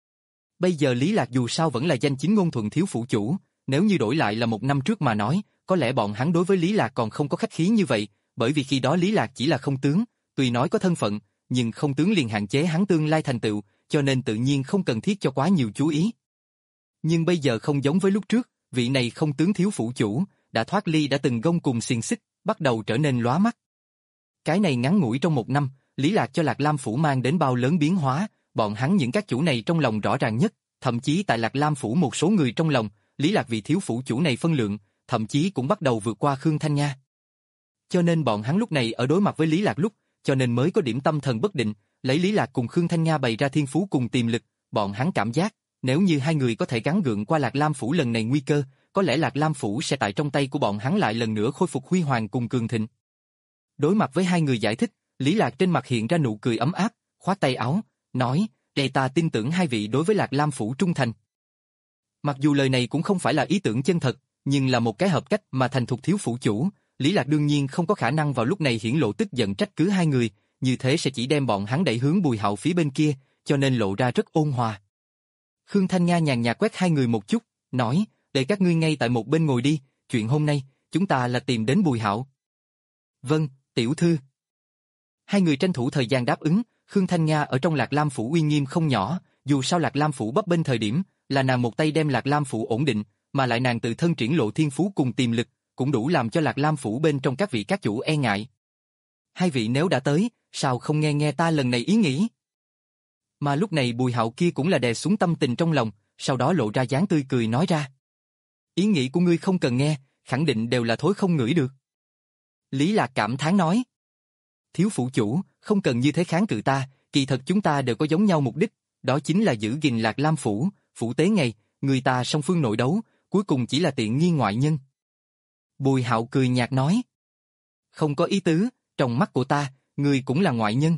Bây giờ Lý Lạc dù sao vẫn là danh chính ngôn thuận thiếu phủ chủ, nếu như đổi lại là một năm trước mà nói, có lẽ bọn hắn đối với Lý Lạc còn không có khách khí như vậy, bởi vì khi đó Lý Lạc chỉ là không tướng, tuy nói có thân phận, nhưng không tướng liền hạn chế hắn tương lai thành tựu, cho nên tự nhiên không cần thiết cho quá nhiều chú ý. Nhưng bây giờ không giống với lúc trước, vị này không tướng thiếu phủ chủ, đã thoát ly đã từng gông cùng xiềng xích, bắt đầu trở nên lóa mắt. Cái này ngắn ngủi trong một năm, Lý Lạc cho Lạc Lam phủ mang đến bao lớn biến hóa, bọn hắn những các chủ này trong lòng rõ ràng nhất, thậm chí tại Lạc Lam phủ một số người trong lòng, Lý Lạc vị thiếu phủ chủ này phân lượng, thậm chí cũng bắt đầu vượt qua Khương Thanh Nga. Cho nên bọn hắn lúc này ở đối mặt với Lý Lạc lúc, cho nên mới có điểm tâm thần bất định, lấy Lý Lạc cùng Khương Thanh Nga bày ra thiên phú cùng tiềm lực, bọn hắn cảm giác, nếu như hai người có thể gắng gượng qua Lạc Lam phủ lần này nguy cơ, có lẽ Lạc Lam phủ sẽ tại trong tay của bọn hắn lại lần nữa khôi phục huy hoàng cùng cường thịnh. Đối mặt với hai người giải thích, Lý Lạc trên mặt hiện ra nụ cười ấm áp, khoát tay áo, nói, để ta tin tưởng hai vị đối với Lạc Lam phủ trung thành. Mặc dù lời này cũng không phải là ý tưởng chân thật, nhưng là một cái hợp cách mà thành thục thiếu phủ chủ, Lý Lạc đương nhiên không có khả năng vào lúc này hiển lộ tức giận trách cứ hai người, như thế sẽ chỉ đem bọn hắn đẩy hướng Bùi Hạo phía bên kia, cho nên lộ ra rất ôn hòa. Khương Thanh Nga nhàn nhạt quét hai người một chút, nói, để các ngươi ngay tại một bên ngồi đi, chuyện hôm nay, chúng ta là tìm đến Bùi Hạo. Vâng, tiểu thư. Hai người tranh thủ thời gian đáp ứng, Khương Thanh Nga ở trong Lạc Lam phủ uy nghiêm không nhỏ, dù sao Lạc Lam phủ bấp bênh thời điểm, là nàng một tay đem Lạc Lam phủ ổn định, mà lại nàng tự thân triển lộ thiên phú cùng tiềm lực, cũng đủ làm cho Lạc Lam phủ bên trong các vị các chủ e ngại. Hai vị nếu đã tới, sao không nghe nghe ta lần này ý nghĩ? Mà lúc này Bùi Hạo kia cũng là đè xuống tâm tình trong lòng, sau đó lộ ra dáng tươi cười nói ra. Ý nghĩ của ngươi không cần nghe, khẳng định đều là thối không ngửi được. Lý Lạc cảm thán nói. Thiếu phủ chủ, không cần như thế kháng cự ta, kỳ thật chúng ta đều có giống nhau mục đích, đó chính là giữ gìn Lạc Lam phủ, phủ tế ngày, người ta song phương nội đấu, cuối cùng chỉ là tiện nghi ngoại nhân. Bùi Hạo cười nhạt nói. Không có ý tứ, trong mắt của ta, người cũng là ngoại nhân.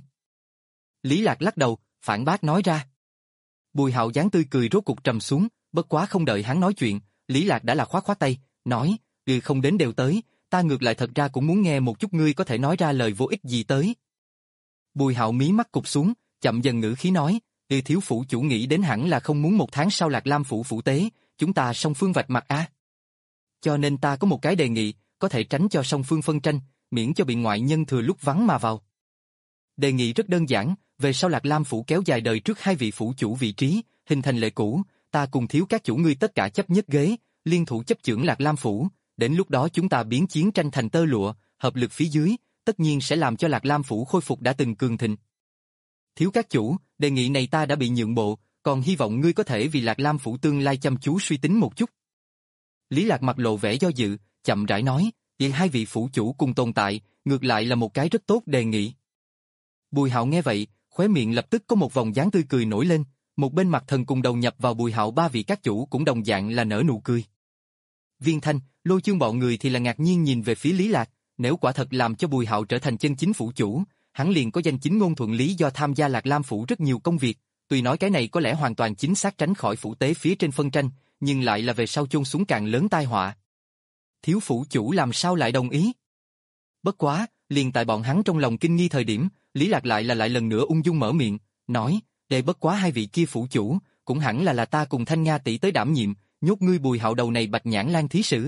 Lý Lạc lắc đầu, phản bác nói ra. Bùi Hạo dáng tươi cười rốt cục trầm xuống, bất quá không đợi hắn nói chuyện, Lý Lạc đã là khoát khoát tay, nói, ừ không đến đều tới, ta ngược lại thật ra cũng muốn nghe một chút ngươi có thể nói ra lời vô ích gì tới. Bùi Hạo mí mắt cụp xuống, chậm dần ngữ khí nói, ừ thiếu phủ chủ nghĩ đến hẳn là không muốn một tháng sau Lạc Lam phủ phủ tế, chúng ta song phương vạch mặt a. Cho nên ta có một cái đề nghị, có thể tránh cho song phương phân tranh, miễn cho bị ngoại nhân thừa lúc vắng mà vào. Đề nghị rất đơn giản, về sau Lạc Lam phủ kéo dài đời trước hai vị phủ chủ vị trí, hình thành lệ cũ, ta cùng thiếu các chủ ngươi tất cả chấp nhất ghế, liên thủ chấp chưởng Lạc Lam phủ, đến lúc đó chúng ta biến chiến tranh thành tơ lụa, hợp lực phía dưới, tất nhiên sẽ làm cho Lạc Lam phủ khôi phục đã từng cường thịnh. Thiếu các chủ, đề nghị này ta đã bị nhượng bộ, còn hy vọng ngươi có thể vì Lạc Lam phủ tương lai chăm chú suy tính một chút. Lý Lạc mặt lộ vẻ do dự, chậm rãi nói, vậy hai vị phủ chủ cùng tồn tại, ngược lại là một cái rất tốt đề nghị. Bùi Hạo nghe vậy, khóe miệng lập tức có một vòng dáng tươi cười nổi lên, một bên mặt thần cùng đầu nhập vào Bùi Hạo ba vị các chủ cũng đồng dạng là nở nụ cười. Viên Thanh, Lôi Chương bọn người thì là ngạc nhiên nhìn về phía Lý Lạc, nếu quả thật làm cho Bùi Hạo trở thành chân chính phủ chủ, hắn liền có danh chính ngôn thuận lý do tham gia Lạc Lam phủ rất nhiều công việc, tuy nói cái này có lẽ hoàn toàn chính xác tránh khỏi phủ tế phía trên phân tranh, nhưng lại là về sau chôn xuống càng lớn tai họa. Thiếu phủ chủ làm sao lại đồng ý? Bất quá, liền tại bọn hắn trong lòng kinh nghi thời điểm, Lý Lạc lại là lại lần nữa ung dung mở miệng, nói, đây bất quá hai vị kia phủ chủ, cũng hẳn là là ta cùng Thanh Nga tỷ tới đảm nhiệm, nhốt ngươi Bùi Hạo đầu này bạch nhãn lan thí sử.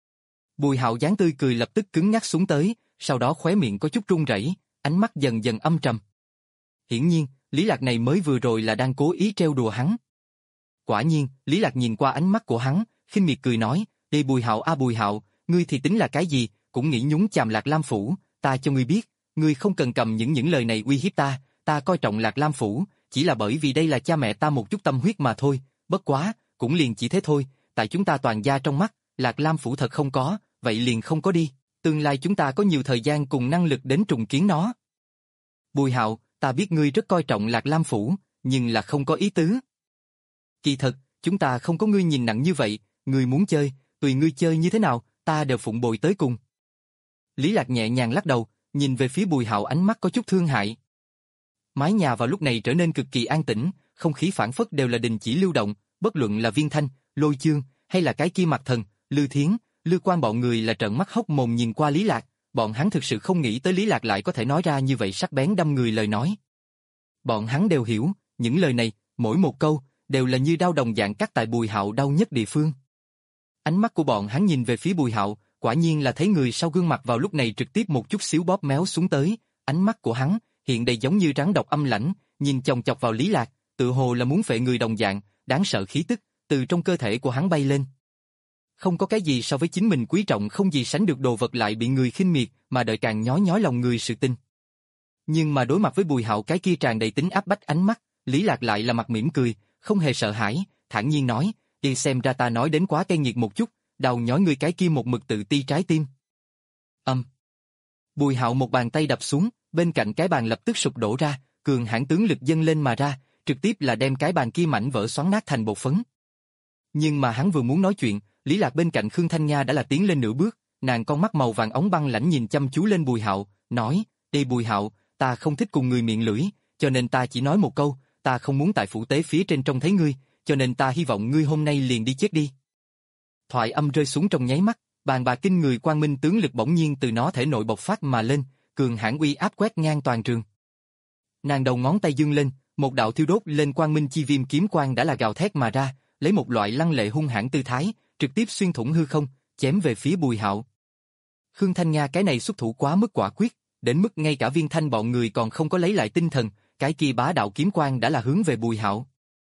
Bùi Hạo dáng tươi cười lập tức cứng nhắc xuống tới, sau đó khóe miệng có chút run rẩy, ánh mắt dần dần âm trầm. Hiển nhiên, Lý Lạc này mới vừa rồi là đang cố ý trêu đùa hắn. Quả nhiên, Lý Lạc nhìn qua ánh mắt của hắn, khinh miệt cười nói, đây Bùi Hạo a Bùi Hạo, ngươi thì tính là cái gì, cũng nghĩ nhúng chàm Lạc Lam phủ, ta cho ngươi biết, ngươi không cần cầm những những lời này uy hiếp ta, ta coi trọng Lạc Lam phủ, chỉ là bởi vì đây là cha mẹ ta một chút tâm huyết mà thôi, bất quá, cũng liền chỉ thế thôi, tại chúng ta toàn gia trong mắt, Lạc Lam phủ thật không có, vậy liền không có đi, tương lai chúng ta có nhiều thời gian cùng năng lực đến trùng kiến nó. Bùi Hạo, ta biết ngươi rất coi trọng Lạc Lam phủ, nhưng là không có ý tứ. Kỳ thật, chúng ta không có ngươi nhìn nặng như vậy, ngươi muốn chơi, tùy ngươi chơi như thế nào, ta đều phụng bồi tới cùng. Lý Lạc nhẹ nhàng lắc đầu, nhìn về phía Bùi Hạo ánh mắt có chút thương hại. Mái nhà vào lúc này trở nên cực kỳ an tĩnh, không khí phảng phất đều là đình chỉ lưu động, bất luận là Viên Thanh, Lôi Chương, hay là cái kia mặt thần, Lư Thiến, Lư Quan bọn người là trợn mắt hốc mồm nhìn qua Lý Lạc, bọn hắn thực sự không nghĩ tới Lý Lạc lại có thể nói ra như vậy sắc bén đâm người lời nói. Bọn hắn đều hiểu, những lời này, mỗi một câu, đều là như đao đồng dạng cắt tại Bùi Hạo đau nhất địa phương. Ánh mắt của bọn hắn nhìn về phía Bùi Hạo, quả nhiên là thấy người sau gương mặt vào lúc này trực tiếp một chút xíu bóp méo xuống tới, ánh mắt của hắn hiện đầy giống như rắn độc âm lãnh, nhìn chòng chọc vào Lý Lạc, tự hồ là muốn phệ người đồng dạng, đáng sợ khí tức từ trong cơ thể của hắn bay lên. Không có cái gì so với chính mình quý trọng không gì sánh được đồ vật lại bị người khinh miệt, mà đợi càng nhói nhói lòng người sự tình. Nhưng mà đối mặt với Bùi Hạo cái kia tràn đầy tính áp bách ánh mắt, Lý Lạc lại là mặt mỉm cười, không hề sợ hãi, thản nhiên nói, đi xem ra ta nói đến quá cay nghiệt một chút, đau nhói người cái kia một mực tự ti trái tim. Âm. Bùi Hạo một bàn tay đập xuống, bên cạnh cái bàn lập tức sụp đổ ra, cường hãn tướng lực dâng lên mà ra, trực tiếp là đem cái bàn kia mảnh vỡ xoắn nát thành bột phấn. Nhưng mà hắn vừa muốn nói chuyện, Lý Lạc bên cạnh Khương Thanh Nga đã là tiến lên nửa bước, nàng con mắt màu vàng óng băng lãnh nhìn chăm chú lên Bùi Hạo, nói, "Đây Bùi Hạo, ta không thích cùng người miệng lưỡi, cho nên ta chỉ nói một câu, ta không muốn tại phủ tế phía trên trông thấy ngươi, cho nên ta hy vọng ngươi hôm nay liền đi chết đi." Thoại âm rơi xuống trong nháy mắt, bàn bà kinh người quang minh tướng lực bỗng nhiên từ nó thể nội bộc phát mà lên, cường hãn uy áp quét ngang toàn trường. Nàng đầu ngón tay dương lên, một đạo thiêu đốt lên quang minh chi viêm kiếm quang đã là gào thét mà ra, lấy một loại lăng lệ hung hãn tư thái, trực tiếp xuyên thủng hư không, chém về phía Bùi Hạo. Khương Thanh Nga cái này xuất thủ quá mức quả quyết, đến mức ngay cả Viên Thanh bọn người còn không có lấy lại tinh thần, cái kia bá đạo kiếm quang đã là hướng về Bùi Hạo.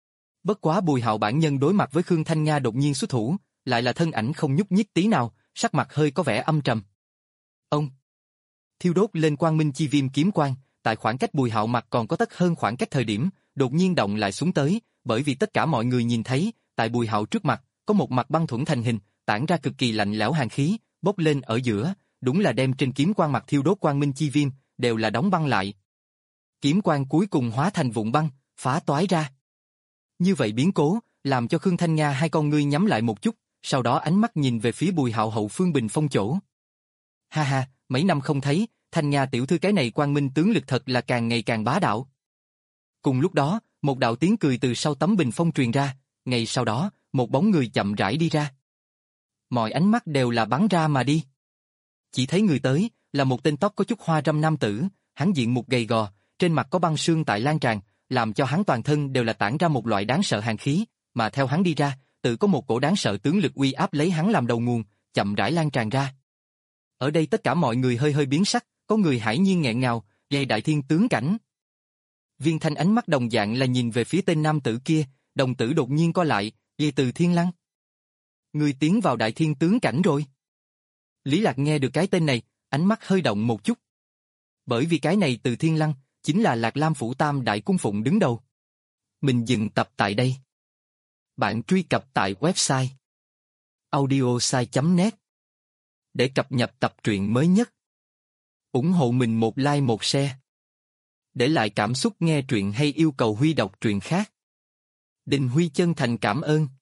Bất quá Bùi Hạo bản nhân đối mặt với Khương Thanh Nga đột nhiên xuất thủ, lại là thân ảnh không nhúc nhích tí nào, sắc mặt hơi có vẻ âm trầm. Ông thiêu đốt lên quang minh chi viêm kiếm quang, tại khoảng cách Bùi Hạo mặt còn có tất hơn khoảng cách thời điểm, đột nhiên động lại xuống tới, bởi vì tất cả mọi người nhìn thấy, tại Bùi Hạo trước mặt, có một mặt băng thuẫn thành hình, tản ra cực kỳ lạnh lẽo hàn khí, bốc lên ở giữa, đúng là đem trên kiếm quang mặt thiêu đốt quang minh chi viêm, đều là đóng băng lại. Kiếm quang cuối cùng hóa thành vụn băng, phá toái ra. Như vậy biến cố, làm cho Khương Thanh Nga hai con ngươi nhắm lại một chút, sau đó ánh mắt nhìn về phía Bùi Hạo hậu phương bình phong chỗ. Ha ha, mấy năm không thấy, Thanh Nga tiểu thư cái này quang minh tướng lực thật là càng ngày càng bá đạo. Cùng lúc đó, một đạo tiếng cười từ sau tấm bình phong truyền ra, ngay sau đó, một bóng người chậm rãi đi ra. Mọi ánh mắt đều là bắn ra mà đi. Chỉ thấy người tới, là một tên tóc có chút hoa râm nam tử, hắn diện mục gầy gò, trên mặt có băng sương tại lan tràn, làm cho hắn toàn thân đều là tản ra một loại đáng sợ hàn khí, mà theo hắn đi ra, tự có một cổ đáng sợ tướng lực uy áp lấy hắn làm đầu nguồn, chậm rãi lan tràn ra. Ở đây tất cả mọi người hơi hơi biến sắc, có người hãi nhiên nghẹn ngào, gây đại thiên tướng cảnh. Viên Thanh ánh mắt đồng dạng là nhìn về phía tên nam tử kia, đồng tử đột nhiên co lại, gây từ thiên lăng. Người tiến vào đại thiên tướng cảnh rồi. Lý Lạc nghe được cái tên này, ánh mắt hơi động một chút. Bởi vì cái này từ thiên lăng, chính là Lạc Lam Phủ Tam Đại Cung Phụng đứng đầu. Mình dừng tập tại đây. Bạn truy cập tại website audiosai chấm net để cập nhật tập truyện mới nhất. Ủng hộ mình một like một share. Để lại cảm xúc nghe truyện hay yêu cầu Huy đọc truyện khác. Đình Huy chân thành cảm ơn.